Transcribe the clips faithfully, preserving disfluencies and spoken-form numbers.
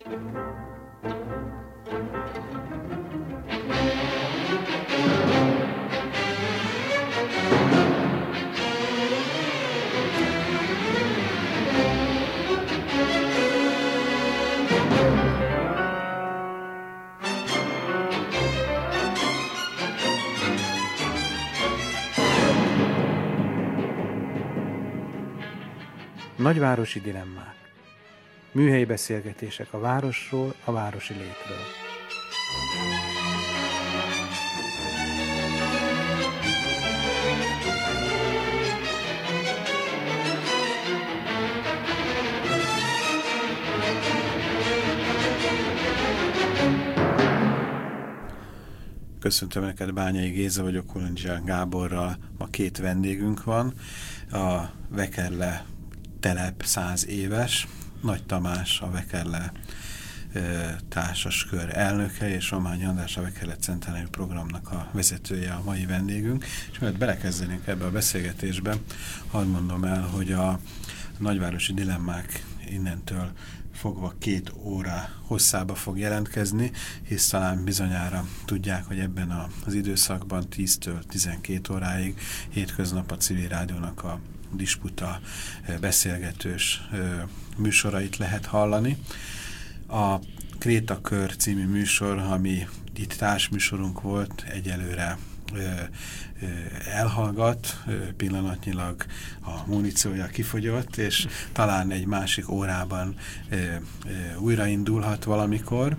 Nagyvárosi dilemmák. Műhelyi beszélgetések a városról, a városi létről. Köszöntöm neked, Bányai Géza vagyok, Kolondzsia Gáborral. Ma két vendégünk van. A Vekerle telep száz éves, Nagy Tamás, a Vekerle e, társaskör elnöke, és Rományi András, a Vekerle Centenárium programnak a vezetője a mai vendégünk. És mielőtt belekezdenénk ebbe a beszélgetésbe, hadd mondom el, hogy a nagyvárosi dilemmák innentől fogva két óra hosszába fog jelentkezni, hisz talán bizonyára tudják, hogy ebben a, az időszakban tíztől tizenkét óráig hétköznap a Civil Rádiónak a disputa beszélgetős műsorait lehet hallani. A Krétakör című műsor, ami itt társműsorunk volt, egyelőre elhallgat, pillanatnyilag a muníciója kifogyott, és talán egy másik órában újraindulhat valamikor.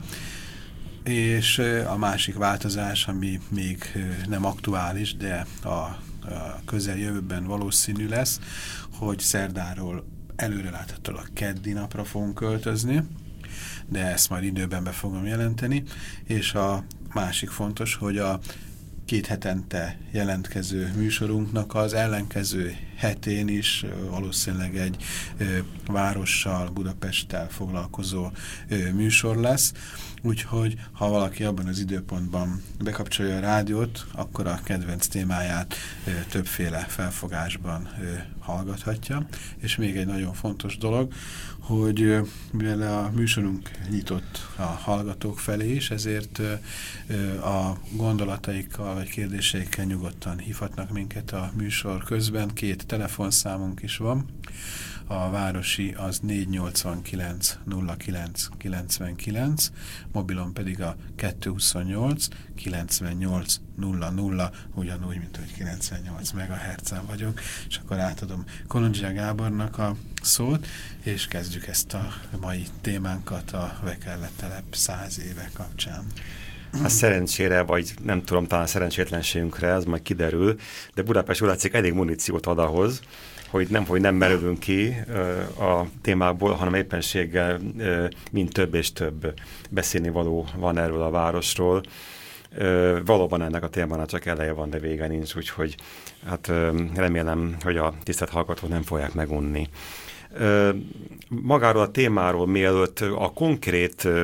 És a másik változás, ami még nem aktuális, de a a közeljövőben valószínű lesz, hogy szerdáról előreláthatólag keddi napra fogunk költözni, de ezt majd időben be fogom jelenteni, és a másik fontos, hogy a két hetente jelentkező műsorunknak az ellenkező hetén is valószínűleg egy ö, várossal, Budapesttel foglalkozó ö, műsor lesz. Úgyhogy, ha valaki abban az időpontban bekapcsolja a rádiót, akkor a kedvenc témáját ö, többféle felfogásban ö, hallgathatja. És még egy nagyon fontos dolog, hogy ö, mivel a műsorunk nyitott a hallgatók felé is, ezért ö, ö, a gondolataikkal vagy kérdéseikkel nyugodtan hívhatnak minket a műsor közben. Két telefonszámunk is van. A városi az négy nyolcvankilenc nulla kilenc kilencvenkilenc, mobilon pedig a kettő huszonnyolc kilencvennyolc nulla nulla, ugyanúgy, mint hogy kilencvennyolc megahertzen vagyunk, és akkor átadom Kolondzsia Gábornak a szót, és kezdjük ezt a mai témánkat a Vekerle telep száz éve kapcsán. Hát szerencsére, vagy nem tudom, talán szerencsétlenségünkre, ez majd kiderül, de Budapest úgy látszik elég muníciót ad ahhoz, hogy nem, hogy nem merülünk ki uh, a témából, hanem éppenséggel uh, mind több és több beszélnivaló van erről a városról. Uh, valóban ennek a témának csak eleje van, de vége nincs, úgyhogy hát uh, remélem, hogy a tisztelt hallgatók nem fogják megunni. Uh, magáról a témáról, mielőtt a konkrét uh,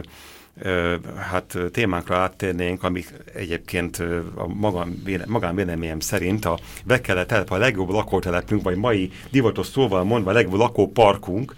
hát témánkra áttérnénk, amik egyébként a magán véleményem szerint a Vekerle telep a legjobb lakótelepünk, vagy mai divatos szóval mondva a legjobb lakóparkunk,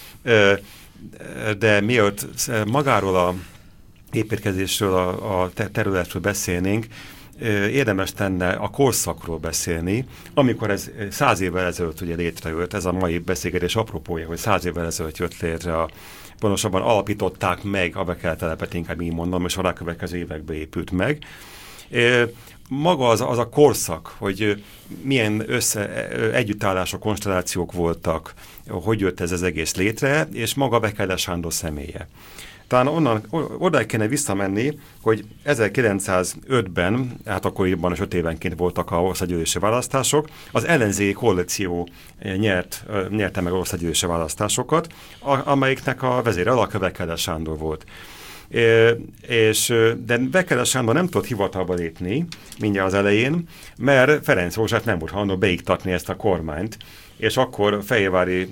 de mielőtt magáról a építkezésről, a, a területről beszélnénk, érdemes lenne a korszakról beszélni, amikor ez száz évvel ezelőtt ugye létrejött, ez a mai beszélgetés apropója, hogy száz évvel ezelőtt jött létre a pontosabban alapították meg a Vekerle telepet, inkább így mondom, és a rákövetkező években épült meg. Maga az, az a korszak, hogy milyen össze, együttállások, konstellációk voltak, hogy jött ez az egész létre, és maga Vekerle Sándor személye. Talán onnan, oda kéne visszamenni, hogy ezerkilencszázötben, hát akkoriban is öt évenként voltak a országgyűlési választások, az ellenzéki koalíció nyert, nyerte meg az országgyűlési választásokat, amelyiknek a vezére alakja Vekerle Sándor volt. É, és, de Vekerle Sándor nem tudott hivatalba lépni mindjárt az elején, mert Ferenc Rózsát nem volt hajlandó beiktatni ezt a kormányt, és akkor Fehérvári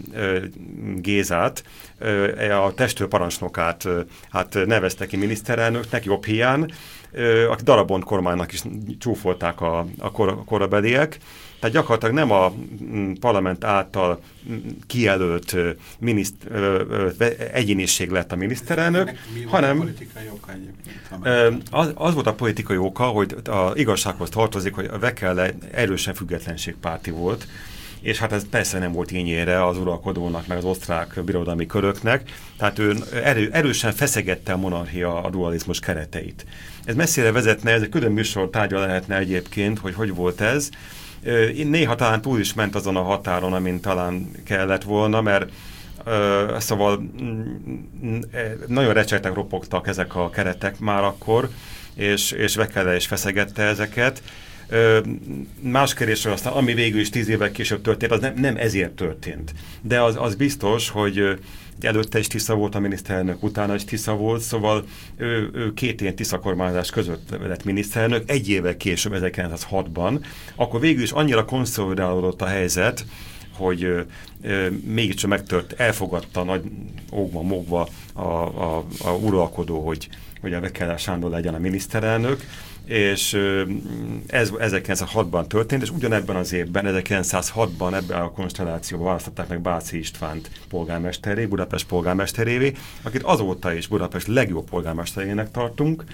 Gézát, a testőrparancsnokát hát nevezte ki miniszterelnöknek jobb hiány, aki darabont kormánynak is csúfolták a, a, kor, a korabeliek. Tehát gyakorlatilag nem a parlament által kijelölt miniszt, egyéniség lett a miniszterelnök, hanem a politikai oka egyébként? Az, az volt a politikai oka, hogy a igazsághoz tartozik, hogy a Vekele erősen függetlenségpárti volt, és hát ez persze nem volt ínyére az uralkodónak, meg az osztrák birodalmi köröknek, tehát ő erő, erősen feszegette a monarchia a dualizmus kereteit. Ez messzire vezetne, ez egy külön műsor tárgya lehetne egyébként, hogy hogy volt ez. Néha talán túl is ment azon a határon, amin talán kellett volna, mert uh, szóval mm, nagyon recsegtek, ropogtak ezek a keretek már akkor, és, és Vekele is feszegette ezeket. Uh, más kérdésről aztán, ami végül is tíz évvel később történt, az nem, nem ezért történt. De az, az biztos, hogy uh, előtte is Tisza volt a miniszterelnök, utána is Tisza volt, szóval ő, ő két ilyen Tisza kormányzás között lett miniszterelnök, egy évvel később, ezerkilencszázhatban, akkor végül is annyira konszolidálódott a helyzet, hogy ö, ö, mégiscsak megtört, elfogadta nagy ógva, mogva a, a, a uralkodó, hogy, hogy a Vekele Sándor legyen a miniszterelnök, és ez ezerkilencszázhatban történt, és ugyanebben az évben, ezerkilencszázhatban ebben a konstellációban választották meg Bácsy Istvánt polgármesteré, Budapest polgármesterévé, akit azóta is Budapest legjobb polgármesterének tartunk.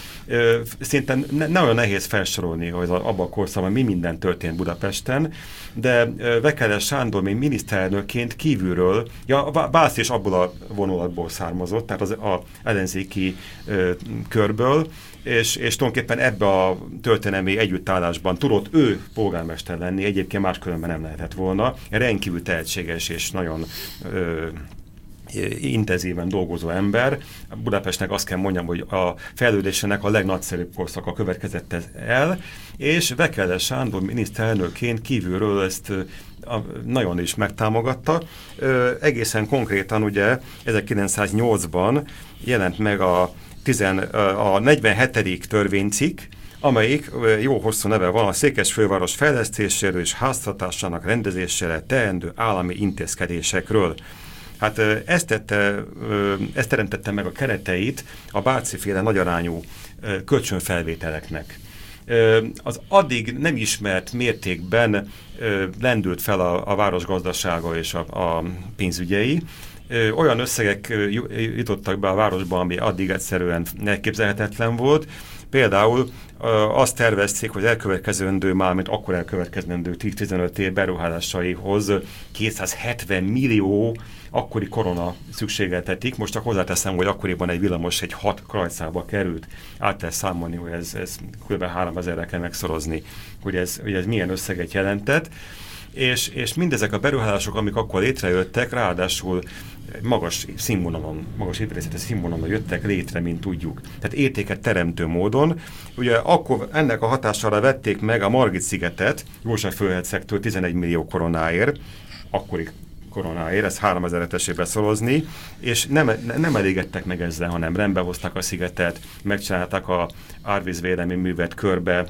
Szinte ne, ne olyan nehéz felsorolni, hogy abban a korszakban mi minden történt Budapesten, de Vekele Sándor még miniszterelnökként kívülről, ja, Bácsy is abból a vonulatból származott, tehát az a ellenzéki ö, körből, és, és tulajdonképpen ebbe a történelmi együttállásban tudott ő polgármester lenni, egyébként máskülönben nem lehetett volna. Rendkívül tehetséges és nagyon ö, intenzíven dolgozó ember. Budapestnek azt kell mondjam, hogy a fejlődésének a legnagyszerűbb korszaka következett el, és Vekele Sándor miniszterelnökként kívülről ezt a, nagyon is megtámogatta. Ö, egészen konkrétan ugye ezerkilencszáznyolcban jelent meg a, tizen, a negyvenhetedik törvénycikk, amelyik jó hosszú neve van, a Székesfőváros fejlesztéséről és háztartásának rendezésére teendő állami intézkedésekről. Hát ezt, tette, ezt teremtette meg a kereteit a Bácsy-féle nagyarányú kölcsönfelvételeknek. Az addig nem ismert mértékben lendült fel a, a város gazdasága és a, a pénzügyei. Olyan összegek jutottak be a városba, ami addig egyszerűen elképzelhetetlen volt. Például azt tervezték, hogy elkövetkezendő, már mint akkor elkövetkezendő tíz-tizenöt év beruházásaihoz kétszázhetven millió akkori korona szükségeltetik. Most csak hozzáteszem, hogy akkoriban egy villamos egy hat krajcába került. Át lehet számolni, hogy ez, ez kb. háromezerre kell megszorozni, hogy ez, hogy ez milyen összeget jelentett. És, és mindezek a beruházások, amik akkor létrejöttek, ráadásul magas színvonalon, magas építészeti színvonalon jöttek létre, mint tudjuk. Tehát értéket teremtő módon. Ugye akkor ennek a hatására vették meg a Margit-szigetet József főhercegtől tizenegy millió koronáért, akkori koronáért, ezt háromezer-esébe szorozni, és nem, nem elégedtek meg ezzel, hanem rendbe hozták a szigetet, megcsinálták a árvízvédelmi művet körbe.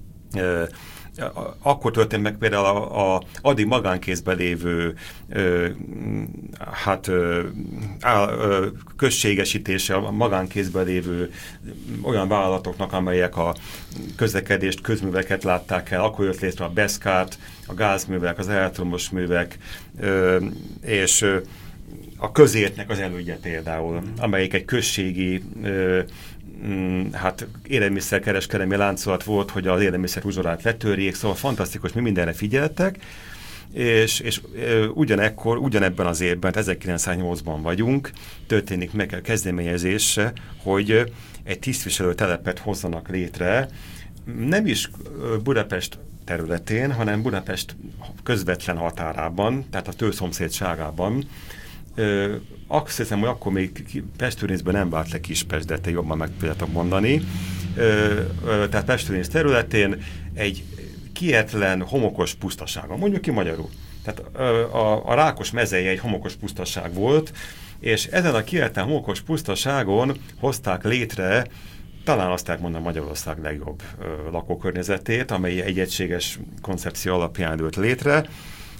Akkor történt meg például a, a addig magánkézben lévő ö, hát ö, á, ö, községesítése a magánkézben lévő olyan vállalatoknak, amelyek a közlekedést, közműveket látták el. Akkor jött létre a Beszkárt, a gázművek, az elektromos művek, ö, és ö, a közértnek az elődje például, amelyik egy községi ö, hát élelmiszerkereskedelmi láncolat volt, hogy az élelmiszer uzsorát letörjék, szóval fantasztikus, mi mindenre figyeltek, és, és e, ugyanekkor, ugyanebben az évben, ezerkilencszáznyolcban vagyunk, történik meg a kezdeményezése, hogy egy tisztviselő telepet hozzanak létre, nem is Budapest területén, hanem Budapest közvetlen határában, tehát a tőszomszédságában. Ö, azt hiszem, hogy akkor még Pestőrészben nem vált le Kispest, de te jobban meg tudjátok mondani. Ö, ö, tehát Pestőrész területén egy kietlen, homokos pusztaságon, mondjuk ki magyarul. Tehát ö, a, a Rákos mezeje egy homokos pusztaság volt, és ezen a kietlen, homokos pusztaságon hozták létre, talán azt lehet mondani, Magyarország legjobb ö, lakókörnyezetét, amely egy egységes koncepció alapján lőtt létre.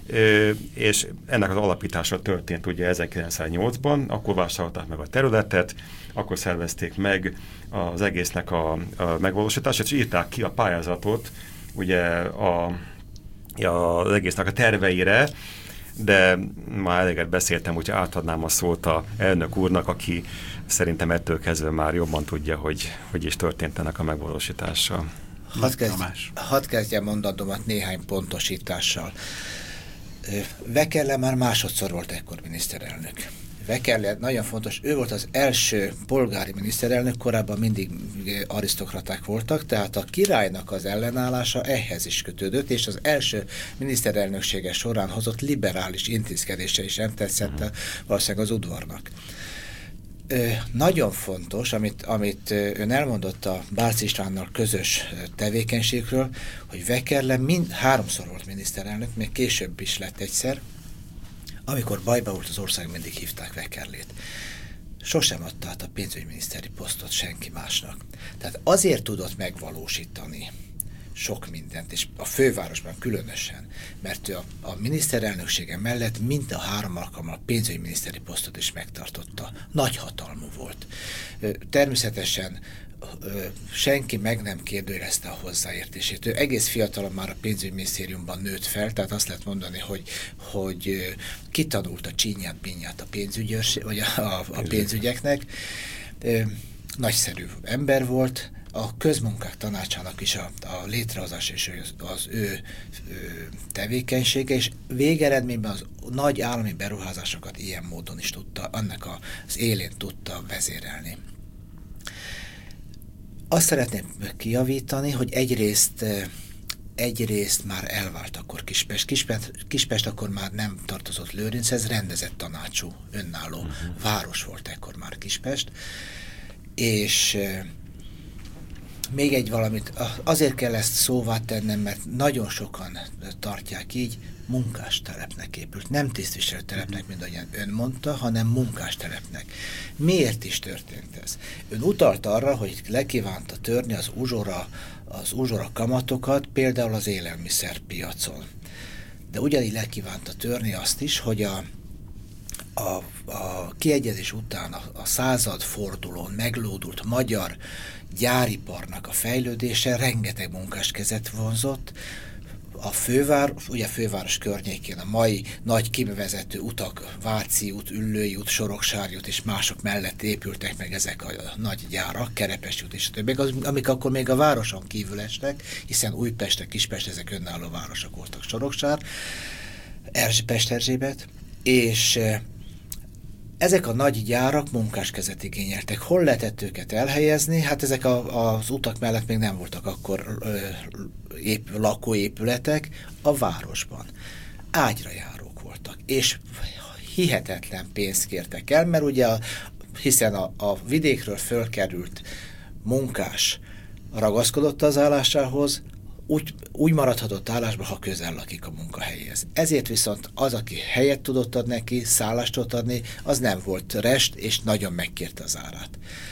és ennek az alapítása történt ugye ezerkilencszáznyolcban, akkor vásárolták meg a területet, akkor szervezték meg az egésznek a, a megvalósítását, és írták ki a pályázatot ugye a, a, az egésznek a terveire, de már eleget beszéltem, úgyhogy átadnám a szót a elnök úrnak, aki szerintem ettől kezdve már jobban tudja, hogy hogy is történt ennek a megvalósítása. Hadd, kezd, hadd kezdjem mondatomat néhány pontosítással. Wekerle már másodszor volt ekkor miniszterelnök. Wekerle nagyon fontos, ő volt az első polgári miniszterelnök, korábban mindig arisztokraták voltak, tehát a királynak az ellenállása ehhez is kötődött, és az első miniszterelnöksége során hozott liberális intézkedése is nem tetszett uh-huh. valószínűleg az udvarnak. Ö, nagyon fontos, amit, amit ön elmondott a Bálc Istvánnal közös tevékenységről, hogy Wekerle mind, háromszor volt miniszterelnök, még később is lett egyszer, amikor bajba volt az ország, mindig hívták Wekerlét. Sosem adta át a pénzügyminiszteri posztot senki másnak. Tehát azért tudott megvalósítani sok mindent, és a fővárosban különösen, mert ő a, a miniszterelnöksége mellett mind a három alkalommal a pénzügyminiszteri posztot is megtartotta. Nagy hatalmú volt. Természetesen senki meg nem kérdőjelezte a hozzáértését. Ő egész fiatalon már a pénzügyminisztériumban nőtt fel, tehát azt lehet mondani, hogy, hogy kitanult a csínyát, bínyát a pénzügyös, vagy a, a, a pénzügyeknek. Nagyszerű ember volt, a közmunkák tanácsának is a, a létrehozás és az, az ő, ő tevékenysége, és végeredményben az nagy állami beruházásokat ilyen módon is tudta, annak az élén tudta vezérelni. Azt szeretném kijavítani, hogy egyrészt, egyrészt már elvált akkor Kispest. Kispest. Kispest akkor már nem tartozott Lőrinchez, rendezett tanácsú, önálló uh-huh. város volt ekkor már Kispest, és még egy valamit, azért kell ezt szóvá tennem, mert nagyon sokan tartják így, munkástelepnek épült. Nem tisztviselőtelepnek, mint ahogyan ön mondta, hanem munkástelepnek. Miért is történt ez? Ön utalt arra, hogy lekívánta törni az uzsora, az uzsora kamatokat, például az élelmiszerpiacon. De ugyanígy lekívánta törni azt is, hogy a A, a kiegyezés után a, a századfordulón meglódult magyar gyáriparnak a fejlődése rengeteg munkáskezet vonzott. A fővár, ugye a főváros környékén a mai nagy kibevezető utak, Váci út, Üllői út, Soroksári út és mások mellett épültek meg ezek a nagy gyárak, Kerepes út és többek, amik akkor még a városon kívül estek, hiszen Újpest, Kispest, ezek önálló városok voltak, Soroksár, Pest Erzsébet, és ezek a nagy gyárak munkáskezet igényeltek. Hol lehetett őket elhelyezni? Hát ezek a, az utak mellett még nem voltak akkor ö, ép, lakóépületek a városban. Ágyra járók voltak, és hihetetlen pénzt kértek el, mert ugye a, hiszen a, a vidékről fölkerült munkás ragaszkodott az állásához, úgy, úgy maradhatott állásba, ha közel lakik a munkahelyhez. Ezért viszont az, aki helyet tudott adni neki, szállást tudott adni, az nem volt rest, és nagyon megkérte az árát.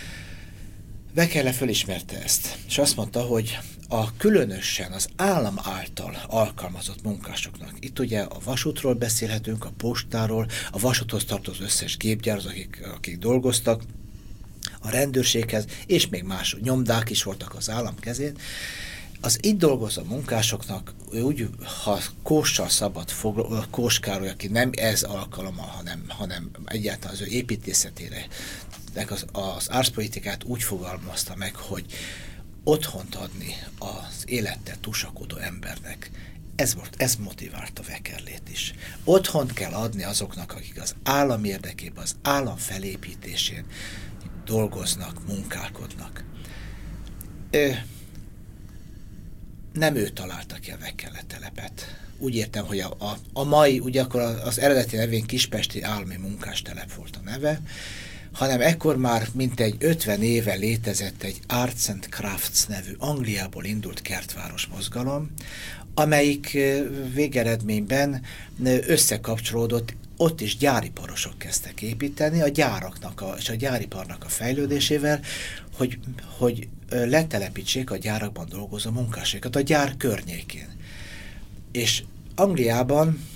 Wekerle fölismerte ezt, és azt mondta, hogy a különösen az állam által alkalmazott munkásoknak, itt ugye a vasútról beszélhetünk, a postáról, a vasúthoz tartozó összes gépgyár, az, akik, akik dolgoztak, a rendőrséghez, és még más nyomdák is voltak az állam kezén. Az itt dolgozó munkásoknak, úgy, ha Kóssal szabad foglal, Kós Károly, aki nem ez alkalommal, hanem, hanem egyáltalán az ő építészetére, az, az árszpolitikát úgy fogalmazta meg, hogy otthont adni az élettel tusakodó embernek. Ez volt, ez motiválta Wekerlét is. Otthont kell adni azoknak, akik az állam érdekében, az állam felépítésén dolgoznak, munkálkodnak. Ö, Nem ő találta ki a Wekerle telepet. Úgy értem, hogy a, a, a mai, ugye akkor az eredeti nevén Kispesti Állami Munkástelep volt a neve, hanem ekkor már mintegy ötven éve létezett egy Arts and Crafts nevű Angliából indult kertváros mozgalom, amelyik végeredményben összekapcsolódott, ott is gyáriparosok kezdtek építeni, a gyáraknak a, és a gyáriparnak a fejlődésével, hogy, hogy letelepítsék a gyárakban dolgozó munkásokat a gyár környékén. És Angliában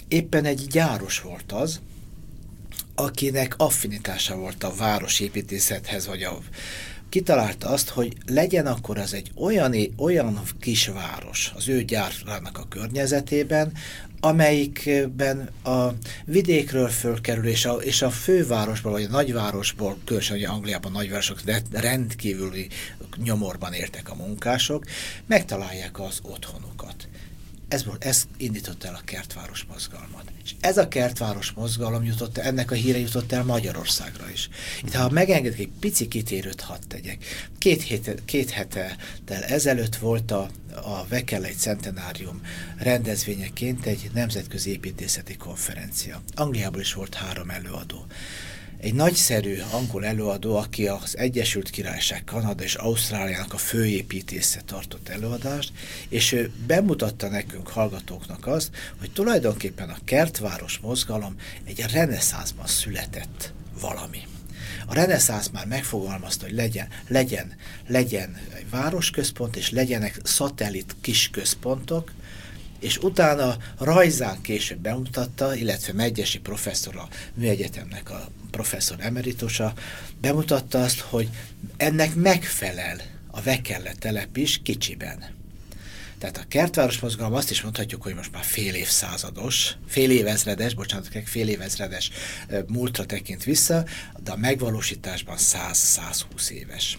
éppen egy gyáros volt az, akinek affinitása volt a városépítészethez, vagy a kitalálta azt, hogy legyen akkor az egy olyan, olyan kis város az ő gyárának a környezetében, amelyikben a vidékről fölkerül, és a, és a fővárosból, vagy a nagyvárosból, különösen ugye Angliában nagyvárosok rendkívüli nyomorban éltek a munkások, megtalálják az otthonukat. Ez, ez indított el a kertváros mozgalmat. És ez a kertváros mozgalom jutott, ennek a híre jutott el Magyarországra is. Itt, ha megengedik, egy pici kitérőt hadd tegyek. Két, héte, két hetettel ezelőtt volt a, a Vekellei Centenárium rendezvényeként egy nemzetközi építészeti konferencia. Angliából is volt három előadó. Egy nagyszerű angol előadó, aki az Egyesült Királyság, Kanada és Ausztráliának a főépítésze tartott előadást, és ő bemutatta nekünk, hallgatóknak azt, hogy tulajdonképpen a kertváros mozgalom egy reneszánszban született valami. A reneszánsz már megfogalmazta, hogy legyen, legyen, legyen egy városközpont, és legyenek szatellit kis központok, és utána Rajzán később bemutatta, illetve Megyesi professzor, a Műegyetemnek a professzor emeritusa, bemutatta azt, hogy ennek megfelel a Vekelle telep is kicsiben. Tehát a kertváros mozgalom, azt is mondhatjuk, hogy most már fél évszázados, fél évezredes, bocsánat, fél évezredes múltra tekint vissza, de a megvalósításban száz-százhúsz éves.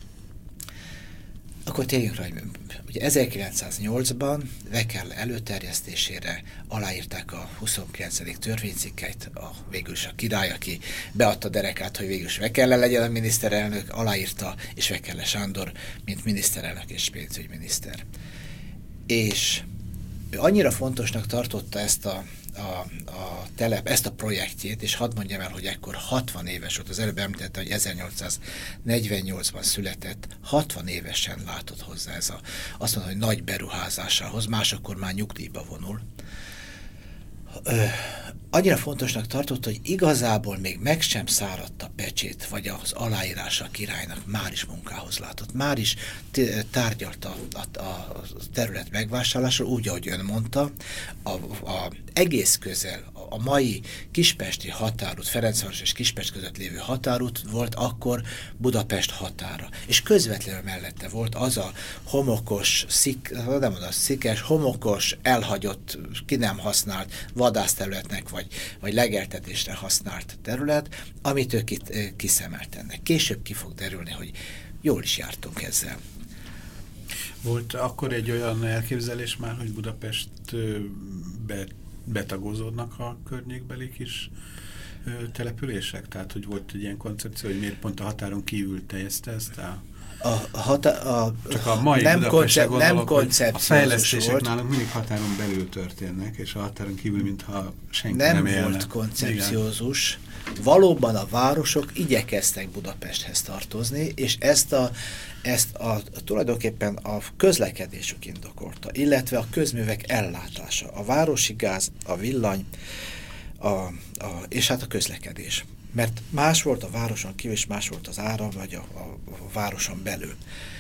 Akkor térjünk rá, hogy ugye ezerkilencszáznyolcban Vekelle előterjesztésére aláírták a huszonkilencedik törvénycikkeit, a, végül is a király, aki beadta derekát, hogy végül is Vekelle legyen a miniszterelnök, aláírta, és Vekelle Sándor, mint miniszterelnök és pénzügyminiszter. És ő annyira fontosnak tartotta ezt a A, a telep, ezt a projektjét, és hadd mondjam el, hogy ekkor hatvan éves volt, az előbb említette, hogy ezernyolcszáznegyvennyolcban született, hatvan évesen látott hozzá ez a, azt mondom, hogy nagy beruházásához, másokkor már nyugdíjba vonul. Ö, annyira fontosnak tartott, hogy igazából még meg sem száradt a pecsét, vagy az aláírása a királynak, már is munkához látott, már is tárgyalta a, a terület megvásárlásról, úgy, ahogy ön mondta, a, a egész közel, a mai kispesti határút, Ferencváros és Kispest között lévő határút volt akkor Budapest határa. És közvetlenül mellette volt az a homokos, szik, nem mondom, szikes, homokos, elhagyott, ki nem használt vadászterületnek, vagy, vagy legeltetésre használt terület, amit ők itt kiszemelt ennek. Később ki fog derülni, hogy jól is jártunk ezzel. Volt akkor egy olyan elképzelés már, hogy Budapestbe betagozódnak a környékbeli kis ö, települések? Tehát, hogy volt egy ilyen koncepció, hogy miért pont a határon kívül teljeszte ezt el? A, a, hatá a, Csak a mai nem, Budapestre konce nem gondolok, hogy a fejlesztések volt. nálunk mindig határon belül történnek, és a határon kívül, mintha senki nem, nem élne. Nem volt koncepciózus. Igen. Valóban a városok igyekeztek Budapesthez tartozni, és ezt a, ezt a tulajdonképpen a közlekedésük indokolta, illetve a közművek ellátása, a városi gáz, a villany, a, a, és hát a közlekedés. Mert más volt a városon kívül, és más volt az áram, vagy a, a, a városon belül.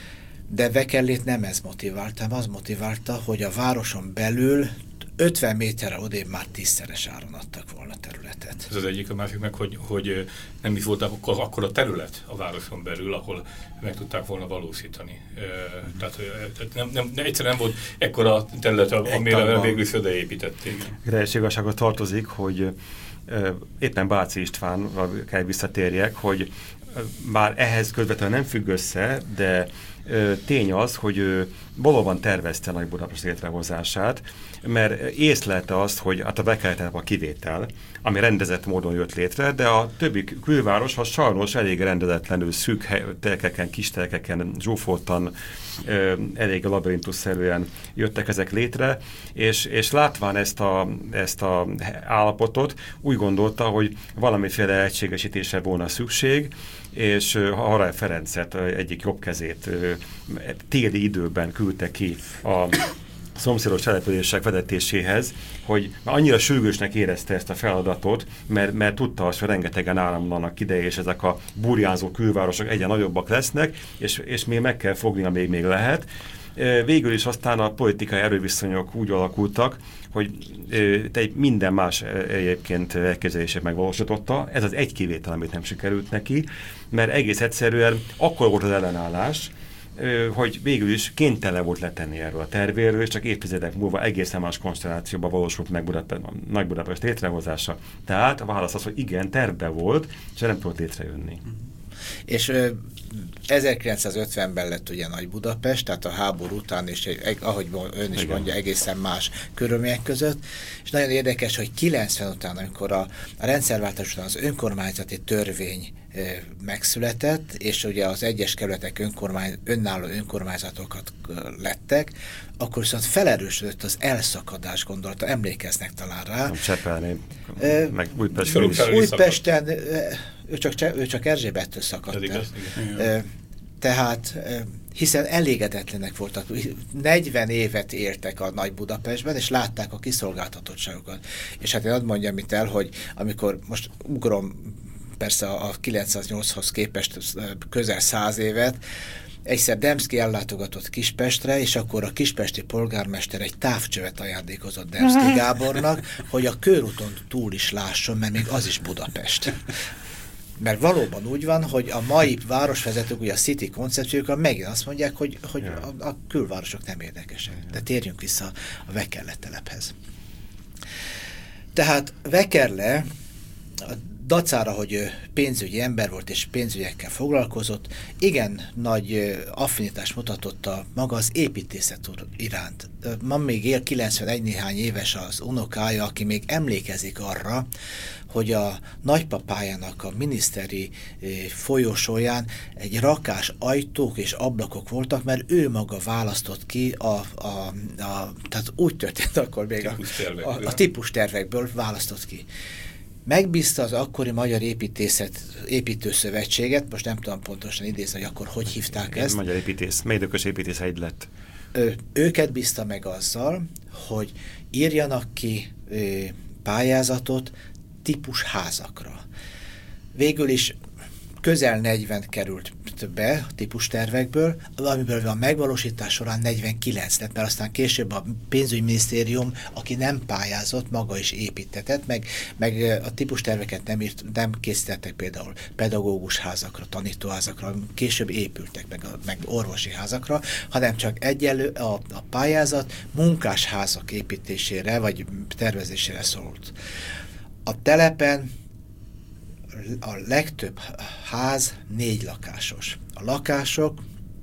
De Vekellét nem ez motiválta, az motiválta, hogy a városon belül ötven méterre odébb már tízszeres áron adtak volna területet. Ez az egyik, a másik meg, hogy, hogy nem is volt akkor, akkor a terület a városon belül, ahol meg tudták volna valósítani. Tehát nem, nem, egyszerűen nem volt ekkora terület, amire végül is odaépítették. Teljes igazságot tartozik, hogy éppen Báci Istvánra kell visszatérjek, hogy bár ehhez közvetlenül nem függ össze, de tény az, hogy ő valóban tervezte Nagy Budapest létrehozását, mert észlelte azt, hogy hát a Vekelle a kivétel, ami rendezett módon jött létre, de a többi külváros az sajnos elég rendezetlenül szűk telkeken, kis telkeken, zsúfoltan, elég labirintusszerűen jöttek ezek létre, és, és látván ezt a, ezt a állapotot úgy gondolta, hogy valamiféle egységesítésre volna szükség, és Harald Ferencet, egyik jobb kezét téli időben küldte ki a szomszédos települések vezetéséhez, hogy annyira sürgősnek érezte ezt a feladatot, mert, mert tudta azt, hogy rengetegen áramlanak ide, és ezek a burjánzó külvárosok egyre nagyobbak lesznek, és, és még meg kell fogni, amíg még lehet. Végül is aztán a politikai erőviszonyok úgy alakultak, hogy egy minden más egyébként elképzelését megvalósította. Ez az egy kivétel, amit nem sikerült neki, mert egész egyszerűen akkor volt az ellenállás, hogy végül is kénytelen volt letenni erről a tervéről, és csak évtizedek múlva egészen más konstellációban valósult meg Budapest, Nagy Budapest létrehozása. Tehát a válasz az, hogy igen, tervbe volt, és nem tudott létrejönni. És ö, ezerkilencszázötvenben lett ugye Nagy Budapest, tehát a háború után, és egy, ahogy ön is igen. mondja, egészen más körülmények között, és nagyon érdekes, hogy kilencven után, amikor a, a rendszerváltás után az önkormányzati törvény ö, megszületett, és ugye az egyes kerületek önkormány, önálló önkormányzatokat ö, lettek, akkor viszont felerősödött az elszakadás gondolata, emlékeznek talán rá. Csepelni, ö, meg Újpesten is. Újpesten, ő csak, ő csak Erzsébettől szakadt el. Tehát, hiszen elégedetlenek voltak. negyven évet éltek a Nagy Budapestben, és látták a kiszolgáltatottságokat. És hát én azt mondjam itt el, hogy amikor most ugrom persze a kilencszáznyolchoz képest közel száz évet, egyszer Demszky ellátogatott Kispestre, és akkor a kispesti polgármester egy távcsövet ajándékozott Demszky Gábornak, hogy a körúton túl is lásson, mert még az is Budapest. Mert valóban úgy van, hogy a mai városvezetők, ugye a City koncepciókkal megint azt mondják, hogy, hogy a, a külvárosok nem érdekesek. De térjünk vissza a Vekerle telephez. Tehát Vekerle, dacára, hogy pénzügyi ember volt és pénzügyekkel foglalkozott, igen nagy affinitást mutatott a maga az építészet iránt. Ma még él kilencvenegy néhány éves az unokája, aki még emlékezik arra, hogy a nagypapájának a miniszteri folyosóján egy rakás ajtók és ablakok voltak, mert ő maga választott ki, a, a, a, tehát úgy történt akkor még a, a, a típustervekből választott ki. Megbízta az akkori Magyar Építészet Építőszövetséget, most nem tudom pontosan idézni, hogy akkor hogy hívták ezt. Magyar Építész, Megyedökös Építész egy lett. Ő, őket bízta meg azzal, hogy írjanak ki ö, pályázatot típusházakra. Végül is közel negyven került be a típustervekből, amiből a megvalósítás során negyvenkilenc lett, mert aztán később a pénzügyminisztérium, aki nem pályázott, maga is építetett, meg, meg a típusterveket nem, írt, nem készítettek például pedagógus házakra, tanítóházakra, később épültek meg, a, meg orvosi házakra, hanem csak egyelő a, a pályázat munkásházak építésére vagy tervezésére szólt. A telepen a legtöbb ház négy lakásos. A lakások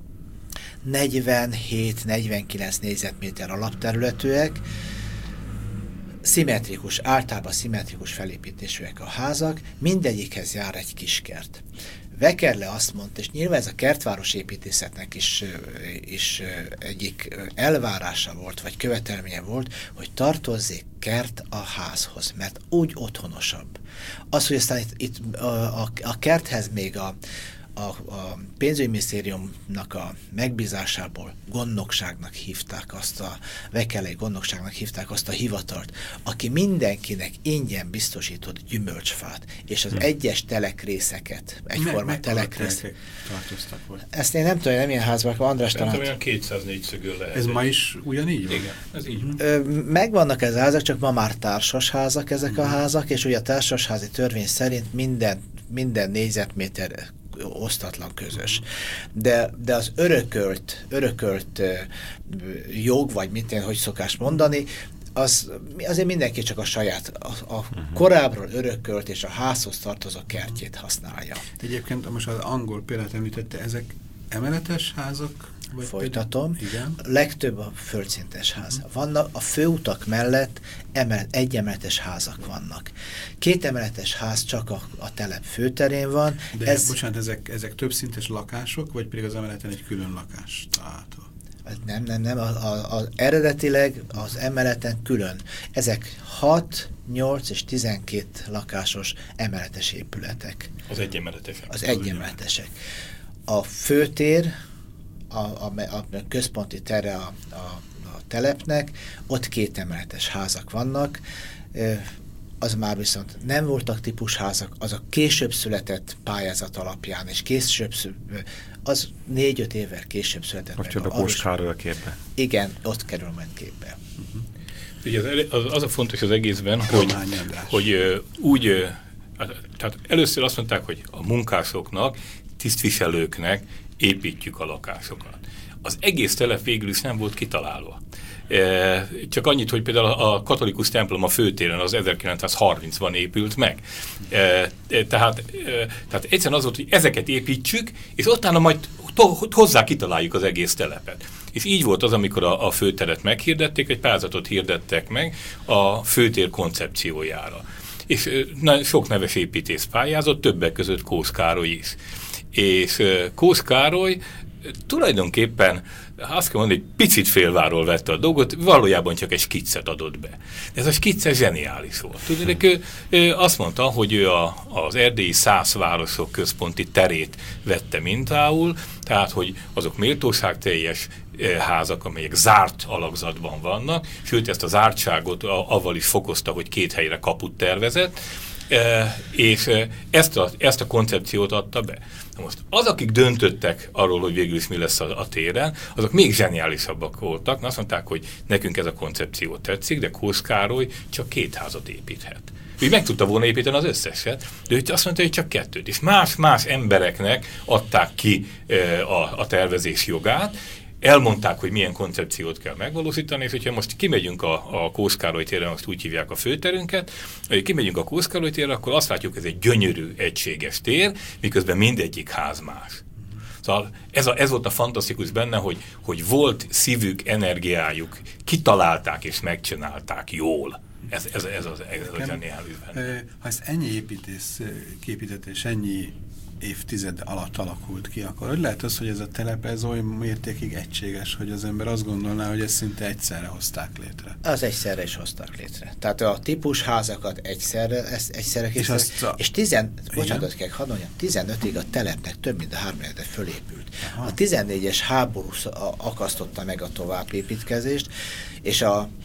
negyvenhét-negyvenkilenc négyzetméter alapterületűek, szimmetrikus, általában szimmetrikus felépítésűek a házak, mindegyikhez jár egy kiskert. Vekerle azt mondta, és nyilván ez a kertváros építészetnek is, is egyik elvárása volt, vagy követelménye volt, hogy tartozzék kert a házhoz, mert úgy otthonosabb. Az, hogy aztán itt, itt a, a, a kerthez még a, a, a pénzügyminisztériumnak a megbízásából gondnokságnak hívták azt a, Vekerlei gondnokságnak hívták azt a hivatalt, aki mindenkinek ingyen biztosított gyümölcsfát, és az hmm. egyes telekrészeket, egyforma Me, telekrész. Ezt én nem tudom, nem ilyen házban, András talán. Nem tudom, kétszáznégy szögül lehet. Ez ma is ugyanígy van? Igen, ez így. Ö, megvannak ez a házak, csak ma már társas házak ezek hmm. a házak, és ugye a társasházi törvény szerint minden, minden négyzetméter osztatlan közös. De, de az örökölt, örökölt uh, jog, vagy mit én, hogy szokás mondani, az azért mindenki csak a saját, a, a uh-huh. korábbról örökölt és a házhoz tartozó kertjét használja. Egyébként most az angol példát említette, ezek emeletes házak? Vagy Folytatom. Igen. Legtöbb a földszintes ház. Uh-huh. Vannak a főutak mellett emelet, egy emeletes házak vannak. Két emeletes ház csak a, a telep főterén van. De ez, bocsánat, ezek, ezek többszintes lakások, vagy pedig az emeleten egy külön lakás található? Nem, nem, nem. A, a, a, eredetileg az emeleten külön. Ezek hat, nyolc és tizenkét lakásos emeletes épületek. Az egyemeletesek. Az egyemeletesek. A főtér, a, a, a központi tere a, a, a telepnek, ott két emeletes házak vannak. az már viszont nem voltak típusházak, az a később született pályázat alapján, és később, az négy-öt évvel később született. Most jön a Kós Károly a képbe. Igen, ott kerül majd képbe. Uh-huh. Ugye az, az a fontos az egészben, hogy, hogy uh, úgy, uh, tehát először azt mondták, hogy a munkásoknak, tisztviselőknek építjük a lakásokat. Az egész telep végül is nem volt kitalálva. E, csak annyit, hogy például a katolikus templom a főtéren az ezerkilencszázharmincban épült meg. E, e, tehát, e, tehát egyszerűen az volt, hogy ezeket építsük, és utána majd hozzá kitaláljuk az egész telepet. És így volt az, amikor a, a főteret meghirdették, egy pályázatot hirdettek meg a főtér koncepciójára. És na, sok neves építész pályázott, többek között Kós Károly is. És e, Kós Károly tulajdonképpen azt kell mondani, hogy picit félváról vette a dolgot, valójában csak egy skiccet adott be. De ez a skicce zseniális volt. Tudod, ő, ő azt mondta, hogy ő a, az erdélyi szász városok központi terét vette mintául, tehát, hogy azok méltóságteljes házak, amelyek zárt alakzatban vannak, sőt, ezt a zártságot avval is fokozta, hogy két helyre kaput tervezett, E, és ezt a, ezt a koncepciót adta be. Na most az, akik döntöttek arról, hogy végül is mi lesz a, a téren, azok még zseniálisabbak voltak. Na, azt mondták, hogy nekünk ez a koncepció tetszik, de Kós Károly csak két házat építhet. Ő meg tudta volna építeni az összeset, de ő azt mondta, hogy csak kettőt. És más-más embereknek adták ki e, a, a tervezés jogát, elmondták, hogy milyen koncepciót kell megvalósítani, és hogyha most kimegyünk a, a Kós Károly térre, most úgy hívják a főterünket, hogy kimegyünk a Kós Károly térre, akkor azt látjuk, hogy ez egy gyönyörű, egységes tér, miközben mindegyik ház más. Szóval ez, a, ez volt a fantasztikus benne, hogy, hogy volt szívük, energiájuk, kitalálták és megcsinálták jól. Ez, ez, ez az, ez az zseniális benne. Ha ezt ennyi építész képített, és ennyi évtized alatt alakult ki, akkor hogy lehet az, hogy ez a telep ez olyan mértékig egységes, hogy az ember azt gondolná, hogy ezt szinte egyszerre hozták létre? Az egyszerre is hozták létre. Tehát a típusházakat egyszerre, ezt egyszerre és, a... és tizen, bocsánat, kell hadd mondjam, tizenötig a telepnek több mint a háromnegyede fölépült. Aha. A tizennégyes háború akasztotta meg a továbbépítkezést, és a, a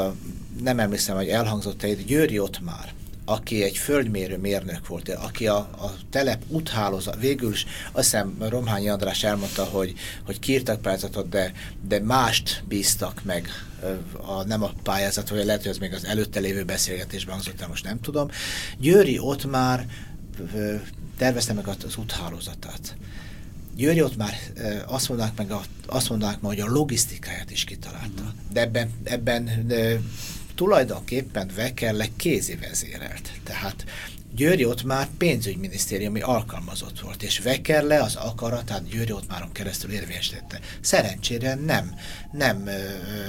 nem emlékszem, hogy elhangzott egy Győri Ottmár, aki egy földmérő mérnök volt, aki a, a telep úthálózat, végül is azt hiszem Romhányi András elmondta, hogy, hogy kiírtak pályázatot, de, de mást bíztak meg, a, nem a pályázat, vagy lehet, hogy az még az előtte lévő beszélgetésben hangzott el, most nem tudom. Győri Ottmár tervezte meg az úthálózatát. Győri Ottmár azt mondanák meg, a, azt mondanák meg, hogy a logisztikáját is kitalálta. De ebben, ebben de, tulajdonképpen Vekelle kézi vezérelt. Tehát Győri Ottmár pénzügyminisztériumi alkalmazott volt, és Vekelle az akaratát Győri Ottmáron keresztül érvényesítette. Szerencsére nem, nem ö,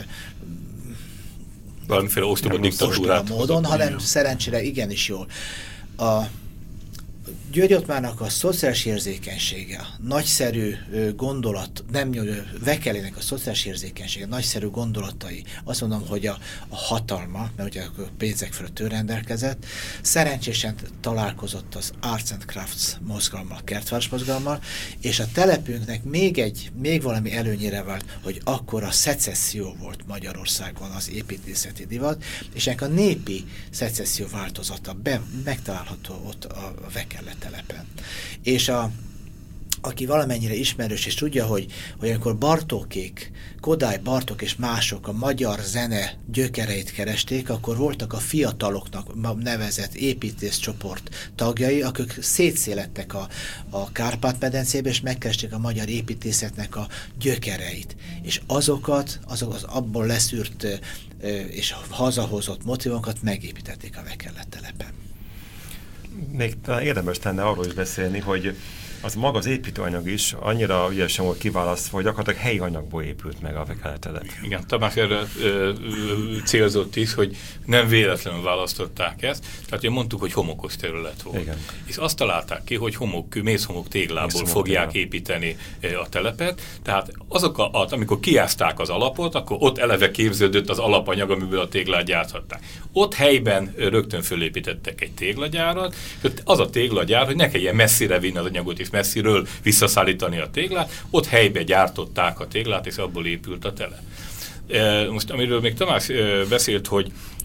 valamiféle ostoba diktatúrát módon, hanem szerencsére igenis jól. A Győri Ottmárnak a szociális érzékenysége, a nagyszerű gondolat, nem Vekellének a szociális érzékenysége, nagyszerű gondolatai, azt mondom, hogy a, a hatalma, mert ugye a pénzek fölött ő rendelkezett, szerencsésen találkozott az Arts and Crafts mozgalommal, kertváros mozgalommal, és a telepünknek még egy, még valami előnyére vált, hogy akkor a szecesszió volt Magyarországon az építészeti divat, és ennek a népi szecesszió változata be, megtalálható ott a Vekelle telepen. És a, aki valamennyire ismerős, és tudja, hogy, hogy amikor Bartókék, Kodály Bartók és mások a magyar zene gyökereit keresték, akkor voltak a fiataloknak nevezett építészcsoport tagjai, akik szétszélettek a, a Kárpát-medencébe, és megkeresték a magyar építészetnek a gyökereit. És azokat, azok az abból leszűrt és hazahozott motivokat megépítették a Vekelle telepen. Még talán érdemes lenne arról is beszélni, hogy az maga az építőanyag is annyira ügyesen volt kiválasztva, hogy gyakorlatilag helyi anyagból épült meg a Vekelle telep. Igen, Tamás erre ö, ö, célzott is, hogy nem véletlenül választották ezt. Tehát ugye mondtuk, hogy homokos terület volt. Igen. És azt találták ki, hogy homok, mészhomok téglából mészhomok fogják tégla. építeni a telepet. Tehát azok, a, amikor kiázták az alapot, akkor ott eleve képződött az alapanyag, amiből a téglát gyárthatták. Ott helyben rögtön fölépítettek egy téglagyárat. Az a téglagyár, hogy ne kelljen messzire vinni az anyagot és messziről visszaszállítani a téglát, ott helybe gyártották a téglát, és abból épült a telep. Most amiről még Tamás beszélt, hogy,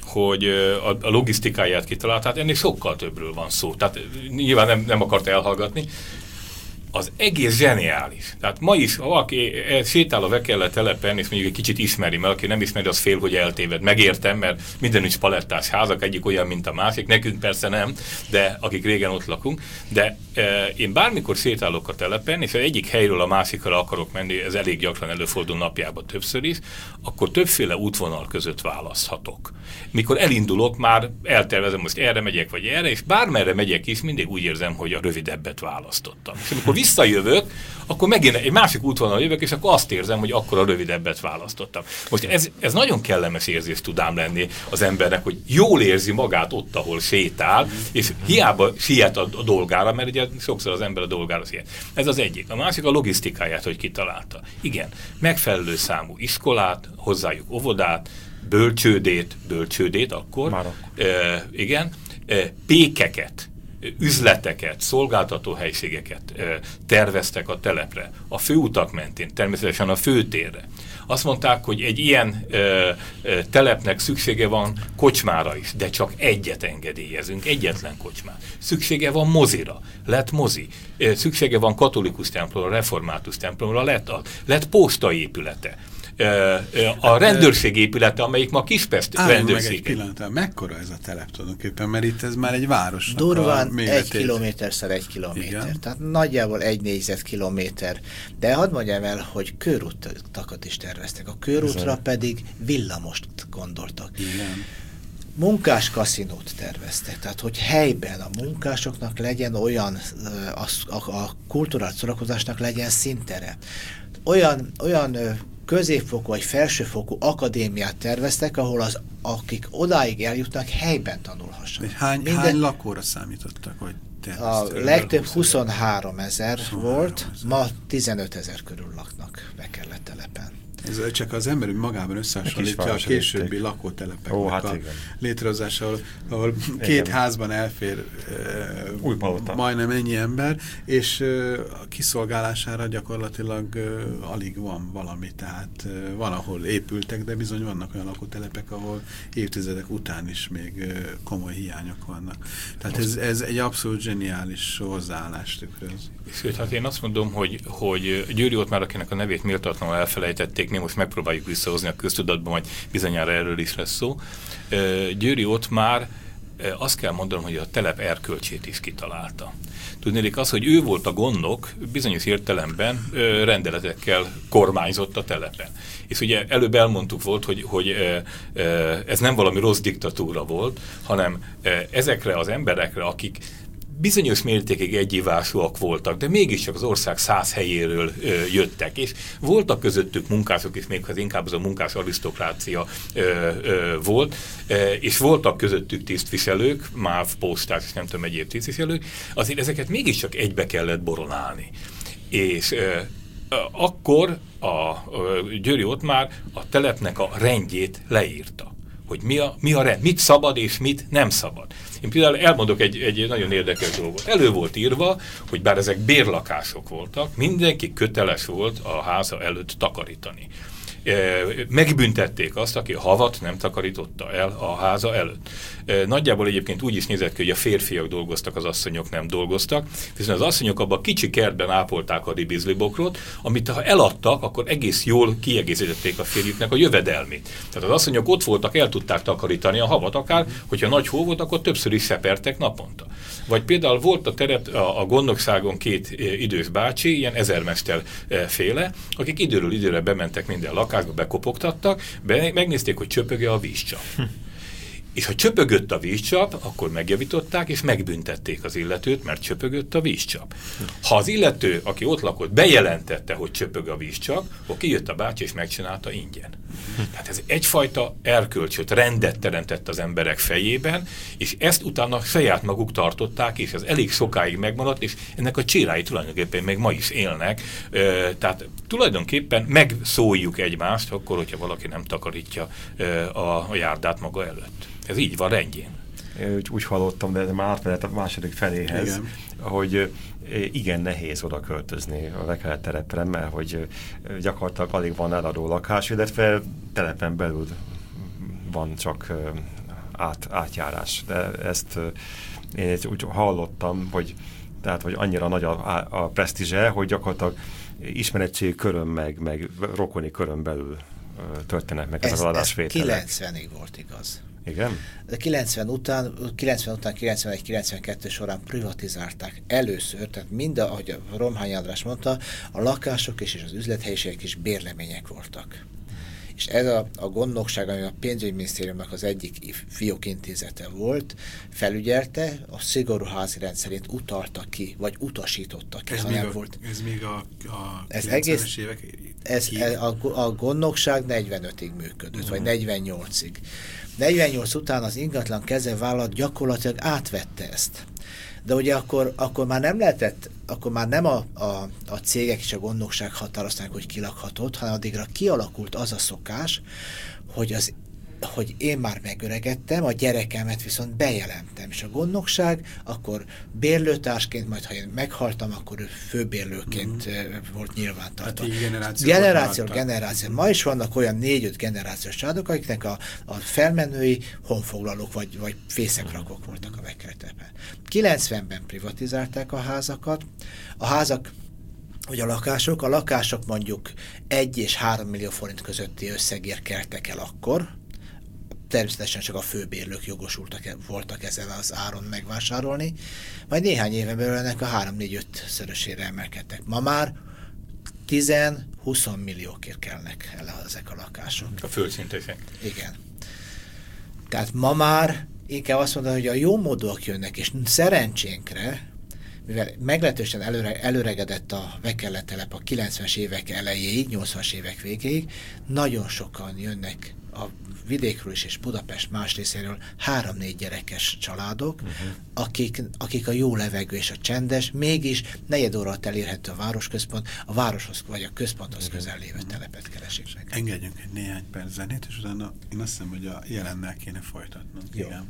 hogy a, a logisztikáját kitalált, tehát ennél sokkal többről van szó. Tehát nyilván nem, nem akart elhallgatni. Az egész zseniális. Tehát ma is, ha valaki sétál a Vekelle telepen, és mondjuk egy kicsit ismeri, mert aki nem ismeri, az fél, hogy eltéved. Megértem, mert mindenütt palettás házak, egyik olyan, mint a másik. Nekünk persze nem, de akik régen ott lakunk. De e, én bármikor sétálok a telepen, és az egyik helyről a másikra akarok menni, ez elég gyakran előfordul napjában többször is, akkor többféle útvonal között választhatok. Mikor elindulok, már eltervezem, most erre megyek, vagy erre, és bármerre megyek is, mindig úgy érzem, hogy a rövidebbet választottam. És amikor visszajövök, akkor megint egy másik útvonal jövök, és akkor azt érzem, hogy akkor a rövidebbet választottam. Most ez, ez nagyon kellemes érzés tudám lenni az embernek, hogy jól érzi magát ott, ahol sétál, és hiába siet a, a dolgára, mert ugye sokszor az ember a dolgára siet. Ez az egyik. A másik a logisztikáját, hogy kitalálta. Igen, megfelelő számú iskolát, hozzájuk óvodát, bölcsődét, bölcsődét akkor, Már akkor. E, igen, e, pékeket, üzleteket, szolgáltatóhelységeket e, terveztek a telepre, a főutak mentén, természetesen a főtérre. Azt mondták, hogy egy ilyen e, e, telepnek szüksége van kocsmára is, de csak egyet engedélyezünk, egyetlen kocsmát. Szüksége van mozira, lett mozi. E, szüksége van katolikus templomra, református templomra, lett, a, lett postaépülete. A rendőrség épülete, amelyik ma Kispest rendőrség. Meg egy pillanat, mekkora ez a telep tulajdonképpen, mert itt ez már egy város. Durván egy kilométerszer egy kilométer. Igen. Tehát nagyjából egy négyzetkilométer. De hadd mondjam el, hogy körútakat is terveztek. A körútra Bizony. pedig villamost gondoltak. Igen. Munkás kaszinót terveztek, tehát hogy helyben a munkásoknak legyen olyan, a, a, a kulturális szórakozásnak legyen szintere. Olyan, olyan középfokú vagy felsőfokú akadémiát terveztek, ahol az, akik odáig eljutnak, helyben tanulhassanak. Hány, Minden, hány lakóra számítottak, hogy terveztek? A legtöbb huszonhárom ezer volt, ma tizenöt ezer körül laknak Vekelle telepen. Ez csak az ember magában összehasonlítja a későbbi lakótelepeknek Ó, hát a igen. létrehozása, ahol, ahol két igen. házban elfér uh, majdnem ennyi ember, és uh, a kiszolgálására gyakorlatilag uh, alig van valami, tehát uh, van, ahol épültek, de bizony vannak olyan lakótelepek, ahol évtizedek után is még uh, komoly hiányok vannak. Tehát ez, ez egy abszolút zseniális hozzáállást tükröz. Sőt, hát én azt mondom, hogy, hogy Győri Ottmár, akinek a nevét méltatlanul elfelejtették, mi most megpróbáljuk visszahozni a köztudatban, majd bizonyára erről is lesz szó. Győri Ottmár, azt kell mondanom, hogy a telep erkölcsét is kitalálta. Tudnélik az, hogy ő volt a gondnok, bizonyos értelemben rendeletekkel kormányzott a telepen. És ugye előbb elmondtuk volt, hogy, hogy ez nem valami rossz diktatúra volt, hanem ezekre az emberekre, akik bizonyos mértékig egyivásúak voltak, de mégiscsak az ország száz helyéről ö, jöttek, és voltak közöttük munkások, és még az inkább az a munkás arisztokrácia ö, ö, volt, ö, és voltak közöttük tisztviselők, MÁV, postás, és nem tudom, egyéb tisztviselők, azért ezeket mégiscsak egybe kellett boronálni. És ö, ö, akkor a, a Győri Ottmár a telepnek a rendjét leírta, hogy mi a, mi a rend, mit szabad és mit nem szabad. Én például elmondok egy, egy nagyon érdekes dolgot. Elő volt írva, hogy bár ezek bérlakások voltak, mindenki köteles volt a háza előtt takarítani. Megbüntették azt, aki a havat nem takarította el a háza előtt. Nagyjából egyébként úgy is nézett ki, hogy a férfiak dolgoztak, az asszonyok nem dolgoztak, viszont az asszonyok abban a kicsi kertben ápolták a ribizlibokrot, amit ha eladtak, akkor egész jól kiegészítették a férjüknek a jövedelmét. Tehát az asszonyok ott voltak, el tudták takarítani a havat, akár, hogyha nagy hó volt, akkor többször is szepertek naponta. Vagy például volt a terep, a, a gondnokságon két idős bácsi, ilyen ezermester féle, akik időről időre bementek minden lakásba, bekopogtattak, be, megnézték, hogy csöpöge a vízcsap. Hm. És ha csöpögött a vízcsap, akkor megjavították, és megbüntették az illetőt, mert csöpögött a vízcsap. Ha az illető, aki ott lakott, bejelentette, hogy csöpög a vízcsap, akkor kijött a bácsi, és megcsinálta ingyen. Tehát ez egyfajta erkölcsöt, rendet teremtett az emberek fejében, és ezt utána saját maguk tartották, és ez elég sokáig megmaradt, és ennek a csírái tulajdonképpen még ma is élnek. Tehát tulajdonképpen megszóljuk egymást, akkor, hogyha valaki nem takarítja a járdát maga előtt. Ez így van rendjén. Úgy, úgy hallottam, de már átmenet a második feléhez, igen. hogy igen nehéz oda költözni a Vekelle telepre, mert hogy gyakorlatilag alig van eladó lakás, illetve telepen belül van csak át, átjárás. De ezt én úgy hallottam, hogy, tehát, hogy annyira nagy a, a presztízse, hogy gyakorlatilag ismeretségi körön, meg, meg rokoni körön belül történnek meg ezek az adásvételek. kilencvenig volt igaz. Igen? De kilencven után, kilencven után kilencvenegy kilencvenkettő során privatizálták először, tehát mind, ahogy a Romhány András mondta, a lakások és az üzlethelyiségek is bérlemények voltak. És ez a, a gondnokság, ami a pénzügyminisztériumnak az egyik fiókintézete volt, felügyelte, a szigorú házi rendszerét utalta ki, vagy utasította ki. Ez, még a, volt. ez még a, a ez egész, évek ez, a, a gondnokság negyvenötig működött, uh-huh. vagy negyvennyolcig. negyvennyolc után az ingatlan kezelővállalat gyakorlatilag átvette ezt. De ugye akkor, akkor már nem lehetett, akkor már nem a, a, a cégek és a gondnokság határozták, hogy ki lakhatott, hanem addigra kialakult az a szokás, hogy, az, hogy én már megöregedtem, a gyerekemet viszont bejelentem, és a gondnokság akkor bérlőtársként, majd ha én meghaltam, akkor ő főbérlőként mm. volt nyilvántartva. Hát generáció, generáció, generáció. Ma is vannak olyan négy-öt generációs családok, akiknek a, a felmenői honfoglalók vagy, vagy fészekrakók voltak a vekkertepen. kilencvenben privatizálták a házakat. A házak, vagy a lakások, a lakások mondjuk egy és három millió forint közötti összegért keltek el akkor. Természetesen csak a főbérlők jogosultak voltak ezen az áron megvásárolni, majd néhány éven belül ennek a három-négy-öt szörösére emelkedtek. Ma már tíz-húsz milliókért kelnek el ezek a lakások. A földszintesek. Igen. Tehát ma már inkább azt mondom, hogy a jó módúak jönnek, és szerencsénkre, mivel meglehetősen előre, előregedett a Vekerletelep a kilencvenes évek elejéig, nyolcvanas évek végéig, nagyon sokan jönnek a vidékről is és Budapest más részéről három-négy gyerekes családok, uh-huh. akik, akik a jó levegő és a csendes, mégis negyed óra alatt elérhető a városközpont, a városhoz vagy a központhoz uh-huh. közel lévő telepet keresik meg. Engedjünk egy néhány perc zenét, és utána én azt hiszem, hogy a jelennel kéne folytatnunk. Jó. Igen.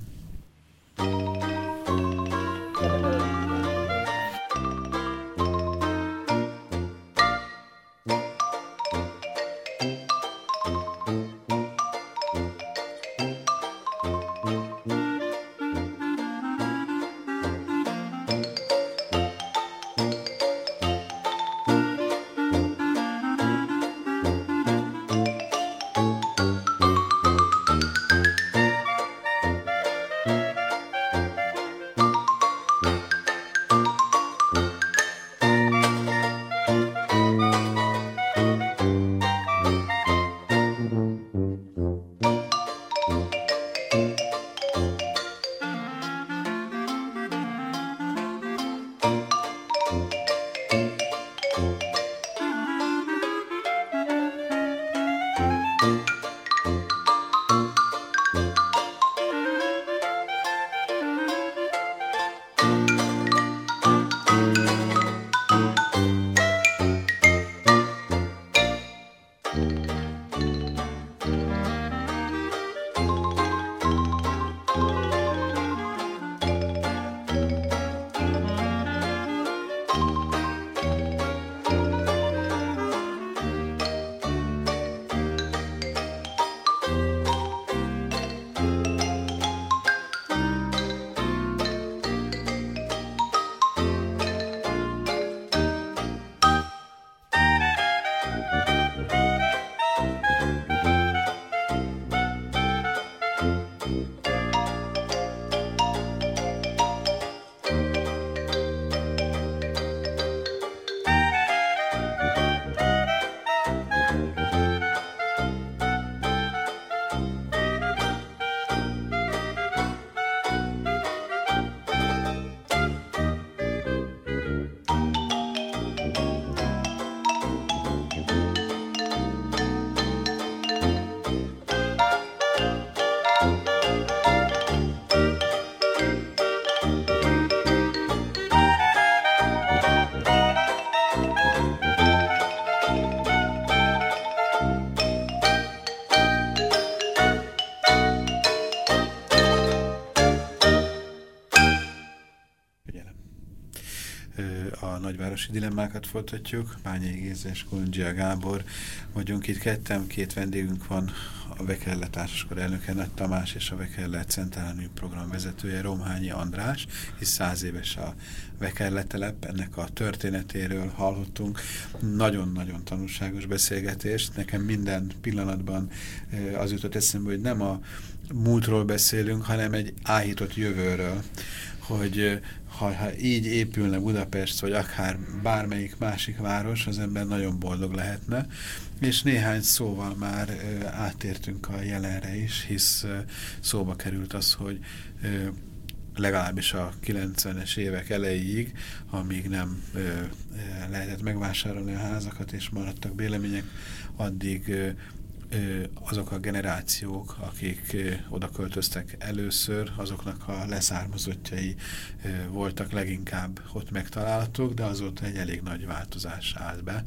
nagyvárosi dilemmákat folytatjuk. Bányai Géza és Kolundzsia Gábor vagyunk itt ketten, két vendégünk van, a Vekerle Társaskor elnöke Nagy Tamás és a Vekerle Centrálnő program vezetője Romhányi András, hisz száz éves a Vekerle telep, ennek a történetéről hallottunk. Nagyon-nagyon tanulságos beszélgetést. Nekem minden pillanatban az jutott eszembe, hogy nem a múltról beszélünk, hanem egy áhított jövőről, hogy ha, ha így épülne Budapest, vagy akár bármelyik másik város, az ember nagyon boldog lehetne, és néhány szóval már ö, átértünk a jelenre is, hisz ö, szóba került az, hogy ö, legalábbis a kilencvenes évek elejéig, amíg nem ö, ö, lehetett megvásárolni a házakat, és maradtak bélemények, addig ö, azok a generációk, akik oda költöztek először, azoknak a leszármazottjai voltak leginkább ott megtalálhatók, de azóta egy elég nagy változás állt be.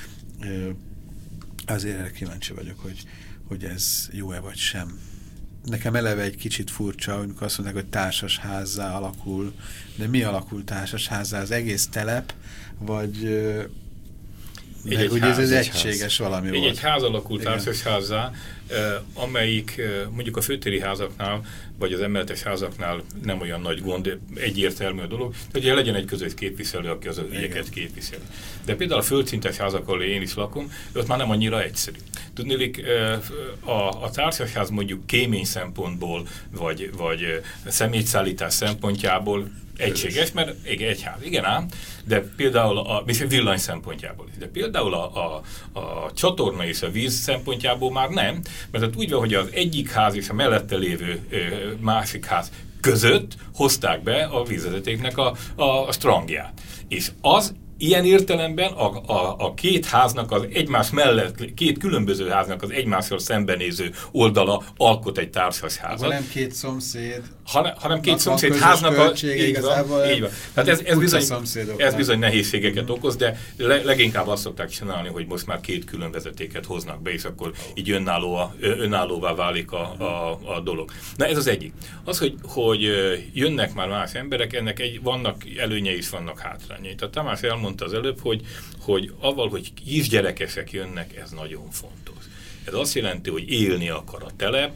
Azért erre kíváncsi vagyok, hogy, hogy ez jó-e vagy sem. Nekem eleve egy kicsit furcsa, amikor azt mondják, hogy társasházzá alakul, de mi alakul társasházzá? Az egész telep, vagy... Egy, egy ugye ház, ez egy egységes ház. Valami egy, volt. Egy ház alakult társasházzá, eh, amelyik eh, mondjuk a főtéri házaknál, vagy az emeletes házaknál nem olyan nagy gond, egyértelmű a dolog, hogy legyen egy közös képviselő, aki az ügyeket képviseli. De például a földszintes házak, ahol én is lakom, ott már nem annyira egyszerű. Tudnélik, eh, a, a társasház mondjuk kémény szempontból, vagy, vagy eh, szemétszállítás szempontjából egységes, mert igen, egy ház, igen ám, de például a villany szempontjából is. De például a, a, a csatorna és a víz szempontjából már nem, mert ott úgy van, hogy az egyik ház és a mellette lévő ö, másik ház között hozták be a vízvezetéknek a, a, a strangját. És az ilyen értelemben a, a, a két háznak az egymás mellett, két különböző háznak az egymással szembenéző oldala alkot egy társasházat. Nem két szomszéd, hanem, hanem két szomszéd háznak a... Így van, így van. Tehát ez, ez, bizony, ez bizony nehézségeket mm. okoz, de le, leginkább azt szokták csinálni, hogy most már két külön vezetéket hoznak be, és akkor így önálló, önállóvá válik a, a, a dolog. Na ez az egyik. Az, hogy, hogy jönnek már más emberek, ennek egy, vannak előnyei is, vannak hátrányai. Tehát Tamás elmondta az előbb, hogy, hogy avval, hogy kisgyerekesek jönnek, ez nagyon fontos. Ez azt jelenti, hogy élni akar a telep,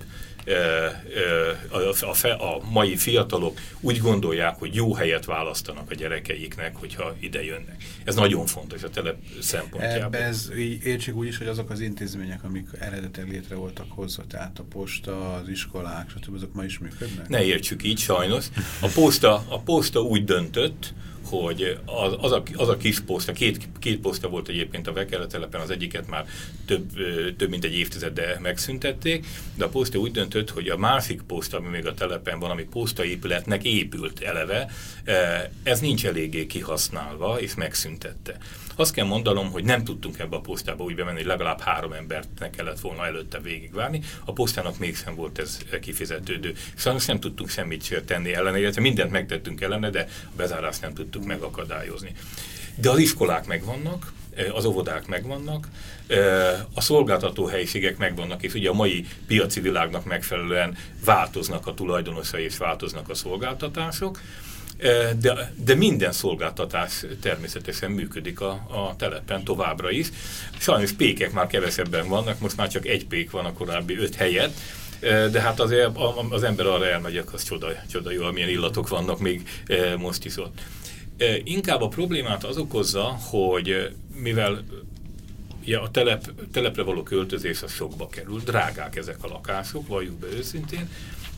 a, a, a mai fiatalok úgy gondolják, hogy jó helyet választanak a gyerekeiknek, hogyha ide jönnek. Ez nagyon fontos a telep szempontjából. Ebbe ez értsük úgy is, hogy azok az intézmények, amik eredetileg létre voltak hozzá, tehát a posta, az iskolák, stb. Azok ma is működnek? Ne értsük így, sajnos. A posta, a posta úgy döntött, hogy az, az, a, az a kis poszta, két, két poszta volt egyébként a Vekerle telepen, az egyiket már több, több mint egy évtizede megszüntették, de a poszta úgy döntött, hogy a másik poszta, ami még a telepen van, ami posztaépületnek épült eleve, ez nincs eléggé kihasználva, és megszüntette. Azt kell mondanom, hogy nem tudtunk ebbe a posztába úgy bemenni, hogy legalább három embernek kellett volna előtte végigvárni. A posztának mégsem volt ez kifizetődő. Sajnos nem tudtunk semmit tenni ellene, illetve mindent megtettünk ellene, de a bezárást nem tudtuk megakadályozni. De az iskolák megvannak, az óvodák megvannak, a szolgáltató helyiségek megvannak, és ugye a mai piaci világnak megfelelően változnak a tulajdonosai és változnak a szolgáltatások. De, de minden szolgáltatás természetesen működik a, a telepen továbbra is. Sajnos pékek már kevesebben vannak, most már csak egy pék van a korábbi öt helyett, de hát azért az ember arra elmegy, az csoda, csoda jó, milyen illatok vannak még most is ott. Inkább a problémát az okozza, hogy mivel ja, a telep, telepre való költözés az sokba kerül, drágák ezek a lakások, valljuk be őszintén,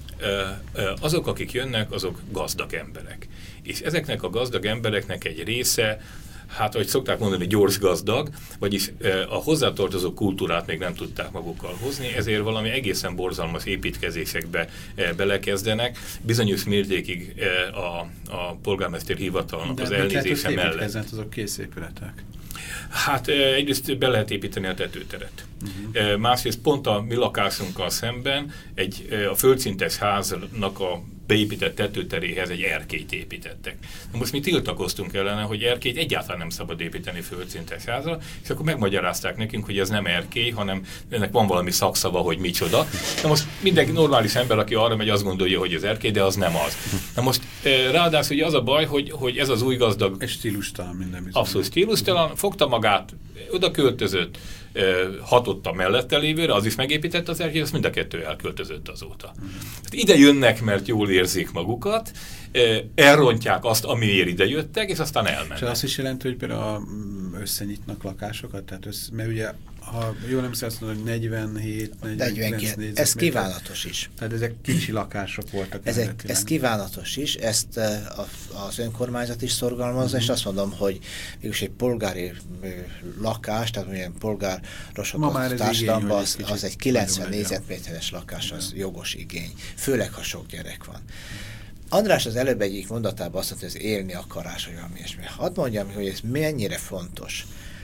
azok, akik jönnek, azok gazdag emberek. És ezeknek a gazdag embereknek egy része, hát ahogy szokták mondani, gyors gazdag, vagyis a hozzátartozó kultúrát még nem tudták magukkal hozni, ezért valami egészen borzalmas építkezésekbe belekezdenek. Bizonyos mértékig a, a polgármester hivatalnak az elnézése mellett. De azok kész épületek? Hát egyrészt be lehet építeni a tetőteret. Uh-huh. Másrészt pont a mi lakásunkkal szemben egy, a földszintes háznak a beépített tetőteréhez egy erkélyt építettek. Na most mi tiltakoztunk ellene, hogy erkélyt egyáltalán nem szabad építeni földszintes házra, és akkor megmagyarázták nekünk, hogy ez nem erkély, hanem ennek van valami szakszava, hogy micsoda. Na most mindenki normális ember, aki arra megy, azt gondolja, hogy az erkély, de az nem az. Na most ráadásul ugye az a baj, hogy, hogy ez az új gazdag... És stílustalan minden bizony. Abszolút stílustalan, fogta magát, oda költözött, hatott a mellette lévőre, az is megépített az erkélyt, azt mind a kettő elköltözött azóta. Uh-huh. Ide jönnek, mert jól érzik magukat, elrontják azt, amiért ide jöttek, és aztán elmennek. És azt is jelenti, hogy például összenyitnak lakásokat? Tehát össze, mert ugye, ha jól nem azt mondom, hogy negyvenhét, negyvenkilenc ez kívánatos is. Tehát ezek kicsi lakások voltak. Ezek, ez kívánatos is, ezt a, az önkormányzat is szorgalmazza, uh-huh. és azt mondom, hogy mégis egy polgári lakás, tehát milyen polgárosok társadalomban, az, az egy kilencven négyzetméteres lakás, az jogos igény, főleg ha sok gyerek van. András az előbb egyik mondatában azt mondta, hogy ez élni akarás, hogy valami ilyesmi. Hadd mondjam, hogy ez mennyire fontos.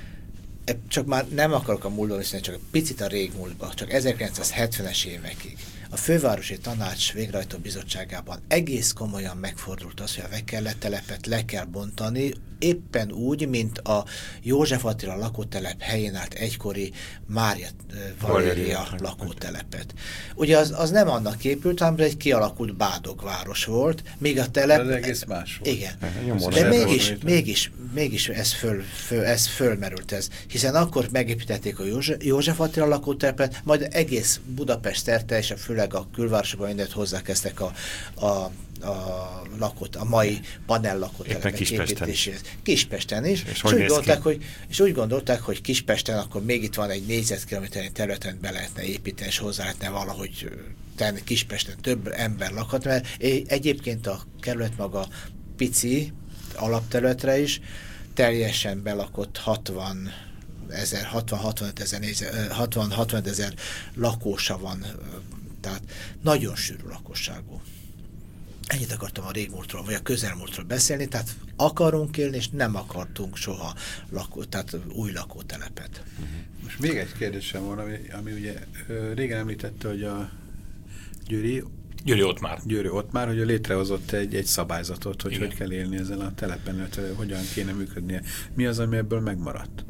Csak már nem akarok a múltban viszont csak egy picit a régmúltba, csak ezerkilencszázhetvenes évekig. A Fővárosi Tanács Végrehajtó Bizottságában egész komolyan megfordult az, hogy a Vekerle-telepet le kell bontani, éppen úgy, mint a József Attila lakótelep helyén állt egykori Mária Valéria lakótelepet. Ugye az, az nem annak épült, hanem egy kialakult bádogváros volt, míg a telep... Ez egész más volt. Igen. De mégis, mégis, mégis ez, föl, föl, ez fölmerült ez, hiszen akkor megépítették a József, József Attila lakótelepet, majd egész Budapest szerte, és főleg a külvárosokban mindent hozzákezdtek a, a a lakót, a mai panel lakótelepek építéséhez. Kispesten is. És, és, úgy gondolták, hogy, és úgy gondolták, hogy Kispesten akkor még itt van egy négyzetkilométernyi területen be lehetne építeni, és hozzá lehetne valahogy tenni Kispesten több ember lakhat, mert egyébként a kerület maga pici alapterületre is teljesen belakott hatvan ezer, hatvan-hatvanöt ezer, hatvan-hatvanöt ezer lakósa van, tehát nagyon sűrű lakosságú. Ennyit akartam a régmúltról, vagy a közelmúltról beszélni, tehát akarunk élni, és nem akartunk soha lakó, tehát új lakótelepet. Most még egy kérdésem van, ami, ami ugye régen említette, hogy a Győri Győri Ottmár. Győri Ottmár, hogy ő létrehozott egy, egy szabályzatot, hogy Igen. hogy kell élni ezen a telepen, illetve hogyan kéne működnie. Mi az, ami ebből megmaradt?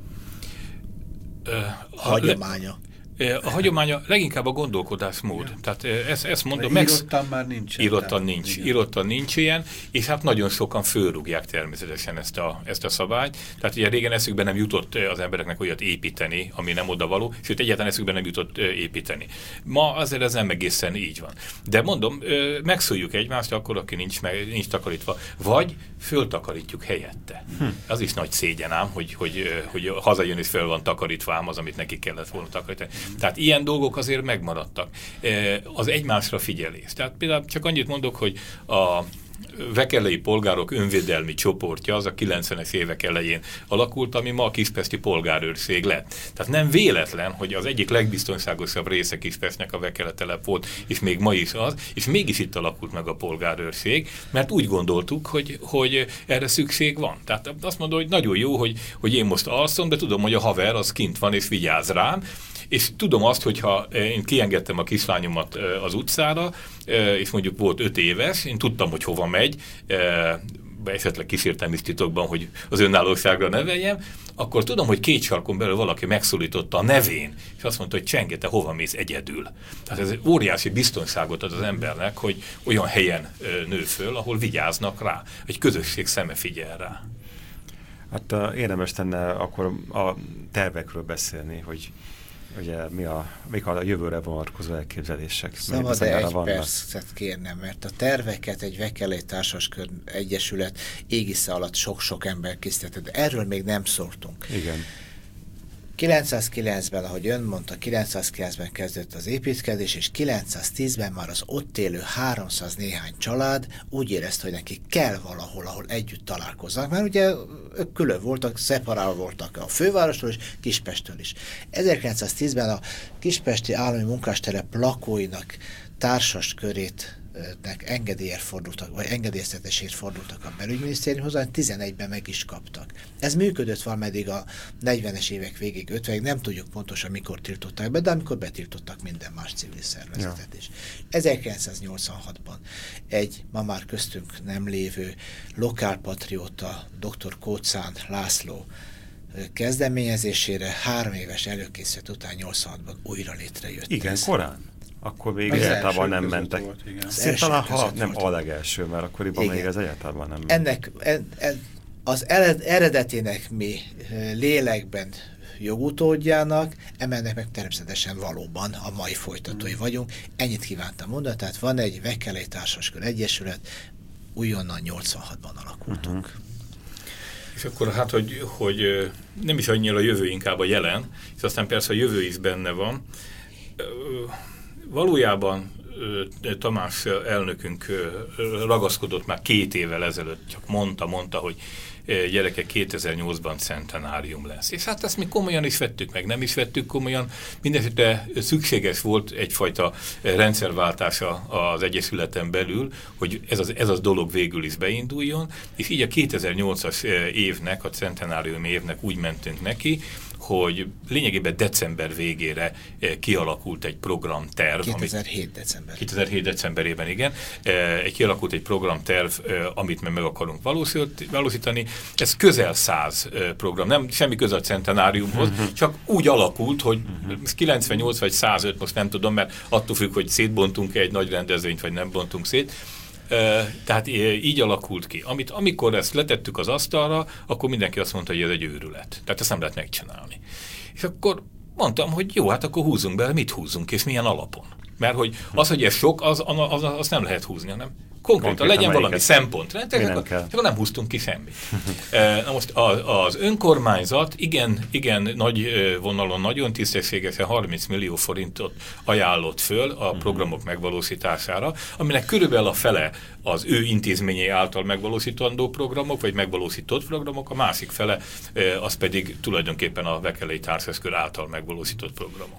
Ö, Hagyománya. A hagyománya leginkább a gondolkodásmód. Ja. Tehát ezt, ezt mondom, meg... Írottan már nincs. Írottan nincs. Írottan nincs ilyen, és hát nagyon sokan fölrúgják természetesen ezt a, ezt a szabályt. Tehát ugye régen eszükbe nem jutott az embereknek olyat építeni, ami nem odavaló, sőt egyáltalán eszükbe nem jutott építeni. Ma azért ez nem egészen így van. De mondom, megszóljuk egymást, akkor aki nincs, meg, nincs takarítva, vagy föltakarítjuk helyette. Hm. Az is nagy szégyen ám, hogy, hogy, hogy hazajön és föl van takarítva ám az, amit neki kellett volna takarítani. Tehát ilyen dolgok azért megmaradtak. Az egymásra figyelés. Tehát például csak annyit mondok, hogy a vekerlei polgárok önvédelmi csoportja az a kilencvenes évek elején alakult, ami ma a kispesti polgárőrség lett. Tehát nem véletlen, hogy az egyik legbiztonságosabb része Kispestnek a Vekerle telep volt, és még ma is az, és mégis itt alakult meg a polgárőrség, mert úgy gondoltuk, hogy, hogy erre szükség van. Tehát azt mondom, hogy nagyon jó, hogy, hogy én most alszom, de tudom, hogy a haver az kint van és vigyáz rám, és tudom azt, hogyha én kiengedtem a kislányomat az utcára, és mondjuk volt öt éves, én tudtam, hogy hova megy, esetleg kísértem is titokban, hogy az önállóságra neveljem, akkor tudom, hogy két sarkon belül valaki megszólította a nevén, és azt mondta, hogy Csenge, te hova mész egyedül. Tehát ez óriási biztonságot ad az embernek, hogy olyan helyen nő föl, ahol vigyáznak rá, egy közösség szeme figyel rá. Hát uh, érdemes lenne akkor a tervekről beszélni, hogy ugye mi a, mik a jövőre vonatkozó elképzelések. Szabad egy vannak. Percet kérnem, mert a terveket egy Vekerlei Társaskör Egyesület égisze alatt sok-sok ember készített, de erről még nem szóltunk. Igen. kilencszázkilencben, ahogy ön mondta, kilencszázkilencben kezdődött az építkezés, és kilencszáztízben már az ott élő háromszáz néhány család úgy érezte, hogy neki kell valahol, ahol együtt találkoznak, mert ugye ők külön voltak, szeparálva voltak a fővárosról és Kispesttől is. ezerkilencszáztízben a Kispesti Állami Munkástelep lakóinak társas körét engedélyért fordultak, vagy engedélyeztetésért fordultak a belügyminisztériumhoz, hanem tizenegyben meg is kaptak. Ez működött valameddig a negyvenes évek végig, ötvenig, nem tudjuk pontosan mikor tiltották be, de amikor betiltottak minden más civil szervezetet is. ezerkilencszáznyolcvanhatban egy ma már köztünk nem lévő lokálpatrióta, dr. Kóczán László kezdeményezésére három éves előkészület után nyolcvanhatban újra létrejött. Igen, ez. Korán. Akkor még Az egyáltalán nem mentek. Szép talán, ha nem volt. a legelső, mert akkoriban még ez egyáltalán nem ment. Ennek en, en, az eredetének mi lélekben jogutódjának, emelnek meg természetesen valóban a mai folytatói hmm. vagyunk. Ennyit kívántam mondani, tehát van egy Vekkelei Társaskör Egyesület, újonnan nyolcvanhatban alakultunk. Uh-huh. És akkor hát, hogy, hogy nem is annyira a jövő, inkább a jelen, és aztán persze a jövő is benne van. Valójában Tamás elnökünk ragaszkodott már két évvel ezelőtt, csak mondta, mondta, hogy gyerekek, kétezer-nyolcban centenárium lesz. És hát ezt mi komolyan is vettük meg, nem is vettük komolyan. Mindenesetre szükséges volt egyfajta rendszerváltása az Egyesületen belül, hogy ez az, ez az dolog végül is beinduljon, és így a kétezer-nyolcas évnek, a centenárium évnek úgy mentünk neki, hogy lényegében december végére kialakult egy programterv. kétezer-hét december. kétezer-hét decemberében, igen. Egy kialakult egy programterv, amit meg meg akarunk valósítani. Ez közel száz program, nem semmi köze a centenáriumhoz, uh-huh. csak úgy alakult, hogy uh-huh. kilencvennyolc vagy százöt, most nem tudom, mert attól függ, hogy szétbontunk egy nagy rendezvényt, vagy nem bontunk szét. Tehát így alakult ki. Amit, amikor ezt letettük az asztalra, akkor mindenki azt mondta, hogy ez egy őrület. Tehát ezt nem lehet megcsinálni. És akkor mondtam, hogy jó, hát akkor húzzunk be, mit húzzunk, és milyen alapon. Mert hogy az, hogy ez sok, az, az, az, az nem lehet húzni, hanem konkrétan legyen valami szempont. Akkor nem húztunk ki semmit. Na most az önkormányzat igen, igen nagy vonalon, nagyon tisztességesen harminc millió forintot ajánlott föl a programok megvalósítására, aminek körülbelül a fele az ő intézményei által megvalósítandó programok, vagy megvalósított programok, a másik fele az pedig tulajdonképpen a Vekkelei Társaskör által megvalósított programok.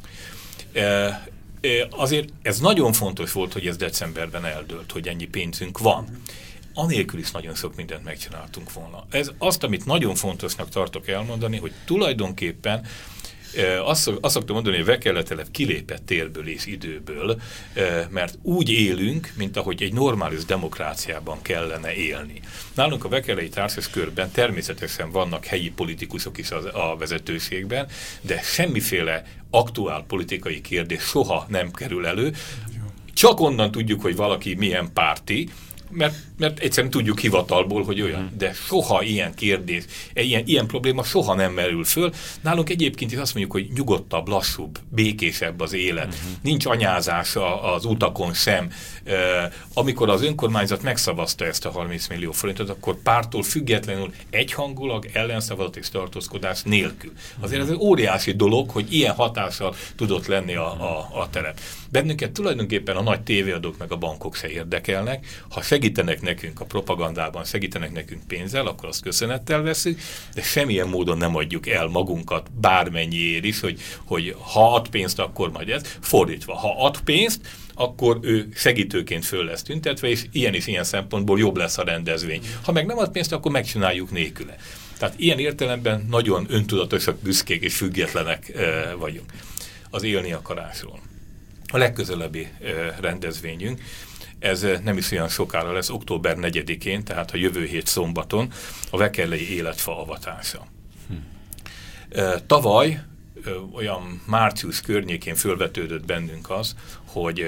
Azért ez nagyon fontos volt, hogy ez decemberben eldőlt, hogy ennyi pénzünk van. Anélkül is nagyon sok mindent megcsináltunk volna. Ez azt, amit nagyon fontosnak tartok elmondani, hogy tulajdonképpen azt, azt szoktam mondani, hogy Vekkelletelep kilépett térből és időből, mert úgy élünk, mint ahogy egy normális demokráciában kellene élni. Nálunk a Vekkelei Társaskörben természetesen vannak helyi politikusok is a vezetőségben, de semmiféle aktuál politikai kérdés soha nem kerül elő. Csak onnan tudjuk, hogy valaki milyen párti, Mert, mert egyszerűen tudjuk hivatalból, hogy olyan, de soha ilyen kérdés, ilyen, ilyen probléma soha nem merül föl. Nálunk egyébként is azt mondjuk, hogy nyugodtabb, lassúbb, békésebb az élet. Uh-huh. Nincs anyázás az utakon sem. Amikor az önkormányzat megszavazta ezt a harminc millió forintot, akkor pártól függetlenül egyhangulag ellenszavazat és tartózkodás nélkül. Azért ez egy óriási dolog, hogy ilyen hatással tudott lenni a, a, a terep. Bennünket tulajdonképpen a nagy tévéadók meg a bankok se érdekelnek. Ha segítenek nekünk a propagandában, segítenek nekünk pénzzel, akkor azt köszönettel veszünk, de semmilyen módon nem adjuk el magunkat bármennyiért is, hogy, hogy ha ad pénzt, akkor majd ez. Fordítva, ha ad pénzt, akkor ő segítőként föl lesz tüntetve, és ilyen is ilyen szempontból jobb lesz a rendezvény. Ha meg nem ad pénzt, akkor megcsináljuk nélküle. Tehát ilyen értelemben nagyon öntudatosak, büszkék és függetlenek e, vagyunk az élni akarásról. A legközelebbi e, rendezvényünk, ez nem is olyan sokára lesz, október negyedikén, tehát a jövő hét szombaton a Vekkelei Életfa avatása. Hm. Tavaly olyan március környékén fölvetődött bennünk az, hogy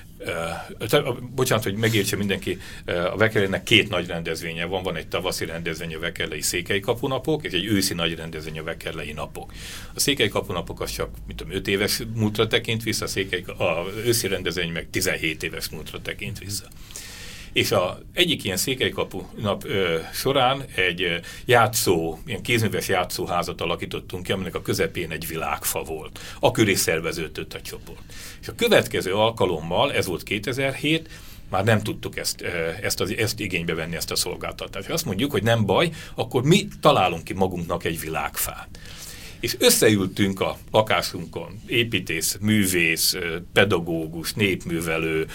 Uh, bocsánat, hogy megértse mindenki, uh, a Vekkeleinek két nagy rendezvénye van, van egy tavaszi rendezvény, a Vekkelei Székely Kapunapok, és egy őszi nagy rendezvény, a Vekkelei Napok. A Székely Kapunapok az csak, mit tudom, öt éves múltra tekint vissza, a Székely, az őszi rendezvény meg tizenhét éves múltra tekint vissza. És a egyik ilyen Székelykapu nap ö, során egy ö, játszó, ilyen kézműves játszóházat alakítottunk ki, aminek a közepén egy világfa volt. A köré szerveződött a csoport. És a következő alkalommal, ez volt kétezer-hét, már nem tudtuk ezt, ezt, az, ezt igénybe venni, ezt a szolgáltatást. Azt mondjuk, hogy nem baj, akkor mi találunk ki magunknak egy világfát. és összeültünk a lakásunkon, építész, művész, pedagógus, népművelő,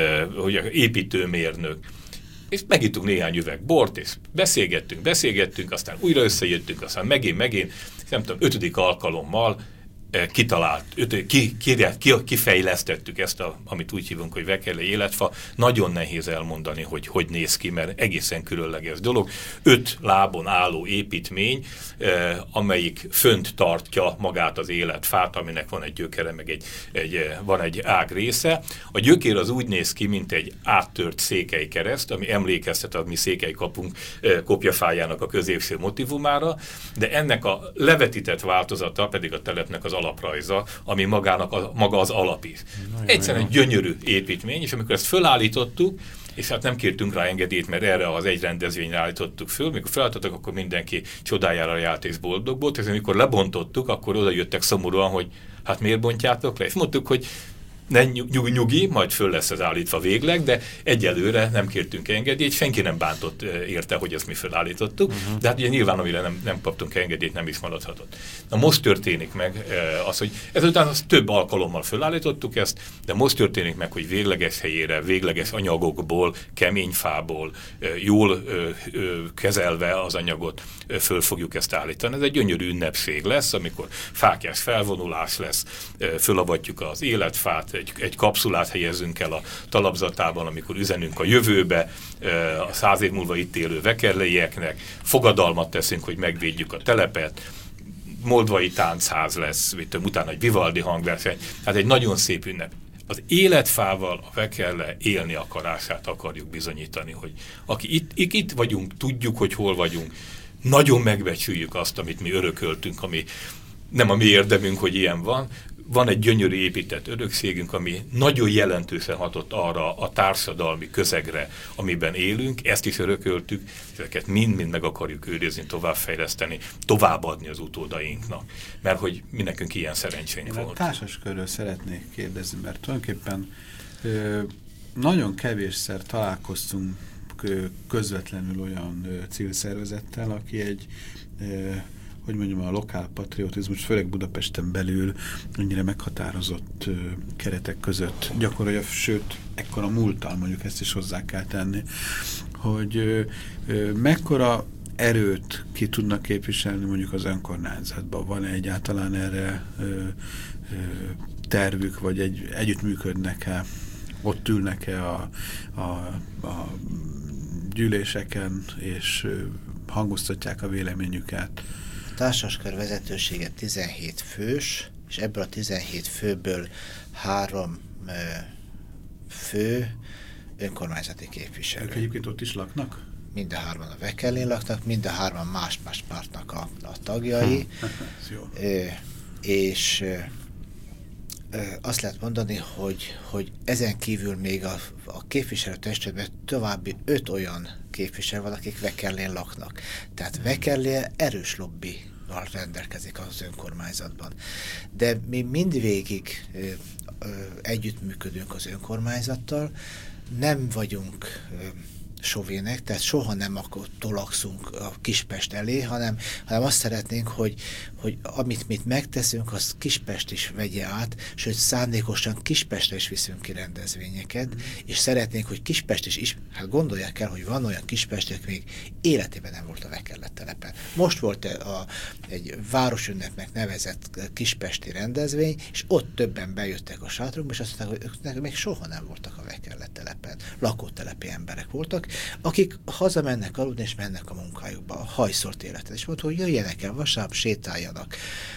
építőmérnök, és megittunk néhány üveg bort, és beszélgettünk, beszélgettünk, aztán újra összejöttünk, aztán megint, megint, nem tudom, ötödik alkalommal kitalált, ki, ki, ki, kifejlesztettük ezt, a, amit úgy hívunk, hogy Vekkerle életfa. Nagyon nehéz elmondani, hogy hogy néz ki, mert egészen különleges dolog. Öt lábon álló építmény, eh, amelyik fönt tartja magát az életfát, aminek van egy gyökere, meg egy, egy, van egy ág része. A gyökér az úgy néz ki, mint egy áttört székely kereszt, ami emlékeztet a mi székely kapunk eh, kopjafájának a középső motivumára, de ennek a levetített változata pedig a telepnek az alaprajza, ami magának a, maga az alap is. Egyszerűen egy gyönyörű építmény, és amikor ezt fölállítottuk, és hát nem kértünk rá engedélyt, mert erre az egy rendezvényre állítottuk föl, mikor felállítottuk, akkor mindenki csodájára járt és boldog volt, és amikor lebontottuk, akkor oda jöttek szomorúan, hogy hát miért bontjátok le? És mondtuk, hogy ne nyug, nyugi, majd föl lesz ez állítva végleg, de egyelőre nem kértünk engedélyt, senki nem bántott érte, hogy ezt mi felállítottuk, uh-huh. de hát ugye nyilván, amire nem, nem kaptunk engedélyt, nem is maradhatott. Na most történik meg az, hogy ezután az több alkalommal felállítottuk ezt, de most történik meg, hogy végleges helyére, végleges anyagokból, kemény fából, jól kezelve az anyagot föl fogjuk ezt állítani. Ez egy gyönyörű ünnepség lesz, amikor fáklyás felvonulás lesz, fölavatjuk az életfát, Egy, egy kapszulát helyezünk el a talapzatában, amikor üzenünk a jövőbe, a száz év múlva itt élő vekerleieknek, fogadalmat teszünk, hogy megvédjük a telepet, moldvai táncház lesz, tudom, utána egy Vivaldi hangverseny, tehát egy nagyon szép ünnep. Az életfával a Vekkerle élni akarását akarjuk bizonyítani, hogy aki itt, itt vagyunk, tudjuk, hogy hol vagyunk, nagyon megbecsüljük azt, amit mi örököltünk, ami nem a mi érdemünk, hogy ilyen van. Van egy gyönyörű épített örökségünk, ami nagyon jelentősen hatott arra a társadalmi közegre, amiben élünk, ezt is örököltük, ezeket mind-mind meg akarjuk őrizni, továbbfejleszteni, továbbadni az utódainknak, mert hogy mi nekünk ilyen szerencsénk Én volt. A társaskörről szeretnék kérdezni, mert tulajdonképpen ö, nagyon kevésszer találkoztunk ö, közvetlenül olyan ö, civil szervezettel, aki egy ö, hogy mondjam, a lokál patriotizmus, főleg Budapesten belül annyira meghatározott ö, keretek között gyakorolja, sőt, ekkora múlttal, mondjuk ezt is hozzá kell tenni, hogy ö, ö, mekkora erőt ki tudnak képviselni mondjuk az önkormányzatban. Van-e egyáltalán erre ö, ö, tervük, vagy egy, együttműködnek-e, ott ülnek-e a, a, a gyűléseken, és ö, hangoztatják a véleményüket? A társaskör vezetősége tizenhét fős, és ebből a tizenhét főből három ö, fő önkormányzati képviselő. Ők egyébként ott is laknak? Mind a hárman a Vekkerlén laknak, mind a hárman más-más pártnak a, a tagjai. ö, és ö, ö, azt lehet mondani, hogy, hogy ezen kívül még a, a képviselőtestületben további öt olyan képviselő van, akik Vekkerlén laknak. Tehát Vekkerlén erős lobby rendelkezik az önkormányzatban. De mi mindvégig ö, ö, együttműködünk az önkormányzattal, nem vagyunk ö, sovének, tehát soha nem akkor tolakszunk a Kispest elé, hanem, hanem azt szeretnénk, hogy, hogy amit mit megteszünk, azt Kispest is vegye át, sőt szándékosan Kispestre is viszünk ki rendezvényeket, mm. és szeretnénk, hogy Kispest is, is, hát gondolják el, hogy van olyan Kispestek, még életében nem volt a Vekkerle telepen. Most volt a, egy városünnepnek nevezett kispesti rendezvény, és ott többen bejöttek a sátorokba, és azt mondták, hogy ők még soha nem voltak a Vekkerle telepen. Lakótelepi emberek voltak, akik hazamennek aludni, és mennek a munkájukba, a hajszolt életet. És mondta, hogy jöjjenek el vasárnap, sétáljanak.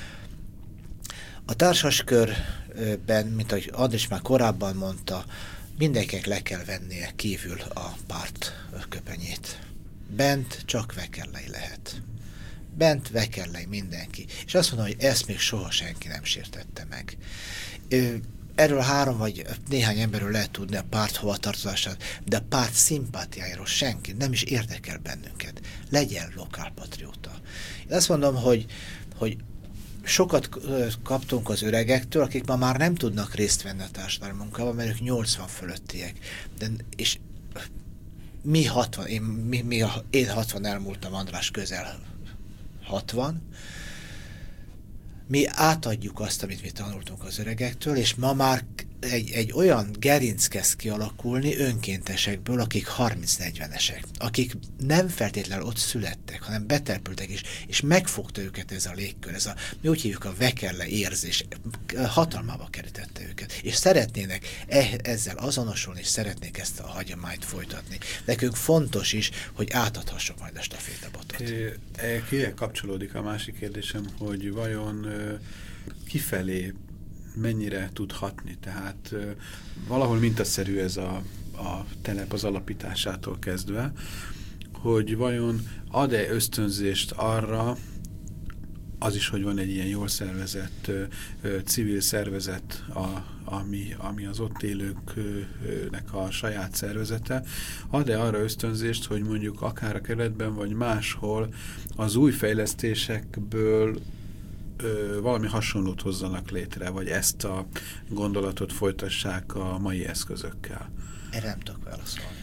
A társaskörben, mint ahogy Andris már korábban mondta, mindenkinek le kell vennie kívül a párt köpenyét. Bent csak Vekkerlei lehet. Bent Vekkerlei mindenki. És azt mondom, hogy ezt még soha senki nem sértette meg. Erről három vagy néhány emberről lehet tudni a párt hovatartozását, de a párt szimpátiájáról senki nem is érdekel bennünket. Legyen lokálpatrióta. Én azt mondom, hogy, hogy sokat kaptunk az öregektől, akik ma már nem tudnak részt venni a társadalmi munkában, mert ők nyolcvan fölöttiek. De, és mi hatvan, én, mi, mi a, én hatvan elmúltam, András közel hatvan, mi átadjuk azt, amit mi tanultunk az öregektől, és ma már egy, egy olyan gerinc kezd kialakulni önkéntesekből, akik harminc-negyvenesek, akik nem feltétlenül ott születtek, hanem beterpültek is, és megfogta őket ez a légkör, ez a, mi úgy hívjuk a Wekerle érzés, hatalmába kerítette őket, és szeretnének e, ezzel azonosulni, és szeretnék ezt a hagyományt folytatni. Nekünk fontos is, hogy átadhassuk majd a stafétabotot. Kivel kapcsolódik a másik kérdésem, hogy vajon kifelé mennyire tud hatni, tehát valahol mintaszerű ez a, a telep az alapításától kezdve, hogy vajon ad-e ösztönzést arra, az is, hogy van egy ilyen jól szervezett civil szervezet, a, ami, ami az ott élőknek a saját szervezete, ad-e arra ösztönzést, hogy mondjuk akár a kerületben, vagy máshol az új fejlesztésekből Ö, valami hasonlót hozzanak létre, vagy ezt a gondolatot folytassák a mai eszközökkel? Erre nem tudok válaszolni.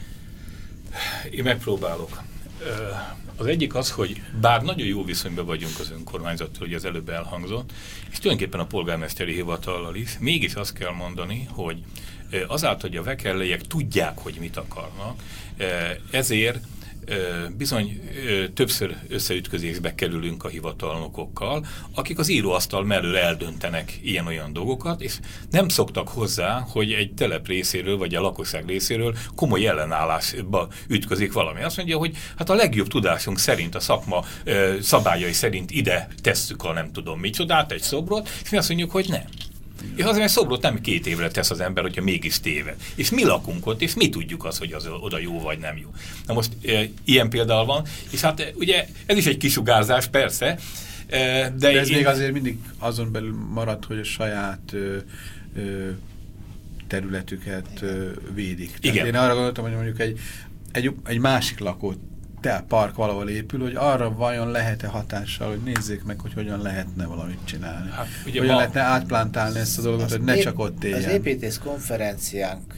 Én megpróbálok. Az egyik az, hogy bár nagyon jó viszonyban vagyunk az önkormányzattal, hogy az előbb elhangzott, és tulajdonképpen a polgármesteri hivatallal is, mégis azt kell mondani, hogy azáltal, hogy a vekerleiek tudják, hogy mit akarnak, ezért bizony többször összeütközésbe kerülünk a hivatalnokokkal, akik az íróasztal mellől eldöntenek ilyen-olyan dolgokat, és nem szoktak hozzá, hogy egy telep részéről, vagy a lakosság részéről komoly ellenállásba ütközik valami. Azt mondja, hogy hát a legjobb tudásunk szerint, a szakma szabályai szerint ide tesszük a nem tudom micsodát, egy szobrot, és mi azt mondjuk, hogy nem. És azért, mert szobrot nem két évre tesz az ember, hogyha mégis téved. És mi lakunk ott, és mi tudjuk azt, hogy az oda jó vagy nem jó. Na most e, ilyen például van, és hát e, ugye ez is egy kisugárzás, persze, e, de, de ez én... még azért mindig azon belül marad, hogy a saját ö, ö, területüket ö, védik. Tehát igen. Én arra gondoltam, hogy mondjuk egy, egy, egy másik lakót te park valahol épül, hogy arra vajon lehet-e hatással, hogy nézzék meg, hogy hogyan lehetne valamit csinálni. Hát, hogyan ma... lehetne átplántálni ezt a dolgot, az hogy ne ép, csak ott éljen. Az építész konferenciánk,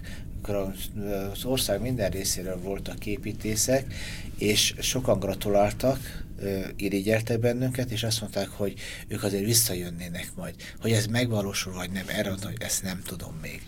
az ország minden részéről voltak építészek, és sokan gratuláltak, irigyeltek bennünket, és azt mondták, hogy ők azért visszajönnének majd. Hogy ez megvalósul, vagy nem, erre mondtam, hogy ezt nem tudom még.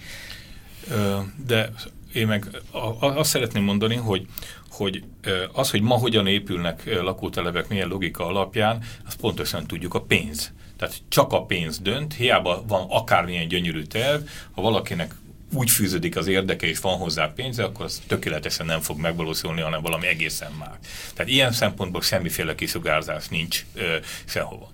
De én meg azt szeretném mondani, hogy hogy az, hogy ma hogyan épülnek lakótelepek, milyen logika alapján, azt pontosan tudjuk, a pénz. Tehát csak a pénz dönt, hiába van akármilyen gyönyörű terv, ha valakinek úgy fűződik az érdeke, és van hozzá pénze, akkor az tökéletesen nem fog megvalósulni, hanem valami egészen más. Tehát ilyen szempontból semmiféle kisugárzás nincs ö, sehova.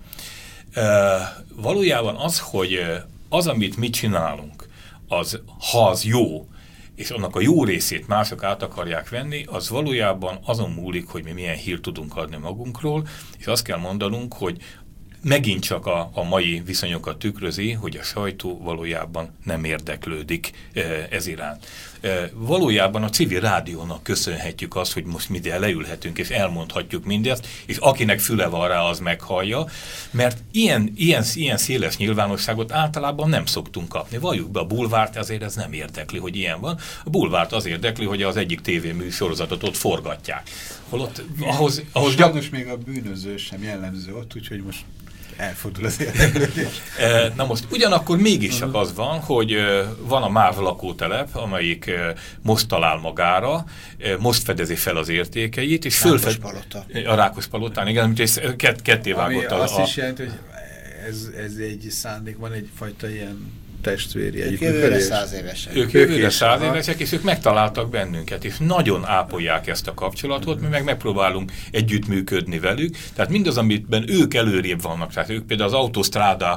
Ö, valójában az, hogy az, amit mi csinálunk, az, ha az jó, és annak a jó részét mások át akarják venni, az valójában azon múlik, hogy mi milyen hírt tudunk adni magunkról, és azt kell mondanunk, hogy megint csak a, a mai viszonyokat tükrözi, hogy a sajtó valójában nem érdeklődik ez iránt. Valójában a civil rádiónak köszönhetjük azt, hogy most ide leülhetünk és elmondhatjuk mindezt, és akinek füle van rá, az meghallja, mert ilyen, ilyen, ilyen széles nyilvánosságot általában nem szoktunk kapni. Valljuk be, a bulvárt azért ez nem érdekli, hogy ilyen van. A bulvárt az érdekli, hogy az egyik tévéműsorozatot ott forgatják. Holott ahhoz... ahhoz Sajnos gyak... még a bűnöző sem jellemző ott, úgyhogy most elfordul az érdeklődés. Na most ugyanakkor mégis csak az van, hogy van a MÁV lakótelep, amelyik most talál magára, most fedezi fel az értékeit, és fölfed... A Rákospalotán, igen, amit kett, ketté vágott. Ami azt a... is jelenti, hogy ez, ez egy szándék, van egyfajta ilyen testvéri együttműködés. Ők jövőre száz évesek. Ők jövőre száz évesek, és ők megtaláltak bennünket, és nagyon ápolják ezt a kapcsolatot, mi meg megpróbálunk együttműködni velük, tehát mindaz, amitben ők előrébb vannak, tehát ők például az autosztráda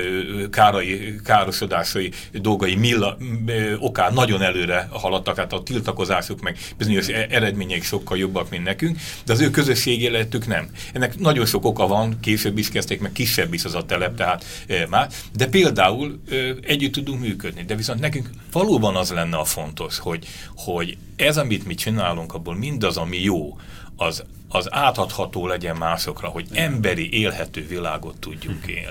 kárai, károsodásai dolgai milla, okán nagyon előre haladtak, tehát a tiltakozásuk meg bizonyos eredményeik sokkal jobbak, mint nekünk, de az ő közösségi életük nem. Ennek nagyon sok oka van, később is kezdték, meg kisebb is az a telep, tehát már, de például együtt tudunk működni, de viszont nekünk valóban az lenne a fontos, hogy, hogy ez, amit mi csinálunk, abból mindaz, ami jó, az, az átadható legyen másokra, hogy emberi, élhető világot tudjunk élni.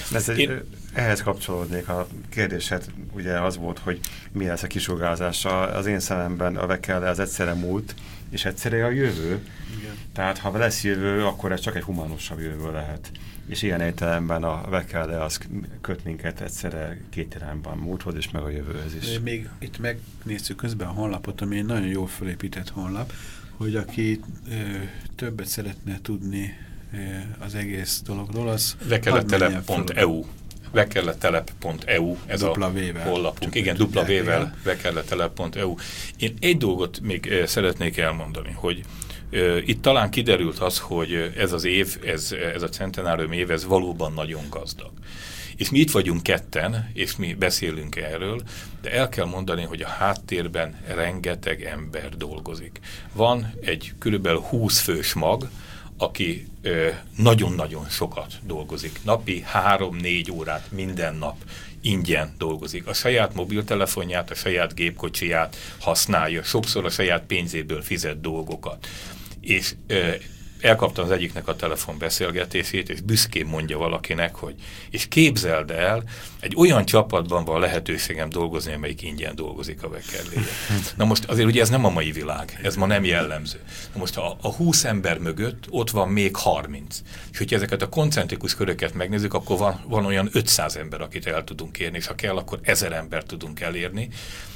Ez egy, Én... Ehhez kapcsolódnék a kérdésed, ugye az volt, hogy mi lesz a kisugárzás. Az én szememben a Vekelle az egyszerre múlt, és egyszerre a jövő. Igen. Tehát ha lesz jövő, akkor ez csak egy humánusabb jövő lehet. És ilyen értelemben a Vekelle az köt minket egyszerre két irányban, múlthoz és meg a jövőhöz is. De még itt megnézzük közben a honlapot, ami egy nagyon jól felépített honlap, hogy aki ö, többet szeretne tudni ö, az egész dologról, az vekelletelep pont e u vekelletelep pont e u ez dupla a V-vel. Honlapunk. Igen, dupla V-vel vekelletelep pont e u. Én egy dolgot még uh, szeretnék elmondani, hogy uh, itt talán kiderült az, hogy ez az év, ez, ez a centenárium év, ez valóban nagyon gazdag. És mi itt vagyunk ketten, és mi beszélünk erről, de el kell mondani, hogy a háttérben rengeteg ember dolgozik. Van egy körülbelül húsz fős mag, aki nagyon-nagyon sokat dolgozik. Napi három-négy órát minden nap ingyen dolgozik. A saját mobiltelefonját, a saját gépkocsiját használja, sokszor a saját pénzéből fizet dolgokat. És ö, elkaptam az egyiknek a telefonbeszélgetését, és büszkén mondja valakinek, hogy és képzeld el, egy olyan csapatban van lehetőségem dolgozni, amelyik ingyen dolgozik a Vekellére. Na most azért ugye ez nem a mai világ, ez ma nem jellemző. Na most a, a húsz ember mögött ott van még harminc. És hogyha ezeket a koncentrikus köröket megnézzük, akkor van, van olyan ötszáz ember, akit el tudunk érni, és ha kell, akkor ezer ember tudunk elérni,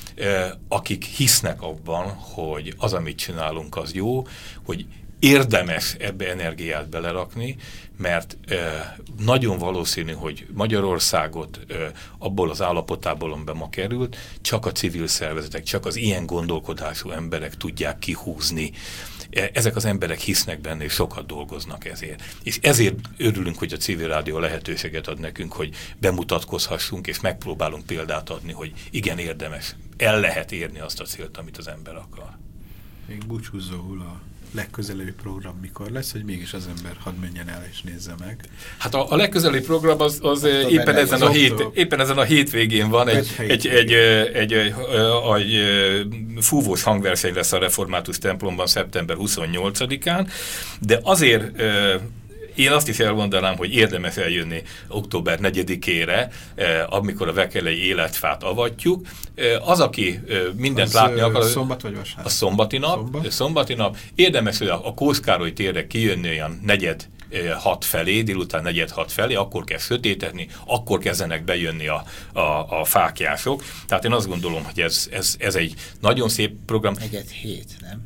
akik hisznek abban, hogy az, amit csinálunk, az jó, hogy érdemes ebbe energiát belerakni, mert e, nagyon valószínű, hogy Magyarországot e, abból az állapotából, amiben ma került, csak a civil szervezetek, csak az ilyen gondolkodású emberek tudják kihúzni. E, ezek az emberek hisznek benne, és sokat dolgoznak ezért. És ezért örülünk, hogy a civil rádió lehetőséget ad nekünk, hogy bemutatkozhassunk, és megpróbálunk példát adni, hogy igen, érdemes. El lehet érni azt a célt, amit az ember akar. Még búcsúzóul a legközelebbi program mikor lesz, hogy mégis az ember hadd menjen el és nézze meg? Hát a, a legközelebbi program az, az éppen, ezen a hét, éppen ezen a hétvégén van, egy, egy, egy, egy, egy, egy, egy fúvós hangverseny lesz a Református templomban szeptember huszonnyolcadikán, de azért én azt is elmondanám, hogy érdemes eljönni október negyedikére, eh, amikor a vekellei életfát avatjuk. Eh, az, aki eh, mindent az látni akar... Szombat vagy vasárnap? A szombati nap. Szombat. Szombati nap. Érdemes, hogy a, a Kószkároly térre kijönni olyan negyed eh, hat felé, délután negyed hat felé, akkor kell sötétedni, akkor kezdenek bejönni a, a, a fáklyások. Tehát én azt gondolom, hogy ez, ez, ez egy nagyon szép program. Negyed hét, nem?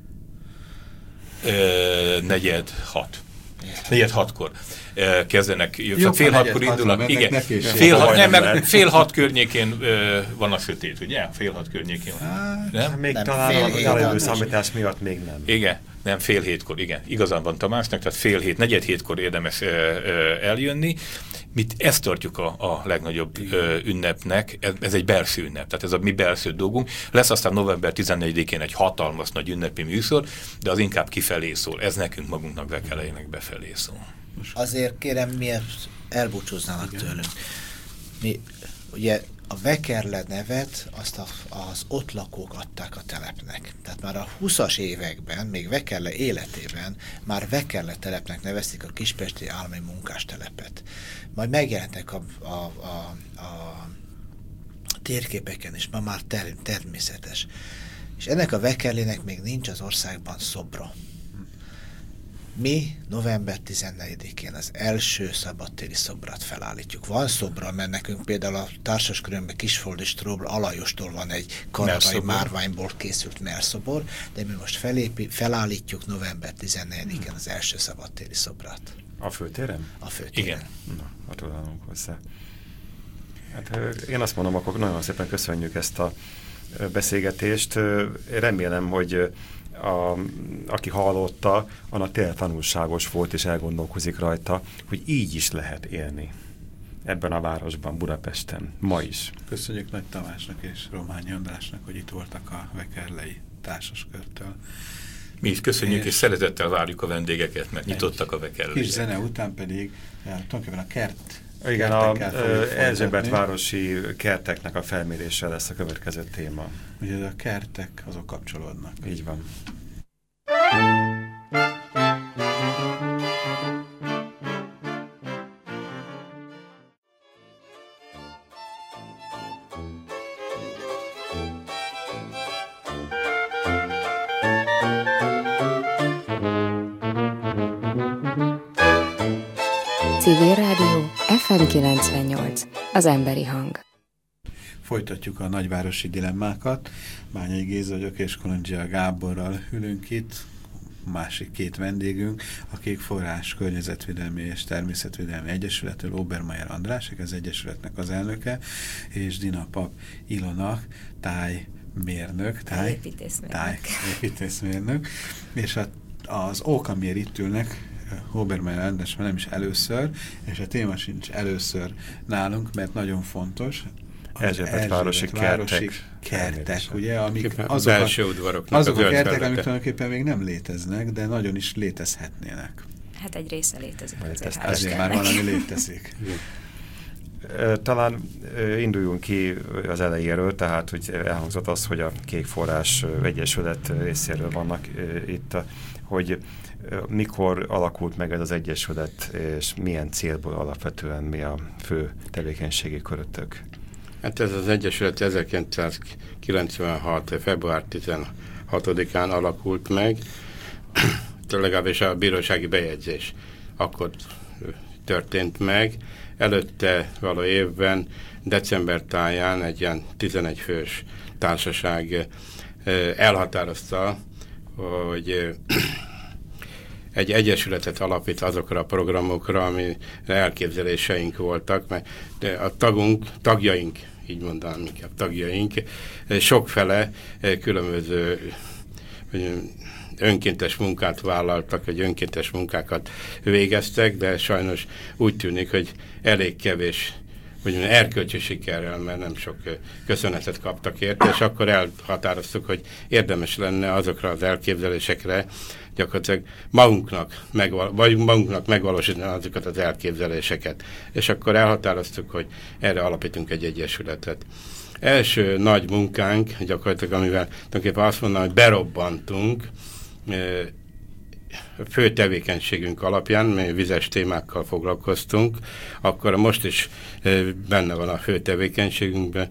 Eh, negyed hat. Negyed hatkor uh, kezdenek, jó, fél hatkor indulnak, igen, fél hat, nem, mert fél hat környékén uh, van a sötét, ugye? Fél hat környékén van. Hát, nem? Még nem, talán a jelenlő számítás miatt még nem. Igen, nem, fél hétkor, igen. Igazán van Tamásnak, tehát fél hét, negyed hétkor érdemes uh, uh, eljönni. Mit ezt tartjuk a, a legnagyobb uh, ünnepnek, ez, ez egy belső ünnep, tehát ez a mi belső dolgunk. Lesz aztán november tizennegyedikén egy hatalmas nagy ünnepi műsor, de az inkább kifelé szól. Ez nekünk magunknak Vekelejének befelé szól. Azért kérem, miért elbúcsúznának tőlünk. Mi, ugye a Vekerle nevet azt a, az ott lakók adták a telepnek. Tehát már a húszas években, még Vekerle életében már Vekerle telepnek nevezték a kispesti állami munkástelepet. Majd megjelentek a, a, a, a térképeken is, ma már ter, természetes. És ennek a Vekerlének még nincs az országban szobra. Mi november tizennegyedikén az első szabadtéri szobrát felállítjuk. Van szobra, mert nekünk például a társaskörünkben Kisfoldi Stróbl Alajostól van egy kanarai márványból készült merszobor, de mi most felépi, felállítjuk november tizennegyedikén az első szabadtéri szobrát. A főtéren? A főtéren. Igen. Na, hát tudunk hozzá. Hát, én azt mondom, akkor nagyon szépen köszönjük ezt a beszélgetést. Remélem, hogy A, aki hallotta, annak tényleg tanulságos volt, és elgondolkozik rajta, hogy így is lehet élni ebben a városban, Budapesten, ma is. Köszönjük Nagy Tamásnak és Rományi Andrásnak, hogy itt voltak a vekerlei társaskörtől. Mi is köszönjük, és, és szeretettel várjuk a vendégeket, mert nyitottak a Vekerlei. Kis zene után pedig tulajdonképpen a kert. Igen, a Erzsébet városi kerteknek a felmérése lesz a következő téma. Ugye a kertek, azok kapcsolódnak. Így van. Civil Rádió ef em kilencvennyolc, az emberi hang. Folytatjuk a nagyvárosi dilemmákat. Bányai Géza vagyok és Kolondzsia Gáborral ülünk itt. Másik két vendégünk, a Kék Forrás Környezetvédelmi és Természetvédelmi Egyesületől Obermeier András, az Egyesületnek az elnöke, és Dina Pap Ilona, tájmérnök, táj, építészmérnök. tájépítészmérnök, és a, az ok, amiért itt ülnek, Obermeier András már nem is először, és a téma sincs először nálunk, mert nagyon fontos. Erzsébet városi kertek, kertek ugye, amik azok a, azok a kertek, amik tulajdonképpen még nem léteznek, de nagyon is létezhetnének. Hát egy része létezik. Azért, azért már valami létezik. Talán induljunk ki az elejéről, tehát hogy elhangzott az, hogy a Kék Forrás Egyesület részéről vannak itt, hogy mikor alakult meg ez az egyesület, és milyen célból alapvetően mi a fő tevékenységi köröttök? Hát ez az egyesület ezerkilencszázkilencvenhat. február tizenhatodikán alakult meg, legalábbis a bírósági bejegyzés akkor történt meg. Előtte való évben, december táján egy ilyen tizenegy fős társaság elhatározta, hogy egy egyesületet alapít azokra a programokra, ami elképzeléseink voltak, mert a tagunk, tagjaink, így mondanám inkább tagjaink, sokfele különböző önkéntes munkát vállaltak, vagy önkéntes munkákat végeztek, de sajnos úgy tűnik, hogy elég kevés, hogy erkölcsi sikerrel, mert nem sok köszönetet kaptak érte, és akkor elhatároztuk, hogy érdemes lenne azokra az elképzelésekre gyakorlatilag magunknak, megval- vagy magunknak megvalósítani azokat az elképzeléseket. És akkor elhatároztuk, hogy erre alapítunk egy egyesületet. Első nagy munkánk, gyakorlatilag amivel tulajdonképpen azt mondanám, hogy berobbantunk, fő tevékenységünk alapján, mi vizes témákkal foglalkoztunk, akkor most is benne van a fő tevékenységünkben.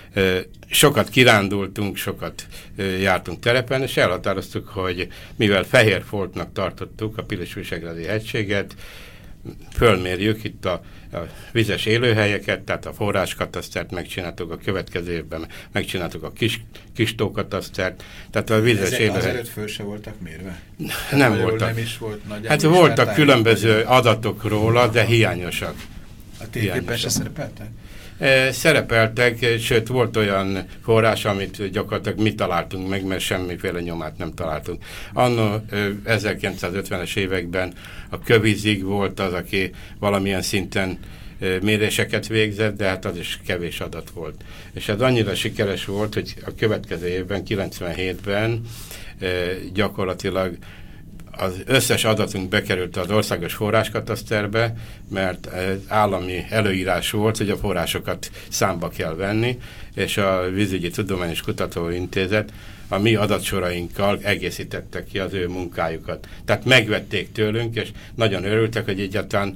Sokat kirándultunk, sokat jártunk terepen, és elhatároztuk, hogy mivel Fehérfoltnak tartottuk a Pilis-Visegrádi hegységet, fölmérjük itt a, a vizes élőhelyeket, tehát a forráskatasztert megcsináltuk, a következő évben megcsináltuk a kis, kis tókatasztert, tehát a vizes Ezek élőhely... Azelőtt föl se voltak mérve? Nem Magyarul voltak. Nem is volt nagyjából. Hát voltak különböző adatok róla, de hiányosak. A térképen se szerepeltek? Szerepeltek, sőt volt olyan forrás, amit gyakorlatilag mi találtunk meg, mert semmiféle nyomát nem találtunk. Anno ezerkilencszázötvenes években a Kövizig volt az, aki valamilyen szinten méréseket végzett, de hát az is kevés adat volt. És ez annyira sikeres volt, hogy a következő évben, kilencvenhétben gyakorlatilag az összes adatunk bekerült az országos forráskataszterbe, mert állami előírás volt, hogy a forrásokat számba kell venni, és a Vízügyi Tudományos Kutatóintézet a mi adatsorainkkal egészítettek ki az ő munkájukat. Tehát megvették tőlünk, és nagyon örültek, hogy egyáltalán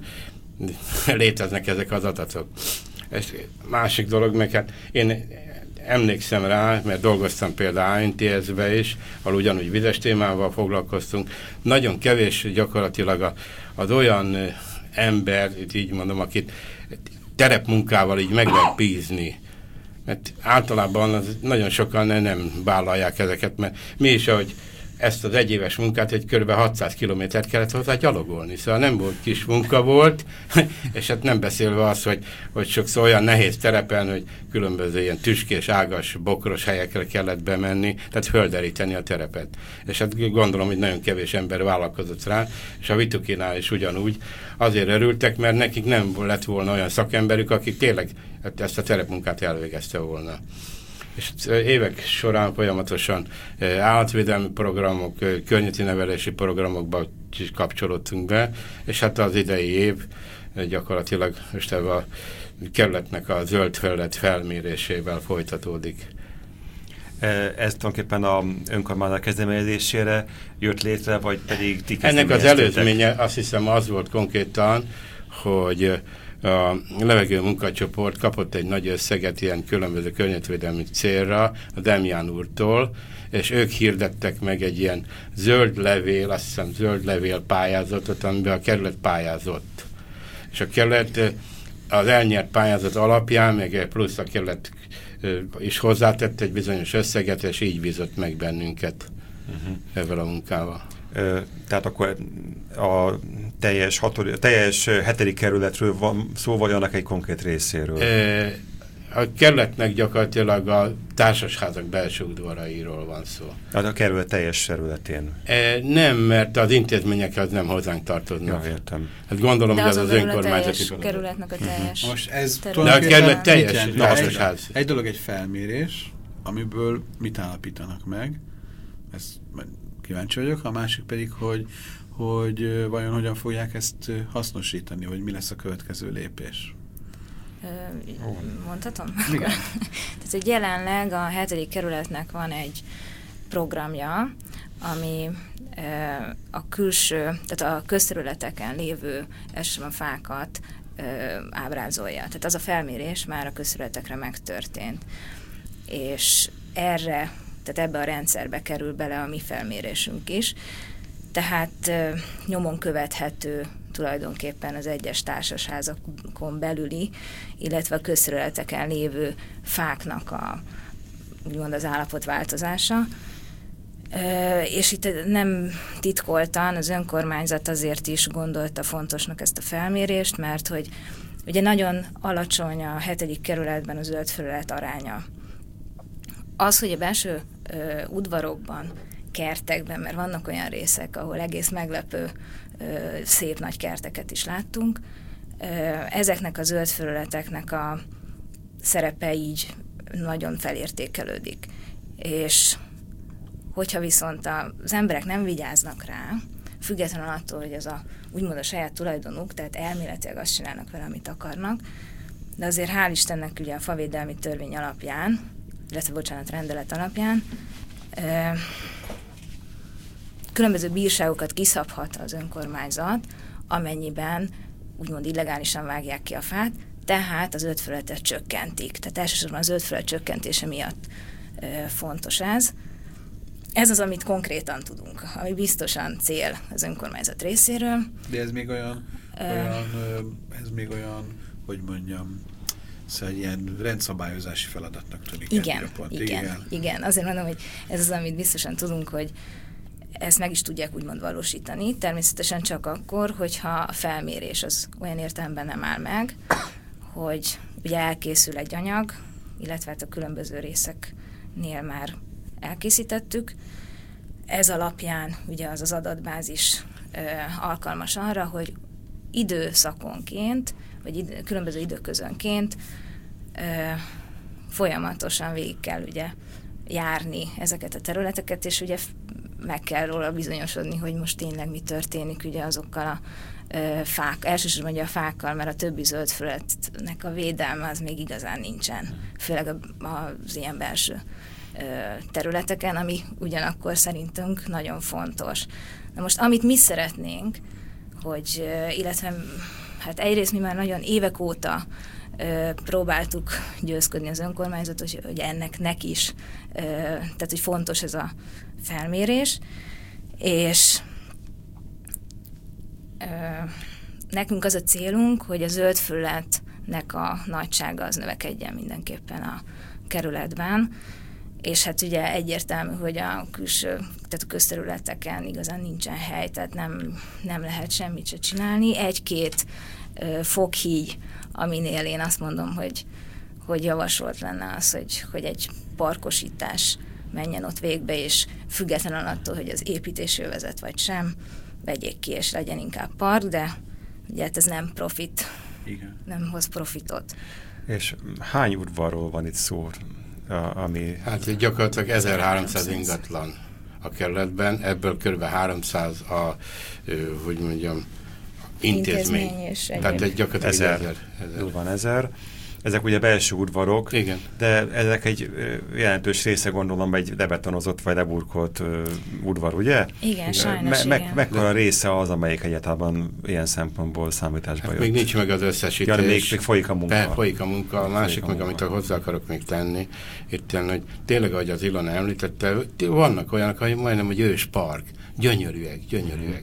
léteznek ezek az adatok. És másik dolog, meg hát én emlékszem rá, mert dolgoztam például á en té es-be is, ahol ugyanúgy vizes témával foglalkoztunk. Nagyon kevés gyakorlatilag az olyan ember, itt így mondom, akit terepmunkával így meg lehet bízni. Mert általában az nagyon sokan nem vállalják ezeket, mert mi is, ahogy ezt az egyéves munkát, egy kb. hatszáz kilométert kellett hozzá gyalogolni. Szóval nem volt kis munka volt, és hát nem beszélve az, hogy, hogy sokszor olyan nehéz terepen, hogy különböző ilyen tüskés, ágas, bokros helyekre kellett bemenni, tehát földeríteni a terepet. És hát gondolom, hogy nagyon kevés ember vállalkozott rá, és a Vitukinál is ugyanúgy azért örültek, mert nekik nem lett volna olyan szakemberük, akik tényleg ezt a terepmunkát elvégezte volna. És évek során folyamatosan állatvédelmi programok, környezeti nevelési programokba is kapcsolódtunk be, és hát az idei év gyakorlatilag most ebben a kerületnek a zöld felület felmérésével folytatódik. Ez tulajdonképpen a önkormányzat kezdeményezésére jött létre, vagy pedig ti Ennek az előzménye azt hiszem az volt konkrétan, hogy a levegő munkacsoport kapott egy nagy összeget ilyen különböző környezetvédelmi célra a Demján úrtól, és ők hirdettek meg egy ilyen zöld levél, azt hiszem zöld levél pályázatot, amiben a kerület pályázott. És a kerület az elnyert pályázat alapján, meg plusz a kerület is hozzátett egy bizonyos összeget, és így bízott meg bennünket uh-huh. ezzel a munkával. Ö, tehát akkor a teljes, hatod, teljes hetedik kerületről van szó, vagy annak egy konkrét részéről? Ö, a kerületnek gyakorlatilag a társasházak belső udvarairól van szó. Hát a kerület teljes területén? E, nem, mert az intézmények az nem hozzánk tartoznak. Ja, értem. Hát gondolom, de hogy az az, az önkormányzati teljes kerületnek a teljes uh-huh. Most ez de a kerület teljes társasház. Egy, egy dolog egy felmérés, amiből mit állapítanak meg. Ezt kíváncsi vagyok. A másik pedig, hogy, hogy vajon hogyan fogják ezt hasznosítani, hogy mi lesz a következő lépés. Mondhatom? Igen. Tehát, hogy jelenleg a hetedik kerületnek van egy programja, ami a külső, tehát a közterületeken lévő elsősorban fákat ábrázolja. Tehát az a felmérés már a közterületekre megtörtént. És erre, tehát ebbe a rendszerbe kerül bele a mi felmérésünk is. Tehát nyomon követhető tulajdonképpen az egyes társasházakon belüli, illetve a közterületeken lévő fáknak a, úgymond az állapotváltozása. E, és itt nem titkoltan az önkormányzat azért is gondolta fontosnak ezt a felmérést, mert hogy ugye nagyon alacsony a hetedik kerületben az zöld felület aránya. Az, hogy a belső ö, udvarokban, kertekben, mert vannak olyan részek, ahol egész meglepő szép nagy kerteket is láttunk. Ezeknek a zöld felületeknek a szerepe így nagyon felértékelődik. És hogyha viszont az emberek nem vigyáznak rá, függetlenül attól, hogy ez a úgymond a saját tulajdonuk, tehát elméletileg azt csinálnak vele, amit akarnak, de azért hál' Istennek ugye a favédelmi törvény alapján, illetve bocsánat, rendelet alapján különböző bírságokat kiszabhat az önkormányzat, amennyiben úgymond illegálisan vágják ki a fát, tehát az zöld felületet csökkentik. Tehát elsősorban a zöld felület csökkentése miatt e, fontos ez. Ez az, amit konkrétan tudunk, ami biztosan cél az önkormányzat részéről. De ez még olyan, uh, olyan ez még olyan, hogy mondjam, szóval ilyen rendszabályozási feladatnak tűnik. Igen, igen, igen, igen. Azért mondom, hogy ez az, amit biztosan tudunk, hogy ezt meg is tudják úgymond valósítani. Természetesen csak akkor, hogyha a felmérés az olyan értelemben nem áll meg, hogy ugye elkészül egy anyag, illetve hát a különböző részeknél már elkészítettük. Ez alapján ugye az az adatbázis ö, alkalmas arra, hogy időszakonként, vagy idő, különböző időközönként ö, folyamatosan végig kell ugye járni ezeket a területeket, és ugye meg kell róla bizonyosodni, hogy most tényleg mi történik ugye azokkal a ö, fák, elsősorban ugye a fákkal, mert a többi zöld felületnek a védelme az még igazán nincsen, főleg az ilyen belső ö, területeken, ami ugyanakkor szerintünk nagyon fontos. Na most, amit mi szeretnénk, hogy, ö, illetve hát egyrészt mi már nagyon évek óta ö, próbáltuk győzködni az önkormányzatot, hogy, hogy ennek neki is, ö, tehát hogy fontos ez a felmérés, és ö, nekünk az a célunk, hogy a zöld felületnek a nagysága az növekedjen mindenképpen a kerületben, és hát ugye egyértelmű, hogy a külső, tehát a közterületeken igazán nincsen hely, tehát nem, nem lehet semmit se csinálni. Egy-két ö, foghíj, aminél én azt mondom, hogy, hogy javasolt lenne az, hogy, hogy egy parkosítás menjen ott végbe, és függetlenül attól, hogy az építésű vezet vagy sem, vegyék ki, és legyen inkább park, de ugye hát ez nem profit, igen. Nem hoz profitot. És hány udvarról van itt szó? Ami... Hát gyakorlatilag ezerháromszáz ingatlan a kerületben, ebből kb. háromszáz a, hogy mondjam, intézmény. intézmény és Tehát egy gyakorlatilag ezer. ezer, ezer. Van ezer. Ezek ugye belső udvarok, igen. De ezek egy jelentős része, gondolom, egy lebetonozott vagy leburkolt uh, udvar, ugye? Igen, sajnos, me- igen. Me- mekkora része az, amelyik egyáltalán ilyen szempontból számításba hát jött? Még nincs meg az összesítés. Ja, még, még folyik a munka. Be, folyik a munka. A másik, a meg munka. amit hozzá akarok még tenni, itt hogy tényleg, ahogy az Ilona említette, vannak olyanok, hogy majdnem, hogy őspark, gyönyörűek, gyönyörűek.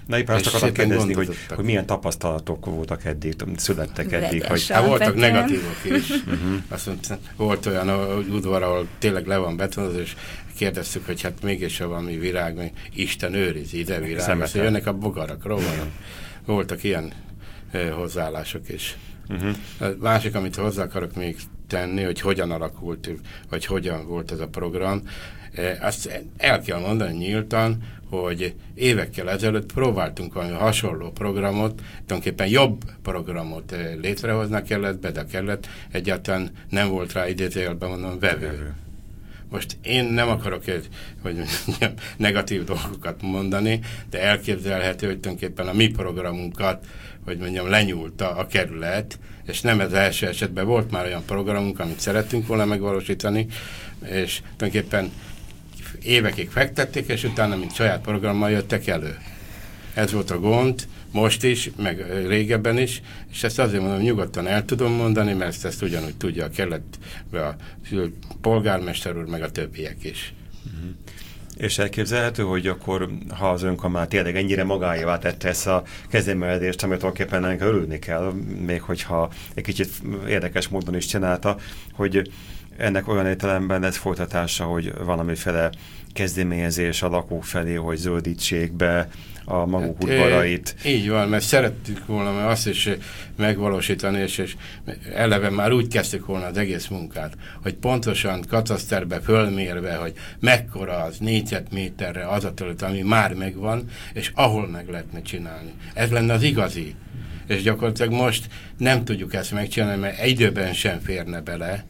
Na éppen azt akartam kérdezni, hogy, hogy milyen tapasztalatok voltak eddig, születtek eddig. Hogy... Hát voltak negatívok is. uh-huh. Azt mondta, volt olyan udvar, ahol tényleg le van betonozva, és kérdeztük, hogy hát mégis ha valami virág, még Isten őriz ide virág, azt jönnek a bogarak, rovarok. Voltak ilyen eh, hozzáállások is. Uh-huh. A másik, amit hozzá akarok még tenni, hogy hogyan alakult, vagy hogyan volt ez a program, eh, azt el kell mondani nyíltan, hogy évekkel ezelőtt próbáltunk valami hasonló programot, tulajdonképpen jobb programot eh, létrehozni kellett, be de kellett, egyáltalán nem volt rá idézőjelben mondom vevő. Most én nem akarok egy, hogy mondjam, negatív dolgokat mondani, de elképzelhető, hogy tulajdonképpen a mi programunkat, hogy mondjam, lenyúlta a kerület, és nem ez első esetben volt már olyan programunk, amit szerettünk volna megvalósítani, és tulajdonképpen évekig fektették, és utána, mint saját programmal jöttek elő. Ez volt a gond, most is, meg régebben is, és ezt azért mondom, nyugodtan el tudom mondani, mert ezt, ezt ugyanúgy tudja a keletbe a polgármester úr, meg a többiek is. Uh-huh. És elképzelhető, hogy akkor, ha az önkormányzat tényleg ennyire magáévá tette ezt a kezdeményezést, amit tulajdonképpen ennek örülni kell, még hogyha egy kicsit érdekes módon is csinálta, hogy ennek olyan értelemben lesz folytatása, hogy valamiféle kezdeményezés a lakók felé, hogy zöldítsék be a maguk hát, udvarait. Így van, mert szerettük volna mert azt is megvalósítani, és, és eleve már úgy kezdtük volna az egész munkát, hogy pontosan kataszterbe fölmérve, hogy mekkora az négyzetméterre az a terület, ami már megvan, és ahol meg lehetne csinálni. Ez lenne az igazi. És gyakorlatilag most nem tudjuk ezt megcsinálni, mert egy időben sem férne bele,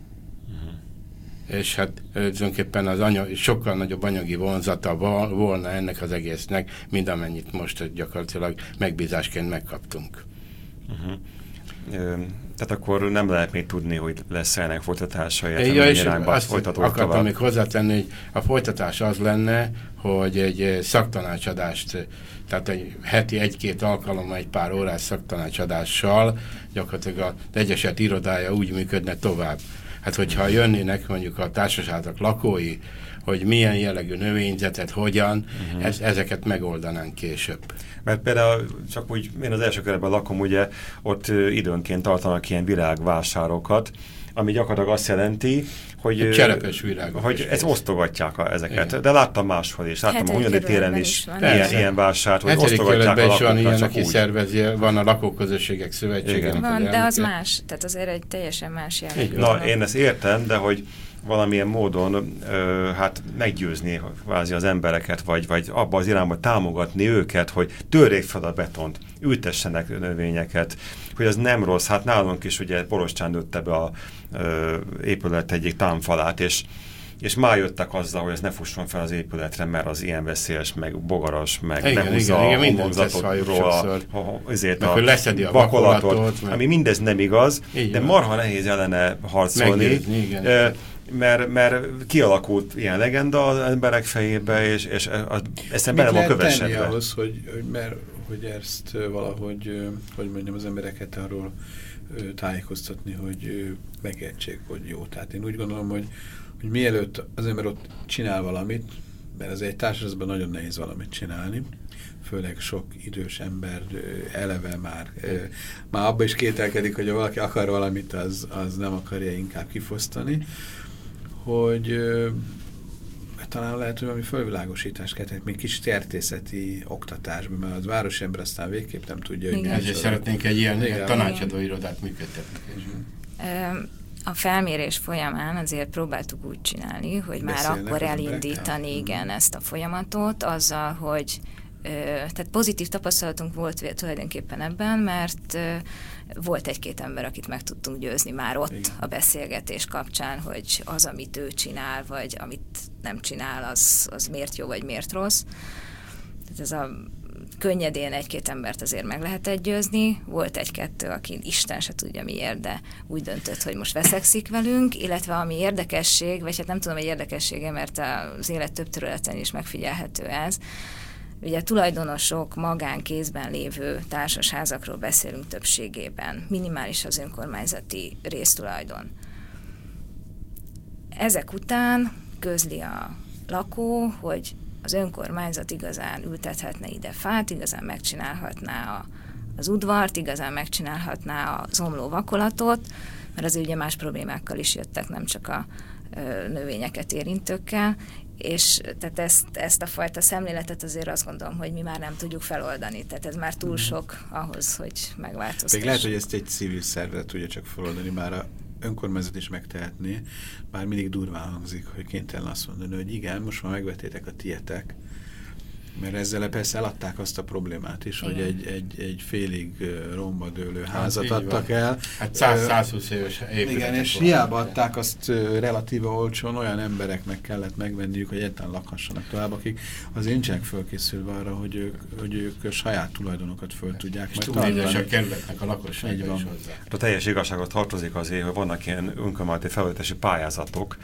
és hát tulajdonképpen az anyag, sokkal nagyobb anyagi vonzata volna ennek az egésznek, mint amennyit most gyakorlatilag megbízásként megkaptunk. Uh-huh. Ö, tehát akkor nem lehet még tudni, hogy lesz ennek folytatása, ja, és azt akartam tovább. Még hozzátenni, hogy a folytatás az lenne, hogy egy szaktanácsadást, tehát egy heti egy-két alkalommal egy pár órás szaktanácsadással gyakorlatilag az Egyeset irodája úgy működne tovább. Hát, hogyha jönnének mondjuk a társaságok lakói, hogy milyen jellegű növényzetet, hogyan, uh-huh. ez, ezeket megoldanánk később. Mert például csak úgy, én az első körben lakom, ugye, ott időnként tartanak ilyen virágvásárokat, ami gyakorlatilag azt jelenti, hogy, cserepes virágok hogy ez osztogatják a, ezeket. Igen. De láttam máshol is, láttam a Hunyadi téren is, is ilyen, ilyen vásárt, hogy osztogatják a lakókra, van ilyen, aki szervezi, van a lakóközösségek szövetsége. Van, de az más, tehát azért egy teljesen más jellegű. Na, én ezt értem, de hogy valamilyen módon ö, hát meggyőzni kvázi az embereket, vagy, vagy abba az irányba támogatni őket, hogy törjék fel a betont, ültessenek növényeket, hogy ez nem rossz. Hát nálunk is ugye Borostyán nőtte be a ö, épület egyik támfalát, és, és már jöttek azzal, hogy ez ne fusson fel az épületre, mert az ilyen veszélyes, meg bogaras, meg igen, nem húzza a homlokzatotról azért a vakolatot, ami mindez nem igaz, így de van. Marha nehéz ellene harcolni. Meggyőzni, igen. Mert, mert kialakult ilyen legenda az emberek fejébe, és, és ezt bele van kövessedve. Mit lehet ahhoz, hogy, hogy, mert, hogy ezt valahogy, hogy mondjam, az embereket arról tájékoztatni, hogy megértsék, hogy jó. Tehát én úgy gondolom, hogy, hogy mielőtt az ember ott csinál valamit, mert ez egy társadalomban nagyon nehéz valamit csinálni, főleg sok idős ember eleve már, már abba is kételkedik, hogy ha valaki akar valamit, az, az nem akarja inkább kifosztani, hogy talán lehet, hogy valami fölvilágosítást kell tenni, még kis tertészeti oktatásban, mert az városi ember aztán végképp nem tudja, hogy mi. Ezért szeretnénk egy ilyen, ilyen tanácsadó irodát működtetni. A felmérés folyamán azért próbáltuk úgy csinálni, hogy Beszélnek már akkor elindítani igen, ezt a folyamatot, azzal, hogy tehát pozitív tapasztalatunk volt tulajdonképpen ebben, mert volt egy-két ember, akit meg tudtunk győzni már ott igen. a beszélgetés kapcsán, hogy az, amit ő csinál, vagy amit nem csinál, az, az miért jó, vagy miért rossz. Tehát ez a könnyedén egy-két embert azért meg lehetett győzni. Volt egy-kettő, aki Isten se tudja miért, de úgy döntött, hogy most veszekszik velünk, illetve ami érdekesség, vagy hát nem tudom, hogy érdekessége, mert az élet több területen is megfigyelhető ez. Ugye tulajdonosok magánkézben lévő társasházakról beszélünk többségében. Minimális az önkormányzati résztulajdon. Ezek után közli a lakó, hogy az önkormányzat igazán ültethetne ide fát, igazán megcsinálhatná a, az udvart, igazán megcsinálhatná a zomló vakolatot, mert azért ugye más problémákkal is jöttek, nem csak a ö, növényeket érintőkkel, és tehát ezt, ezt a fajta szemléletet azért azt gondolom, hogy mi már nem tudjuk feloldani, tehát ez már túl sok ahhoz, hogy megváltoztassuk. Még lehet, hogy ezt egy civil szervezet tudja csak feloldani, már a önkormányzat is megtehetné, bár mindig durván hangzik, hogy kénytelen azt mondani, hogy igen, most már megvettétek a tietek, mert ezzel persze eladták azt a problémát is, igen. hogy egy, egy, egy félig romba dőlő házat hát, adtak van. el. Hát száz-százhúsz éves épületek. Igen, és van. hiába adták azt relatíve olcsón, olyan embereknek kellett megvenniük, hogy egyáltalán lakhassanak tovább, akik azért nincsenek fölkészülve arra, hogy ők, hogy ők saját tulajdonokat föl tudják. És tulajdonos a kerületnek a lakossága is hozzá. A teljes igazságot tartozik azért, hogy vannak ilyen önkormányzati felültetési pályázatok,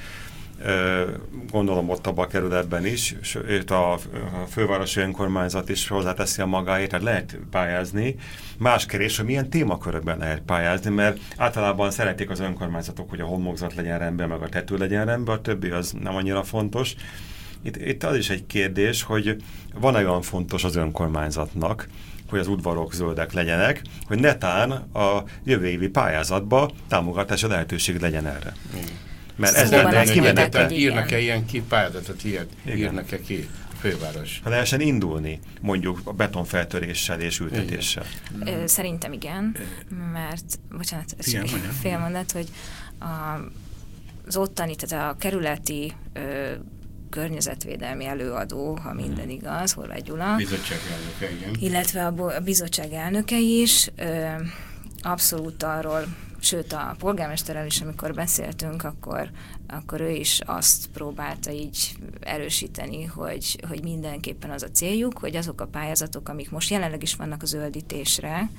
gondolom ott abban a kerületben is, és a fővárosi önkormányzat is hozzáteszi a magáét, tehát lehet pályázni. Más kérdés, hogy milyen témakörökben lehet pályázni, mert általában szeretik az önkormányzatok, hogy a homlokzat legyen rendben, meg a tető legyen rendben, a többi az nem annyira fontos. Itt, itt az is egy kérdés, hogy van olyan fontos az önkormányzatnak, hogy az udvarok zöldek legyenek, hogy netán a jövő évi pályázatban támogatási lehetőség legyen erre. Mm. Mert ez lenne kimenete. Írnak-e ilyen ki pályázatot, ilyet írnak-e ki főváros? Ha lehessen indulni, mondjuk a betonfeltöréssel és ültetéssel. Igen. Szerintem igen, mert, bocsánat, ez igen, csak fél mondat, hogy a, az ottani, tehát a kerületi ö, környezetvédelmi előadó, ha minden igaz, Horváth Gyula. Bizottság elnöke, igen. Illetve a, a bizottság elnöke is ö, abszolút arról, sőt a polgármesterrel is, amikor beszéltünk, akkor, akkor ő is azt próbálta így erősíteni, hogy, hogy mindenképpen az a céljuk, hogy azok a pályázatok, amik most jelenleg is vannak a zöldítésre,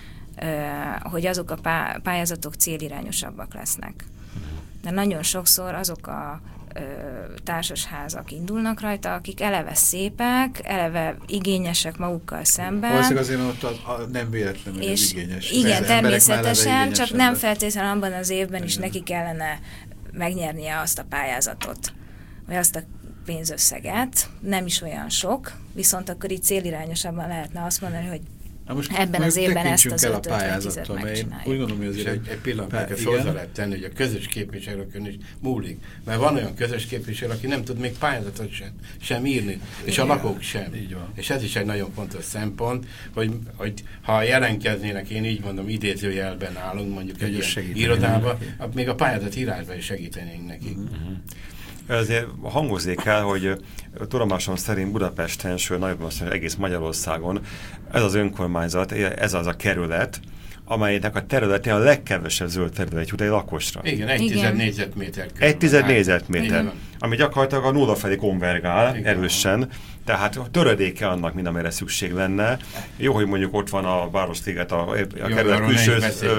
hogy azok a pályázatok célirányosabbak lesznek. De nagyon sokszor azok a társasházak indulnak rajta, akik eleve szépek, eleve igényesek magukkal szemben. Valószínűleg azért ott a, a nem véletlenül és igényes. Igen, természetesen, csak nem feltétlenül abban az évben is neki kellene megnyernie azt a pályázatot, vagy azt a pénzösszeget, nem is olyan sok, viszont akkor itt célirányosabban lehetne azt mondani, hogy most ebben az évben ezt az öt-öt megcsináljuk. Úgy gondolom, hogy azért egy, egy pillanatban ezt hozzá lehet tenni, hogy a közös képviselőkön is múlik. Mert van olyan közös képviselő, aki nem tud még pályázatot sem, sem írni, és igen, a lakók sem. És ez is egy nagyon fontos szempont, hogy, hogy ha jelenkeznének, én így mondom, idézőjelben állunk, mondjuk egy ilyen irodában, még a pályázat írásban is segítenénk nekik. Uh-huh. Ezért hangozzék el, hogy tudomásom szerint Budapesten, sőt nagyobb egész Magyarországon ez az önkormányzat, ez az a kerület, amelynek a területén a legkevesebb zöld terület jut egy lakosra. Igen, egy Igen. tized négyzetméter. Egy tized négyzetméter, ami gyakorlatilag a nulla felé konvergál Igen. erősen, tehát töredéke annak, mint amire szükség lenne. Jó, hogy mondjuk ott van a Városliget, a, a kerület külső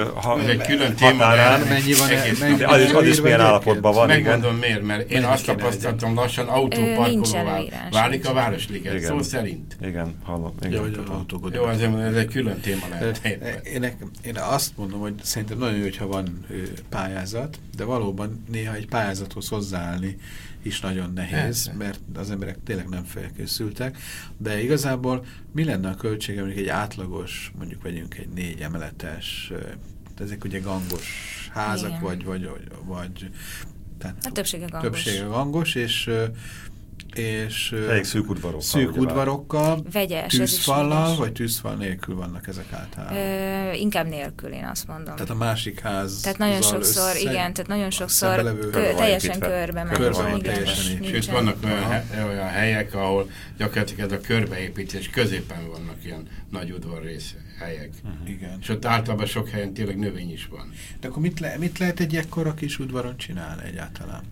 határán. Az is, az is milyen állapotban van. Megmondom miért, mert én azt tapasztaltam, lassan autóparkolóval válik a Városliget, igen. szó szerint. Igen, hallom. Jó, azért mondom, ez egy külön téma lehet. Én, én azt mondom, hogy szerintem nagyon jó, hogyha van pályázat, de valóban néha egy pályázathoz hozzáállni is nagyon nehéz, Persze. mert az emberek tényleg nem felkészültek, de igazából mi lenne a költsége, mondjuk egy átlagos, mondjuk vegyünk egy négy emeletes, ezek ugye gangos házak, vagy, vagy, vagy, vagy tehát a többsége gangos. Többsége gangos, és és elég szűk udvarokkal. Szűk udvarokkal, vegyes, tűzfallal, vagy tűzfal nélkül vannak ezek általában? Ö, inkább nélkül, én azt mondom. Tehát a másik ház. Tehát nagyon sokszor, össze, igen, tehát nagyon sokszor kö, teljesen körbe megy. Körbe van teljesen. Sőt, vannak olyan, olyan helyek, ahol gyakorlatilag ez a körbeépítés középen vannak ilyen nagy udvarrész helyek. Uh-huh. Igen. És ott általában sok helyen tényleg növény is van. De akkor mit, le, mit lehet egy ekkora kis udvaron csinálni egyáltalán?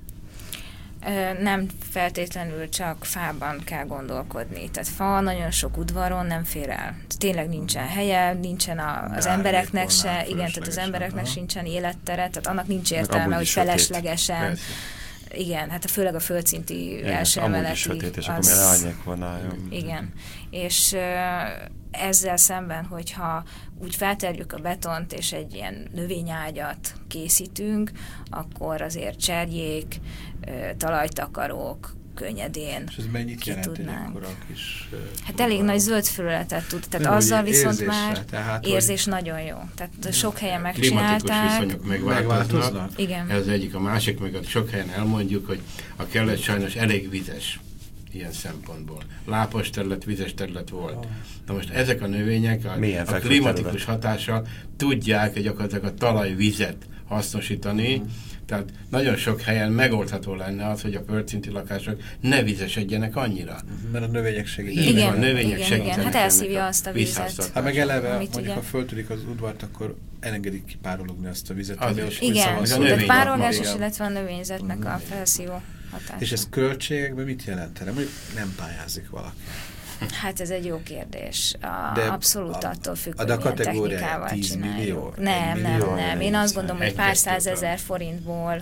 Nem feltétlenül csak fában kell gondolkodni. Tehát fa nagyon sok udvaron nem fér el. Tényleg nincsen helye, nincsen a, az embereknek se, igen, tehát az embereknek aha. sincsen élettere, tehát annak nincs értelme, hogy feleslegesen. Persze. Igen, hát főleg a földszinti első emeleti. Sötét, és akkor milyen árnyék van álljon. Igen, és ezzel szemben, hogyha úgy felterjük a betont, és egy ilyen növényágyat készítünk, akkor azért cserjék, talajtakarók, könnyedén és ez mennyit ki jelent tudnánk. egy akkora kis... Uh, hát elég nagy zöld felületet tud, tehát nem, azzal viszont már tehát, érzés hogy... nagyon jó. Tehát sok helyen klimatikus megcsinálták. viszonyok megváltoznak. Igen. Ez egyik, a másik, meg sok helyen elmondjuk, hogy a Kelet sajnos elég vizes ilyen szempontból. Lápos terület, vizes terület volt. Na most ezek a növények a, a klimatikus hatással tudják gyakorlatilag a talajvizet hasznosítani, mm. tehát nagyon sok helyen megoldható lenne az, hogy a földszinti lakások ne vizesedjenek annyira. Mert a növények segítenek. Igen, a növények igen, igen. Hát elszívja azt a vizet. Hát meg eleve, mondjuk ugye? Ha föltörik az udvart, akkor engedik kipárologni azt a vizet. Az is. Igen, tehát párolgás is, illetve a növényzetnek a felszívó hatása. És ez költségekben mit jelent? Mondjuk nem pályázik valaki. Hát ez egy jó kérdés. A, de abszolút a, attól függ, hogy milyen technikával tíz csináljuk. Millió, nem, millió, nem, nem. Én azt gondolom, hogy pár százezer forintból,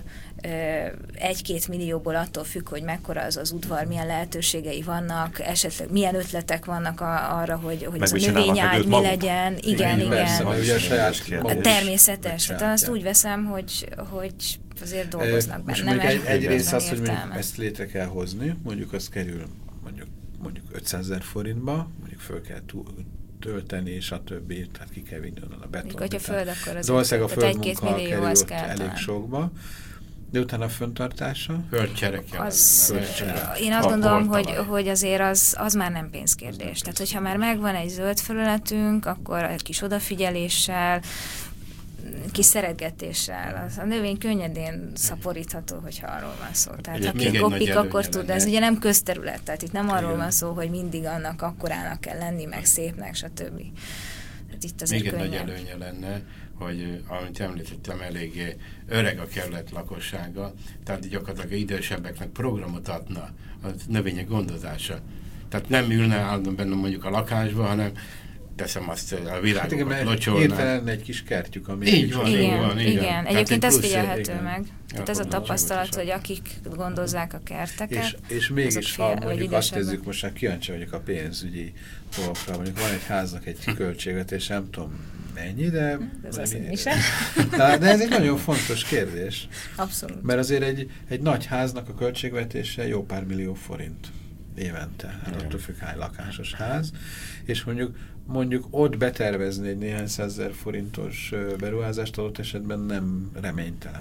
egy-két millióból attól függ, hogy mekkora az az udvar, milyen lehetőségei vannak, esetleg milyen ötletek vannak a, arra, hogy, hogy ez a növényágy mi legyen. Igen, igen. Persze, igen. Ugye a saját természetes. Tehát azt úgy veszem, hogy, hogy azért dolgoznak benne. Most egy, egyrészt azt, hogy ezt létre kell hozni, mondjuk az kerül mondjuk mondjuk ötszázezer forintba, mondjuk föl kell tölteni, és a többi, tehát ki kell vinni onnan a beton. Hogyha föld, akkor az valószínűleg a földmunka kerül ott elég sokba, de utána a föntartása? Földcsere kell. Én azt gondolom, hogy, hogy azért az, az már nem pénzkérdés. Tehát, hogyha már megvan egy zöld felületünk, akkor egy kis odafigyeléssel, kis szeretgetéssel. Az a növény könnyedén szaporítható, hogyha arról van szó. Tehát ha kikopik, akkor tud, de ez ugye nem közterület, tehát itt nem arról van szó, hogy mindig annak akkorának kell lenni, meg szépnek, stb. Tehát itt azért még egy nagy előnye lenne, hogy amit említettem, eléggé öreg a kerület lakossága, tehát gyakorlatilag idősebbeknek programot adna a növények gondozása. Tehát nem ülne állandóan benne mondjuk a lakásba, hanem teszem azt a virágokat hát locsolnál. Értelen egy kis kertjük, ami... Így van, igen, így van. Igen, igen. Egyébként ez figyelhető igen. meg. Tehát ez a tapasztalat, hogy akik gondozzák a kerteket... És, és mégis, fél, ha mondjuk azt nézzük, most már kíváncsi vagyok a pénzügyi dolgokra, mondjuk van egy háznak egy költségvetés, nem tudom mennyi, de... Ez az mi sem. De ez egy nagyon fontos kérdés. Abszolút. Mert azért egy, egy nagy háznak a költségvetése jó pár millió forint évente. Hát attól függ, hány lakásos ház. És mondjuk mondjuk ott betervezni egy néhány százezer forintos beruházást adott esetben nem reménytelen.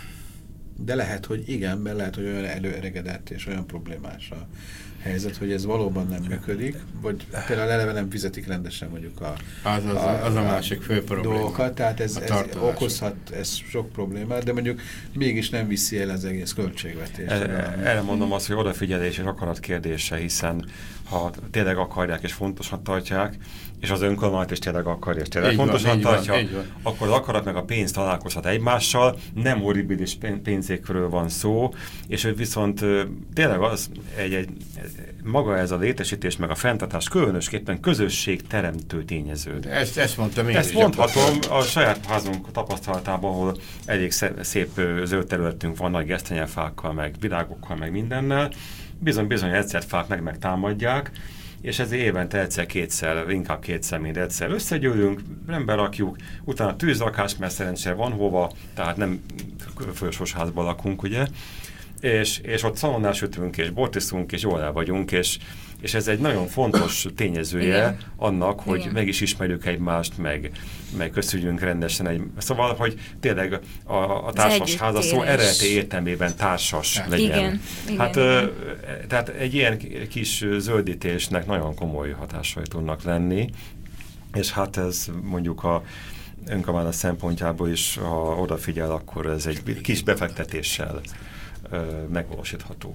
De lehet, hogy igen, mert lehet, hogy olyan előregedett és olyan problémás a helyzet, hogy ez valóban nem működik, vagy például eleve nem fizetik rendesen mondjuk a, az, az, a, az a másik fő probléma. Dolgokat, tehát ez, ez okozhat ez sok problémát, de mondjuk mégis nem viszi el az egész költségvetést. Erre mondom azt, hogy odafigyelés és akarat kérdése, hiszen ha tényleg akarják és fontosan tartják, és az önkormányzat is tényleg akarja, és tényleg így fontosan van, tartja, van, akkor az akarat meg a pénz találkozhat egymással, nem horribilis pénzékről van szó, és hogy viszont tényleg az egy, egy, maga ez a létesítés meg a fenntartás különösképpen közösségteremtő tényező. Ezt, ezt mondtam én Ezt mondhatom a saját házunk tapasztalatában, ahol elég szép zöld területünk van, nagy gesztenyefákkal, meg virágokkal, meg mindennel, bizony-bizony egyszer fák meg megtámadják, és ezért évente egyszer-kétszer, inkább kétszer, mint egyszer összegyűlünk, rendbe rakjuk, utána tűzrakás, mert szerencsére van hova, tehát nem folyosós házban lakunk, ugye, és, és ott szalonnál sütünk, és bort iszunk, és jól el vagyunk, és, és ez egy nagyon fontos tényezője igen. annak, hogy igen. meg is ismerjük egymást, meg, meg köszönjünk rendesen egy... Szóval, hogy tényleg a, a társas háza szó eredeti értelmében társas hát. legyen. Igen. Hát, igen, ö, igen. Tehát egy ilyen kis zöldítésnek nagyon komoly hatásai tudnak lenni, és hát ez mondjuk a önkormányzat szempontjából is, ha odafigyel, akkor ez egy kis befektetéssel ö, megvalósítható.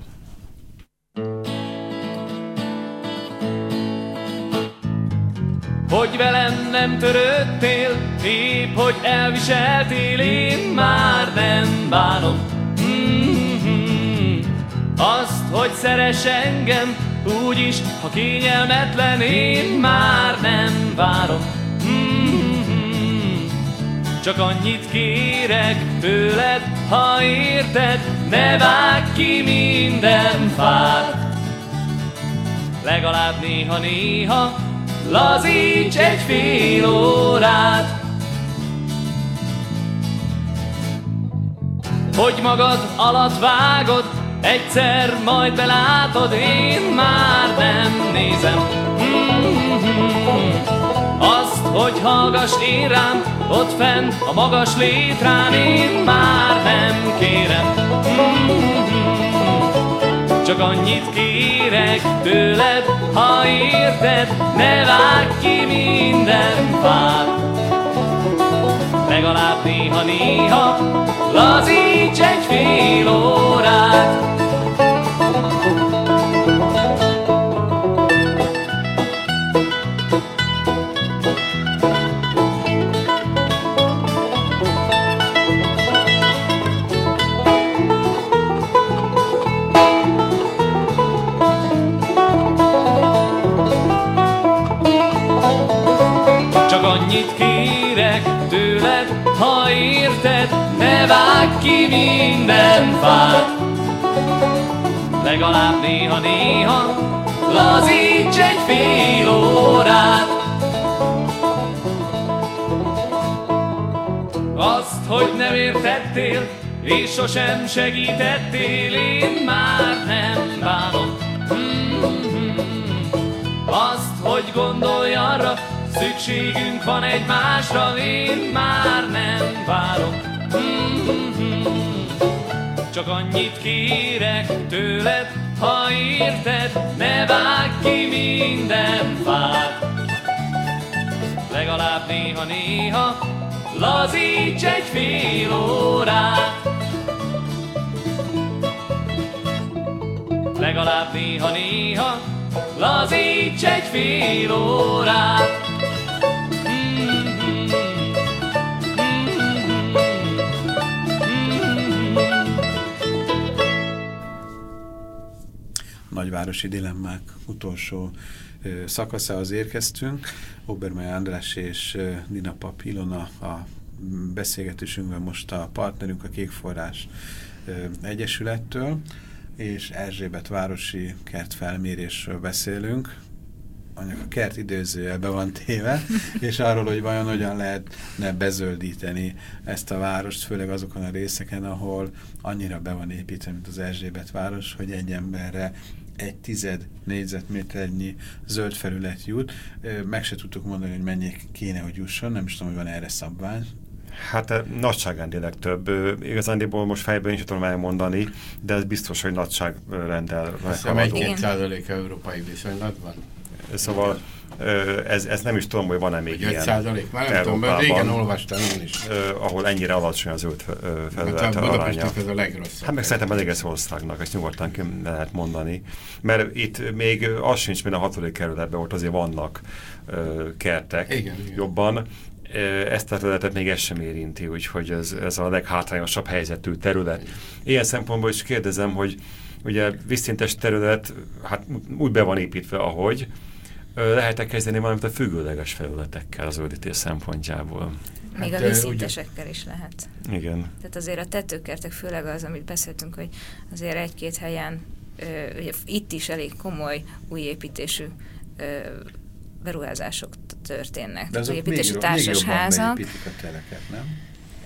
Hogy velem nem törődtél, épp hogy elviseltél, én már nem bánom. Mm-hmm. Azt, hogy szeress engem, úgyis, ha kényelmetlen, én már nem várom. Mm-hmm. Csak annyit kérek tőled, ha érted, ne vágj ki minden fát. Legalább néha-néha lazíts egy fél órát. Hogy magad alatt vágod, egyszer majd belátod, én már nem nézem. Mm-hmm. Azt, hogy hallgass én rám, ott fenn a magas létrán, én már nem kérem. Mm-hmm. Csak annyit kérek tőled, ha érted, ne vágj ki minden fát. Legalább néha-néha lazíts egy fél órát. Annyit kérek tőled, ha érted, ne vágj ki minden fát. Legalább néha-néha lazíts egy fél órát. Azt, hogy nem értettél, és sosem segítettél, én már nem bánom. Mm-hmm. Azt, hogy gondolj arra, szükségünk van egymásra, én már nem várok. Mm-hmm. Csak annyit kérek tőled, ha érted, ne vágj ki minden fát. Legalább néha-néha lazíts egy fél órát. Legalább néha-néha lazíts egy fél órát. Nagyvárosi dilemmák utolsó ö, szakaszához érkeztünk. Obermeier András és ö, Dina Pap Ilona a beszélgetésünkben most a partnerünk a Kékforrás ö, Egyesülettől, és Erzsébet városi kertfelmérésről beszélünk. Anyag a kert időzője be van téve, és arról, hogy vajon hogyan lehetne bezöldíteni ezt a várost, főleg azokon a részeken, ahol annyira be van építve, mint az Erzsébet város, hogy egy emberre egy tized négyzetméternyi zöld felület jut. Meg se tudtuk mondani, hogy mennyi kéne, hogy jusson, nem is tudom, hogy van erre szabvány. Hát nagyságrendileg több. Igazándiból most fejben is tudom elmondani, de ez biztos, hogy nagyságrendel. Hiszem egy-két százalék európai viszonylatban. Szóval ez, ez nem is tudom, hogy van-e még ilyen százalék, már nem tudom, mert régen olvastam én is. Ahol ennyire alacsony az zöld felület aránya. Ez a legrosszabb. Hát meg szerintem az egész országnak, ezt nyugodtan lehet mondani. Mert itt még az sincs, mint a hatodik kerületben, ott azért vannak kertek igen, jobban. Ezt a területet még ez sem érinti, úgyhogy ez, ez a leghátrányosabb helyzetű terület. Ilyen szempontból is kérdezem, hogy ugye vízszintes terület, hát úgy be van építve, ahogy lehet-e kezdeni valamit a függőleges felületekkel az zöldítés szempontjából? Még hát, a vízszintesekkel is lehet. Igen. Tehát azért a tetőkertek, főleg az, amit beszéltünk, hogy azért egy-két helyen ö, itt is elég komoly újépítésű ö, beruházások történnek. De azok építési még, társasházak. még jobban beépítik a teleket, nem?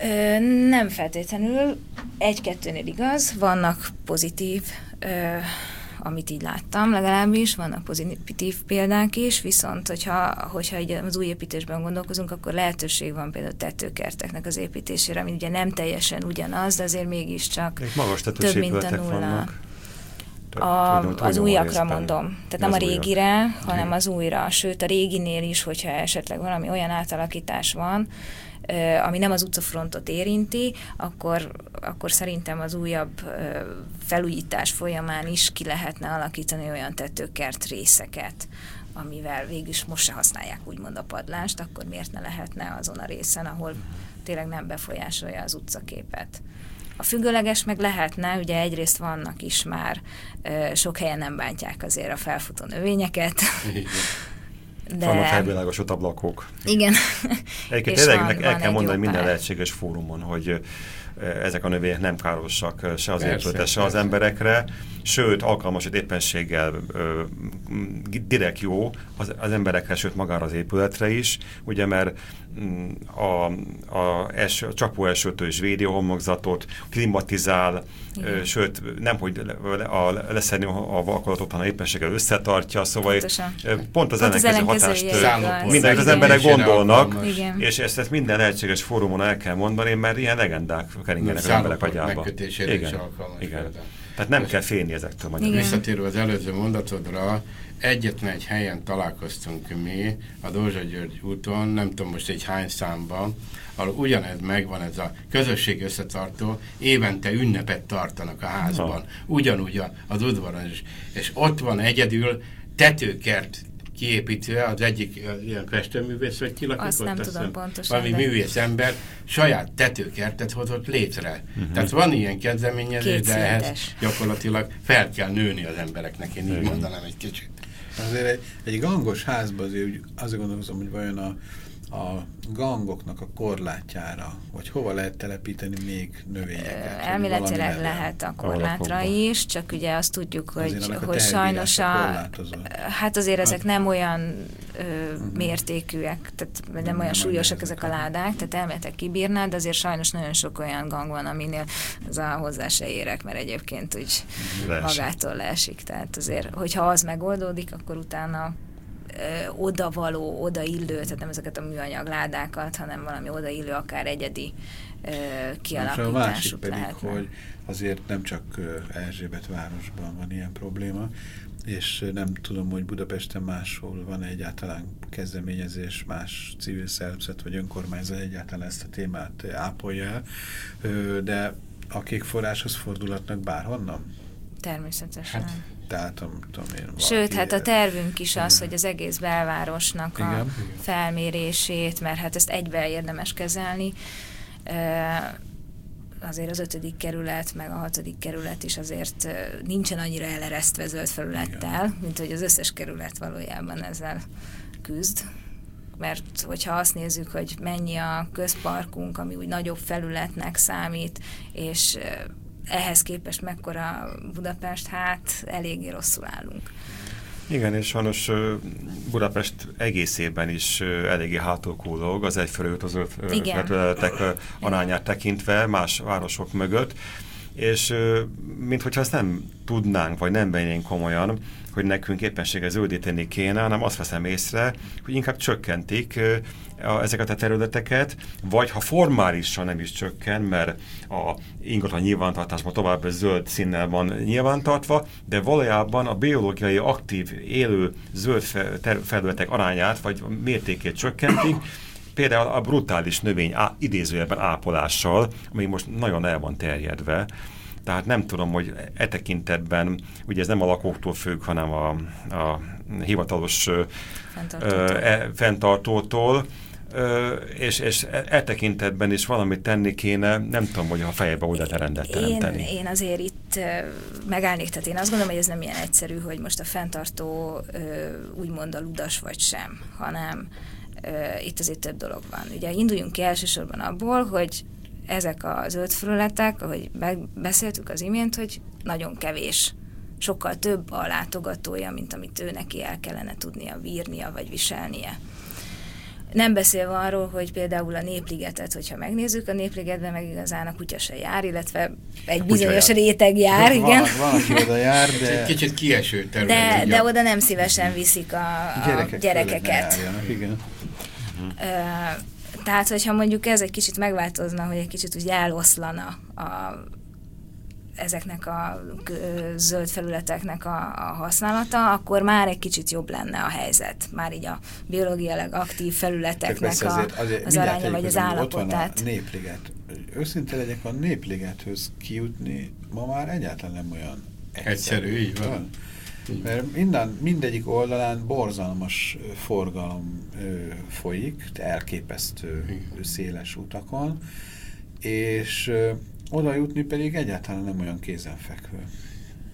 Ö, nem feltétlenül. Egy-kettőnél igaz, vannak pozitív, ö, amit így láttam legalábbis, vannak pozitív példák is, viszont hogyha, hogyha így az új építésben gondolkozunk, akkor lehetőség van például tetőkerteknek az építésére, ami ugye nem teljesen ugyanaz, de azért mégiscsak több, mint a nulla. A, az újakra mondom. Tehát nem a régire, újra. hanem az újra. Sőt, a réginél is, hogyha esetleg valami olyan átalakítás van, ami nem az utcafrontot érinti, akkor, akkor szerintem az újabb felújítás folyamán is ki lehetne alakítani olyan tetőkert részeket, amivel végülis most se használják úgymond a padlást, akkor miért ne lehetne azon a részen, ahol tényleg nem befolyásolja az utcaképet. A függőleges meg lehetne, ugye egyrészt vannak is már, sok helyen nem bántják azért a felfutó növényeket. De... Vannak felvilágosott ablakok. Igen. Egyébként tényleg el kell mondani minden lehetséges fórumon, hogy ezek a növények nem károsak se az épületre, se az emberekre, sőt, alkalmas éppenséggel ö, direkt jó az, az emberekre, sőt magára az épületre is, ugye, mert a, a, es, a csapó esőtől is védi a homlokzatot, klimatizál, ö, sőt, nemhogy a, leszedni a vakolatot, hanem éppenséggel összetartja, szóval Pontosan. pont az Pont ellenkező az hatást mindenek az emberek Igen. gondolnak, Igen. és ezt, ezt minden lehetséges fórumon el kell mondani, mert ilyen legendák keringenek az emberek agyába. Igen. Igen. Tehát nem kell félni ezektől magyarul. Visszatérve az előző mondatodra, egyetlen egy helyen találkoztunk mi, a Dózsa György úton, nem tudom most egy hány számban, ahol ugyanez megvan, ez a közösség összetartó, évente ünnepet tartanak a házban, ha. ugyanúgy az udvaron is. És ott van egyedül tetőkert kiépítve, az egyik ilyen festőművész, vagy kilakott, azt nem tudom pontosan. Valami de... művész ember saját tetőkertet hozott létre. Uh-huh. Tehát van ilyen kezdeményezés, de ehhez gyakorlatilag fel kell nőni az embereknek, én így mondanám egy kicsit. Azért egy, egy gangos házban azért azért gondolkozom, hogy vajon a, a gangoknak a korlátjára, vagy hova lehet telepíteni még növényeket? Elméletileg lehet a korlátra is, csak ugye azt tudjuk, hogy, hogy sajnos a, hát azért ezek nem olyan ö, uh-huh. mértékűek, tehát nem, nem olyan súlyosak ezek a ládák, tehát elméletek kibírnád, de azért sajnos nagyon sok olyan gang van, aminél az a hozzá se érek, mert egyébként úgy leesik. Magától leesik. Tehát azért, hogyha az megoldódik, akkor utána odavaló, odaillő, tehát nem ezeket a műanyag ládákat, hanem valami odaillő, akár egyedi ö, kialakításuk a másik pedig, lehetne. hogy azért nem csak Erzsébet városban van ilyen probléma, és nem tudom, hogy Budapesten máshol van egyáltalán kezdeményezés, más civil szervezet vagy önkormányzat egyáltalán ezt a témát ápolja el, de a Kék Forráshoz fordulatnak bárhonnan? Természetesen. Hát, tehát, tudom én, sőt, hát a tervünk is az, hogy az egész belvárosnak a igen. felmérését, mert hát ezt egybe érdemes kezelni. Azért az ötödik kerület, meg a hatodik kerület is azért nincsen annyira eleresztve zöld felülettel, igen. mint hogy az összes kerület valójában ezzel küzd. Mert hogyha azt nézzük, hogy mennyi a közparkunk, ami úgy nagyobb felületnek számít, és ehhez képest mekkora Budapest, hát eléggé rosszul állunk. Igen, és sajnos Budapest egészében is eléggé hátul kullog az egyfelől utazó területek arányát tekintve más városok mögött, és minthogyha ezt nem tudnánk, vagy nem vennénk komolyan, hogy nekünk éppenséggel zöldíteni kéne, hanem azt veszem észre, hogy inkább csökkentik a, ezeket a területeket, vagy ha formálisan nem is csökken, mert a ingatlan nyilvántartásban tovább zöld színnel van nyilvántartva, de valójában a biológiai aktív élő zöld felületek arányát, vagy mértékét csökkentik, például a brutális növény á, idézőjelben ápolással, ami most nagyon el van terjedve. Tehát nem tudom, hogy e tekintetben, ugye ez nem a lakóktól függ, hanem a, a hivatalos fenntartótól, e, fenntartótól ö, és, és e tekintetben is valamit tenni kéne, nem tudom, hogy a fejebe oda rendet teremteni. Én, én azért itt megállnék, tehát én azt gondolom, hogy ez nem ilyen egyszerű, hogy most a fenntartó úgymond a ludas vagy sem, hanem itt azért több dolog van. Ugye induljunk ki elsősorban abból, hogy ezek a zöld felületek, ahogy beszéltük az imént, hogy nagyon kevés, sokkal több a látogatója, mint amit ő neki el kellene tudnia bírnia, vagy viselnie. Nem beszélve arról, hogy például a Népligetet, hogyha megnézzük, a Népligetben meg igazán a kutya se jár, illetve egy bizonyos réteg jár, igen. Van, van, aki oda jár, de... Kicsit kieső terület. De, de oda nem szívesen viszik a, a Gyerekek gyerekeket. Igen. Uh, tehát, hogyha mondjuk ez egy kicsit megváltozna, hogy egy kicsit úgy eloszlana a, ezeknek a zöld felületeknek a, a használata, akkor már egy kicsit jobb lenne a helyzet. Már így a biológiailag aktív felületeknek a, azért, azért az aránya, vagy az állapotát. Ott van a Népliget. Őszinte legyek, a Népligethez kijutni ma már egyáltalán nem olyan egyszerű. Egyszerű, így van. Mert minden, mindegyik oldalán borzalmas forgalom ö, folyik, elképesztő ö, széles utakon, és ö, oda jutni pedig egyáltalán nem olyan kézenfekvő.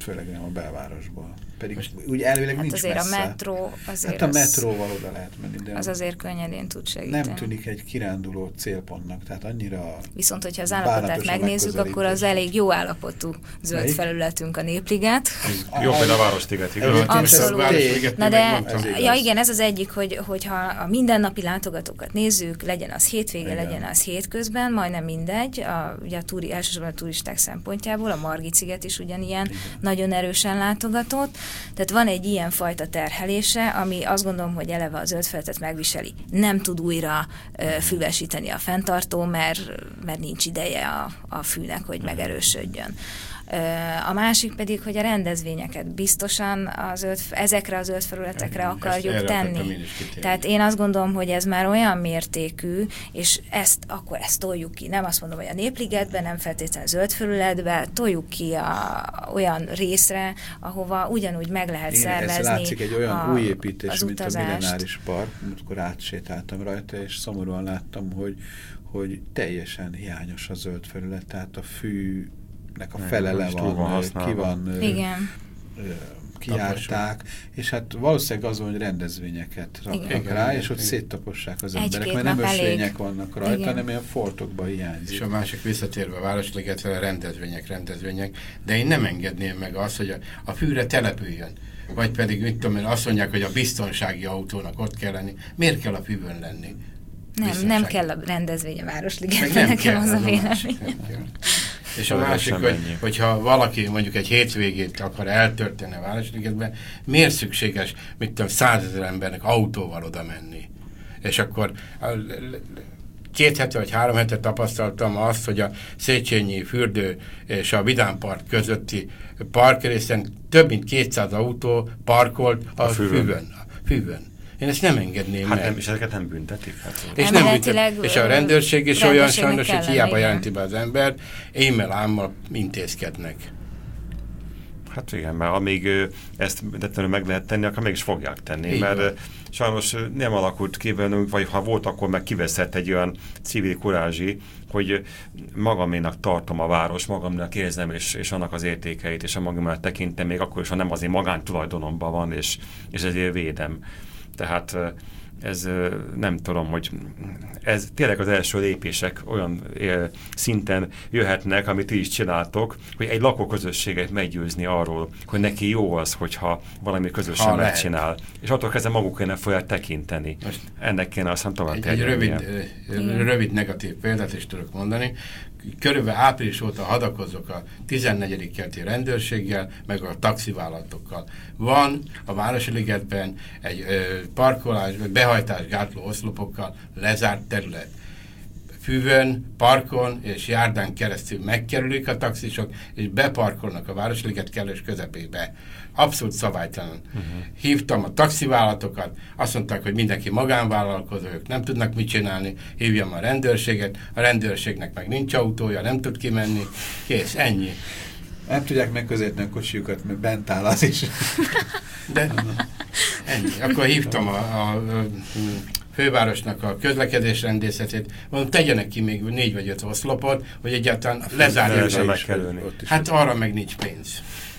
főleg nem a belvárosból. Pedig most, úgy elvileg hát nincs azért messze. a metró, azért hát a metróval oda lehet menni, de az azért könnyedén tud segíteni. nem tűnik egy kiránduló célpontnak, tehát annyira... Viszont, hogyha az állapotát megnézzük, akkor az elég jó állapotú zöld Melyik? felületünk a Népliget. Jobb, mint a Városliget, igaz? Abszolút. Na de, ja igen, ez az egyik, hogy, hogyha a mindennapi látogatókat nézzük, legyen az hétvége, igen. legyen az hétközben, majdnem mindegy, a, ugye a turi, elsősorban a turisták szempontjából, a Margit-sziget is ugyanilyen igen. nagyon erősen látogatott. Tehát van egy ilyen fajta terhelése, ami azt gondolom, hogy eleve a zöld felületet megviseli. Nem tud újra ö, füvesíteni a fenntartó, mert, mert nincs ideje a, a fűnek, hogy megerősödjön. A másik pedig, hogy a rendezvényeket biztosan a zöld, ezekre a zöld felületekre akarjuk ezt tenni. Tehát én azt gondolom, hogy ez már olyan mértékű, és ezt akkor ezt toljuk ki. Nem azt mondom, hogy a Népligetben, nem feltétlenül zöld felületbe, toljuk ki a, olyan részre, ahova ugyanúgy meg lehet én szervezni. Ez látszik egy olyan a, új építés, mint utazást. a Millenáris Park, amikor átsétáltam rajta, és szomorúan láttam, hogy, hogy teljesen hiányos a zöld felület, tehát a fű nek a felele van, van ki van, igen. kijárták, és hát valószínűleg azon, hogy rendezvényeket raknak rá, igen, és ott igen. széttapossák az Egy emberek, mert nem ösvények vannak rajta, igen. hanem ilyen fortokba hiányzik. És a másik visszatérve a Városligetre, rendezvények, rendezvények, de én nem engedném meg azt, hogy a, a fűre települjön. Vagy pedig, mit tudom én, azt mondják, hogy a biztonsági autónak ott kell lenni. Miért kell a fűvön lenni? Nem, nem kell a rendezvény a Városligetben, nekem az a vélemény. És a másik, hogy, hogyha valaki mondjuk egy hétvégét akar eltölteni a Városligetben, miért szükséges, mit tudom, százezer embernek autóval oda menni? És akkor két hete vagy három hete tapasztaltam azt, hogy a Széchenyi fürdő és a Vidám Park közötti parkrészen több mint kétszáz autó parkolt a, a fűvön. fűvön. Én ezt nem engedném hát meg. Nem, és ezeket nem büntetik? Hát, és, nem büntet, és a rendőrség is olyan sajnos, hogy hiába jelenti be az ember, émmel ámmal intézkednek. Hát igen, mert amíg ezt meg lehet tenni, akkor mégis fogják tenni, így mert van. Sajnos nem alakult ki velünk, vagy ha volt, akkor meg kiveszett egy olyan civil kurázsi, hogy magaménak tartom a város, magamnak érzem, és, és annak az értékeit, és a magamnak tekintem, még akkor is, ha nem az én magántulajdonomban van, és, és ezért védem. Tehát ez nem tudom, hogy ez tényleg az első lépések olyan szinten jöhetnek, amit ti is csináltok, hogy egy lakóközösséget meggyőzni arról, hogy neki jó az, hogyha valami közösen ha megcsinál. Lehet. És attól kezdve maguk kéne fogják tekinteni. Most ennek kéne aztán tovább egy, egy rövid, rövid negatív példát is tudok mondani. Körülbelül április óta hadakozok a tizennegyedik kerületi rendőrséggel, meg a taxivállalatokkal. Van a Városligetben egy ö, parkolás, vagy behajtás gátló oszlopokkal lezárt terület. Fűvön, parkon és járdán keresztül megkerülik a taxisok, és beparkolnak a Városliget kellős közepébe. Abszolút szabálytalan. Uh-huh. Hívtam a taxivállalatokat, azt mondták, hogy mindenki magánvállalkozó, ők nem tudnak mit csinálni, hívjam a rendőrséget, a rendőrségnek meg nincs autója, nem tud kimenni, kész, ennyi. Nem tudják megközelíteni a kocsiukat, mert bent áll az is. De ennyi. Akkor hívtam a, a, a fővárosnak a közlekedésrendészetét, mondom, tegyenek ki még négy vagy öt oszlopot, hogy egyáltalán lezárják. Hát arra meg nincs pénz.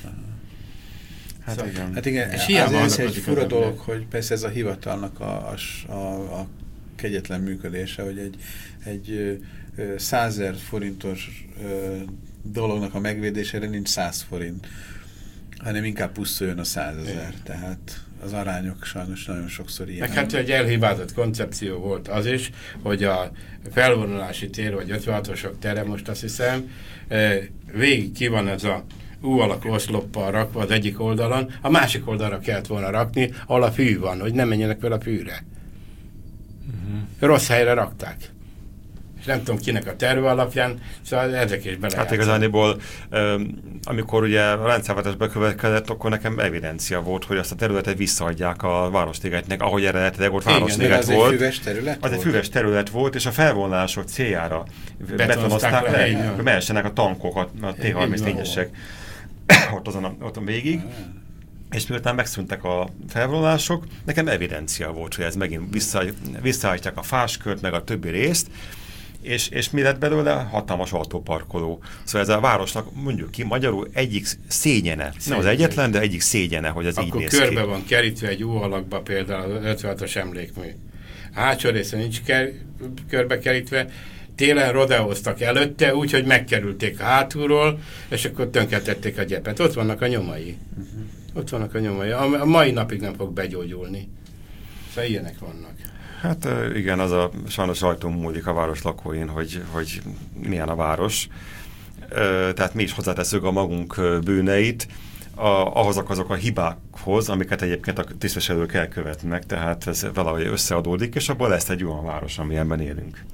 Hát szóval, igen. Hát igen, és ez egy fura dolog, hogy persze ez a hivatalnak a, a, a, a kegyetlen működése, hogy egy, egy százezer forintos ö, dolognak a megvédésére nincs száz forint, hanem inkább pusztuljon a százezer. Tehát az arányok sajnos nagyon sokszor ilyen. Meg hát egy elhibázott koncepció volt az is, hogy a felvonulási tér, vagy ötvenhatosok tere, most azt hiszem, végig ki van ez a U alakú oszloppal rakva az egyik oldalon, a másik oldalra kellett volna rakni, ahol a fű van, hogy nem menjenek fel a fűre. Uh-huh. Rossz helyre rakták. És nem tudom kinek a terve alapján, szóval ezek is belejátszanak. Hát igazániból, amikor ugye a rendszerváltás bekövetkezett, akkor nekem evidencia volt, hogy azt a területet visszaadják a Városligetnek, ahogy eredetileg ott Városliget volt. Az egy füves terület Az volt? egy füves terület volt, és a felvonulások céljára betonozták le, hogy mehessenek a tankok, a T harmincnégyesek ott azon a, ott a végig. És miután megszűntek a felvonulások, nekem evidencia volt, hogy ez megint vissza, visszaállítják a fáskört, meg a többi részt, És, és mi lett belőle? Hatalmas autóparkoló. Szóval ez a városnak, mondjuk ki, magyarul egyik szégyene. Szégyene. Nem az egyetlen, de egyik szégyene, hogy ez Akkor így néz körbe ki. van kerítve egy óalakba például az ötvenhatos emlékmű. A hátsó része nincs ker, körbe kerítve, télen rodeóztak előtte, úgyhogy megkerülték a hátulról, és akkor tönkretették a gyepet. Ott vannak a nyomai. Uh-huh. Ott vannak a nyomai. A, a mai napig nem fog begyógyulni. Szóval ilyenek vannak. Hát igen, az a sajnos rajtunk múlik a város lakóin, hogy, hogy milyen a város. Tehát mi is hozzáteszünk a magunk bűneit, a, ahhoz azok a hibákhoz, amiket egyébként a tisztviselők elkövetnek, tehát ez valahogy összeadódik, és abból lesz egy olyan város, amilyenben élünk.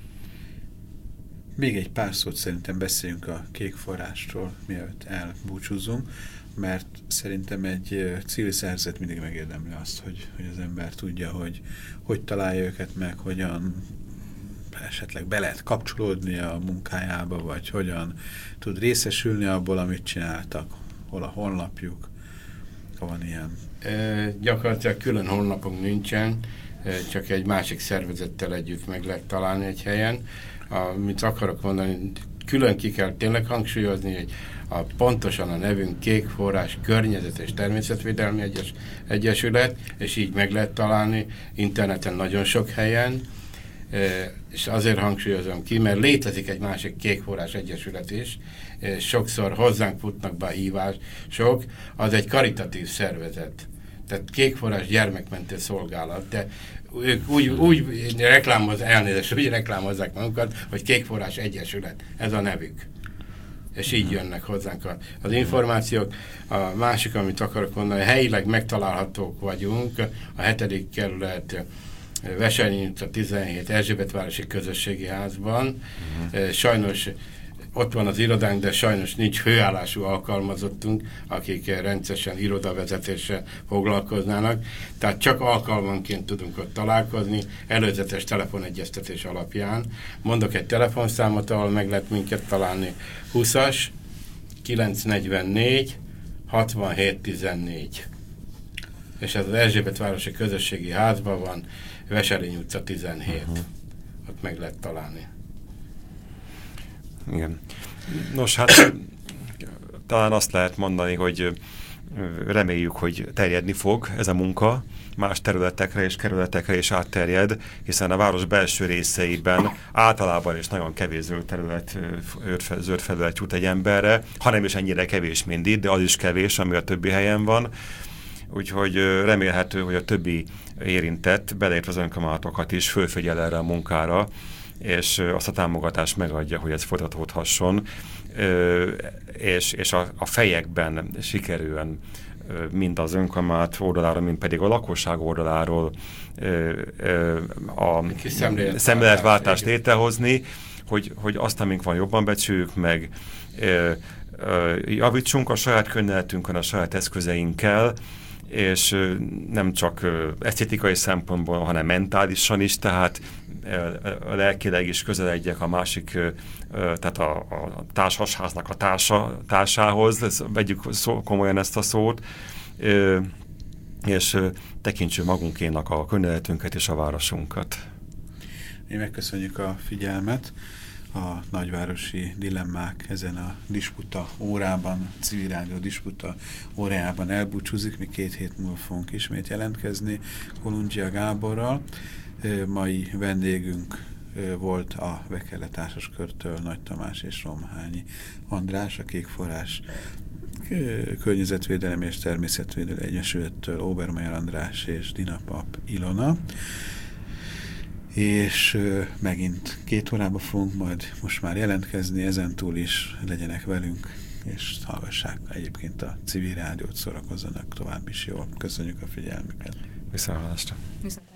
Még egy pár szót szerintem beszéljünk a kék forrásról, mielőtt elbúcsúzunk, mert szerintem egy civil szervezet mindig megérdemli azt, hogy, hogy az ember tudja, hogy hogy találja őket meg, hogyan esetleg be lehet kapcsolódni a munkájába, vagy hogyan tud részesülni abból, amit csináltak, hol a honlapjuk, ha van ilyen. E, gyakorlatilag külön honlapunk nincsen, e, csak egy másik szervezettel együtt meg lehet találni egy helyen. Amit akarok mondani, külön ki kell tényleg hangsúlyozni, hogy a, pontosan a nevünk Kék Forrás Környezet és Természetvédelmi Egyes, Egyesület, és így meg lehet találni interneten nagyon sok helyen, e, és azért hangsúlyozom ki, mert létezik egy másik Kék Forrás Egyesület is, e, sokszor hozzánk futnak be a hívások, az egy karitatív szervezet, tehát Kék Forrás gyermekmentő szolgálat, de ők úgy, úgy reklámoz, elnézést, úgy reklámozzák magukat, hogy Kék Forrás Egyesület, ez a nevük. És így jönnek hozzánk a, az információk. A másik, amit akarok mondani, helyileg megtalálhatók vagyunk, a hetedik kerület Veselnyi utca tizenhét Erzsébetvárosi Közösségi Házban. Uh-huh. Sajnos ott van az irodánk, de sajnos nincs főállású alkalmazottunk, akik rendszeresen irodavezetéssel foglalkoznának. Tehát csak alkalmanként tudunk ott találkozni, előzetes telefonegyeztetés alapján. Mondok egy telefonszámot, ahol meg lehet minket találni. húszas kilencszáznegyvennégy hatvanhét tizennégy. És ez az Erzsébetvárosi Közösségi Házban van, Veselényi utca tizenhét. Uh-huh. Ott meg lehet találni. Igen. Nos, hát talán azt lehet mondani, hogy reméljük, hogy terjedni fog ez a munka, más területekre és kerületekre is átterjed, hiszen a város belső részeiben általában is nagyon kevés zöld terület, zöld felület jut egy emberre, hanem is ennyire kevés, mint itt, de az is kevés, ami a többi helyen van. Úgyhogy remélhető, hogy a többi érintett, beleértve az önkormányzatokat is fölfigyel erre a munkára, és azt a támogatást megadja, hogy ez folytatódhasson, és, és a, a fejekben sikerüljen mind az önkormányzat oldaláról, mind pedig a lakosság oldaláról a szemléletváltást létrehozni, hogy, hogy azt, amink van, jobban becsüljük meg, javítsunk a saját környezetünkön, a saját eszközeinkkel, és nem csak esztétikai szempontból, hanem mentálisan is, tehát lelkileg is közeledjek a másik, tehát a, a társasháznak a társa, társához, ezt, vegyük szó, komolyan ezt a szót, és tekintsük magunkénak a környezetünket és a városunkat. Mi megköszönjük a figyelmet. A nagyvárosi dilemmák ezen a disputa órában, civil rádió disputa órájában elbúcsúzik, mi két hét múlva fogunk ismét jelentkezni Kolundzsia Gáborral. Mai vendégünk volt a Vekele Társaskörtől Nagy Tamás és Romhányi András, a Kék Forrás Környezetvédelem és Természetvédelmi Egyesülettől Obermeier András és Dinapap Ilona. És uh, megint két órába fogunk majd most már jelentkezni, ezentúl is legyenek velünk, és hallgassák egyébként a civil rádiót, szórakozzanak tovább is jól. Köszönjük a figyelmüket. Viszontlátásra. Viszont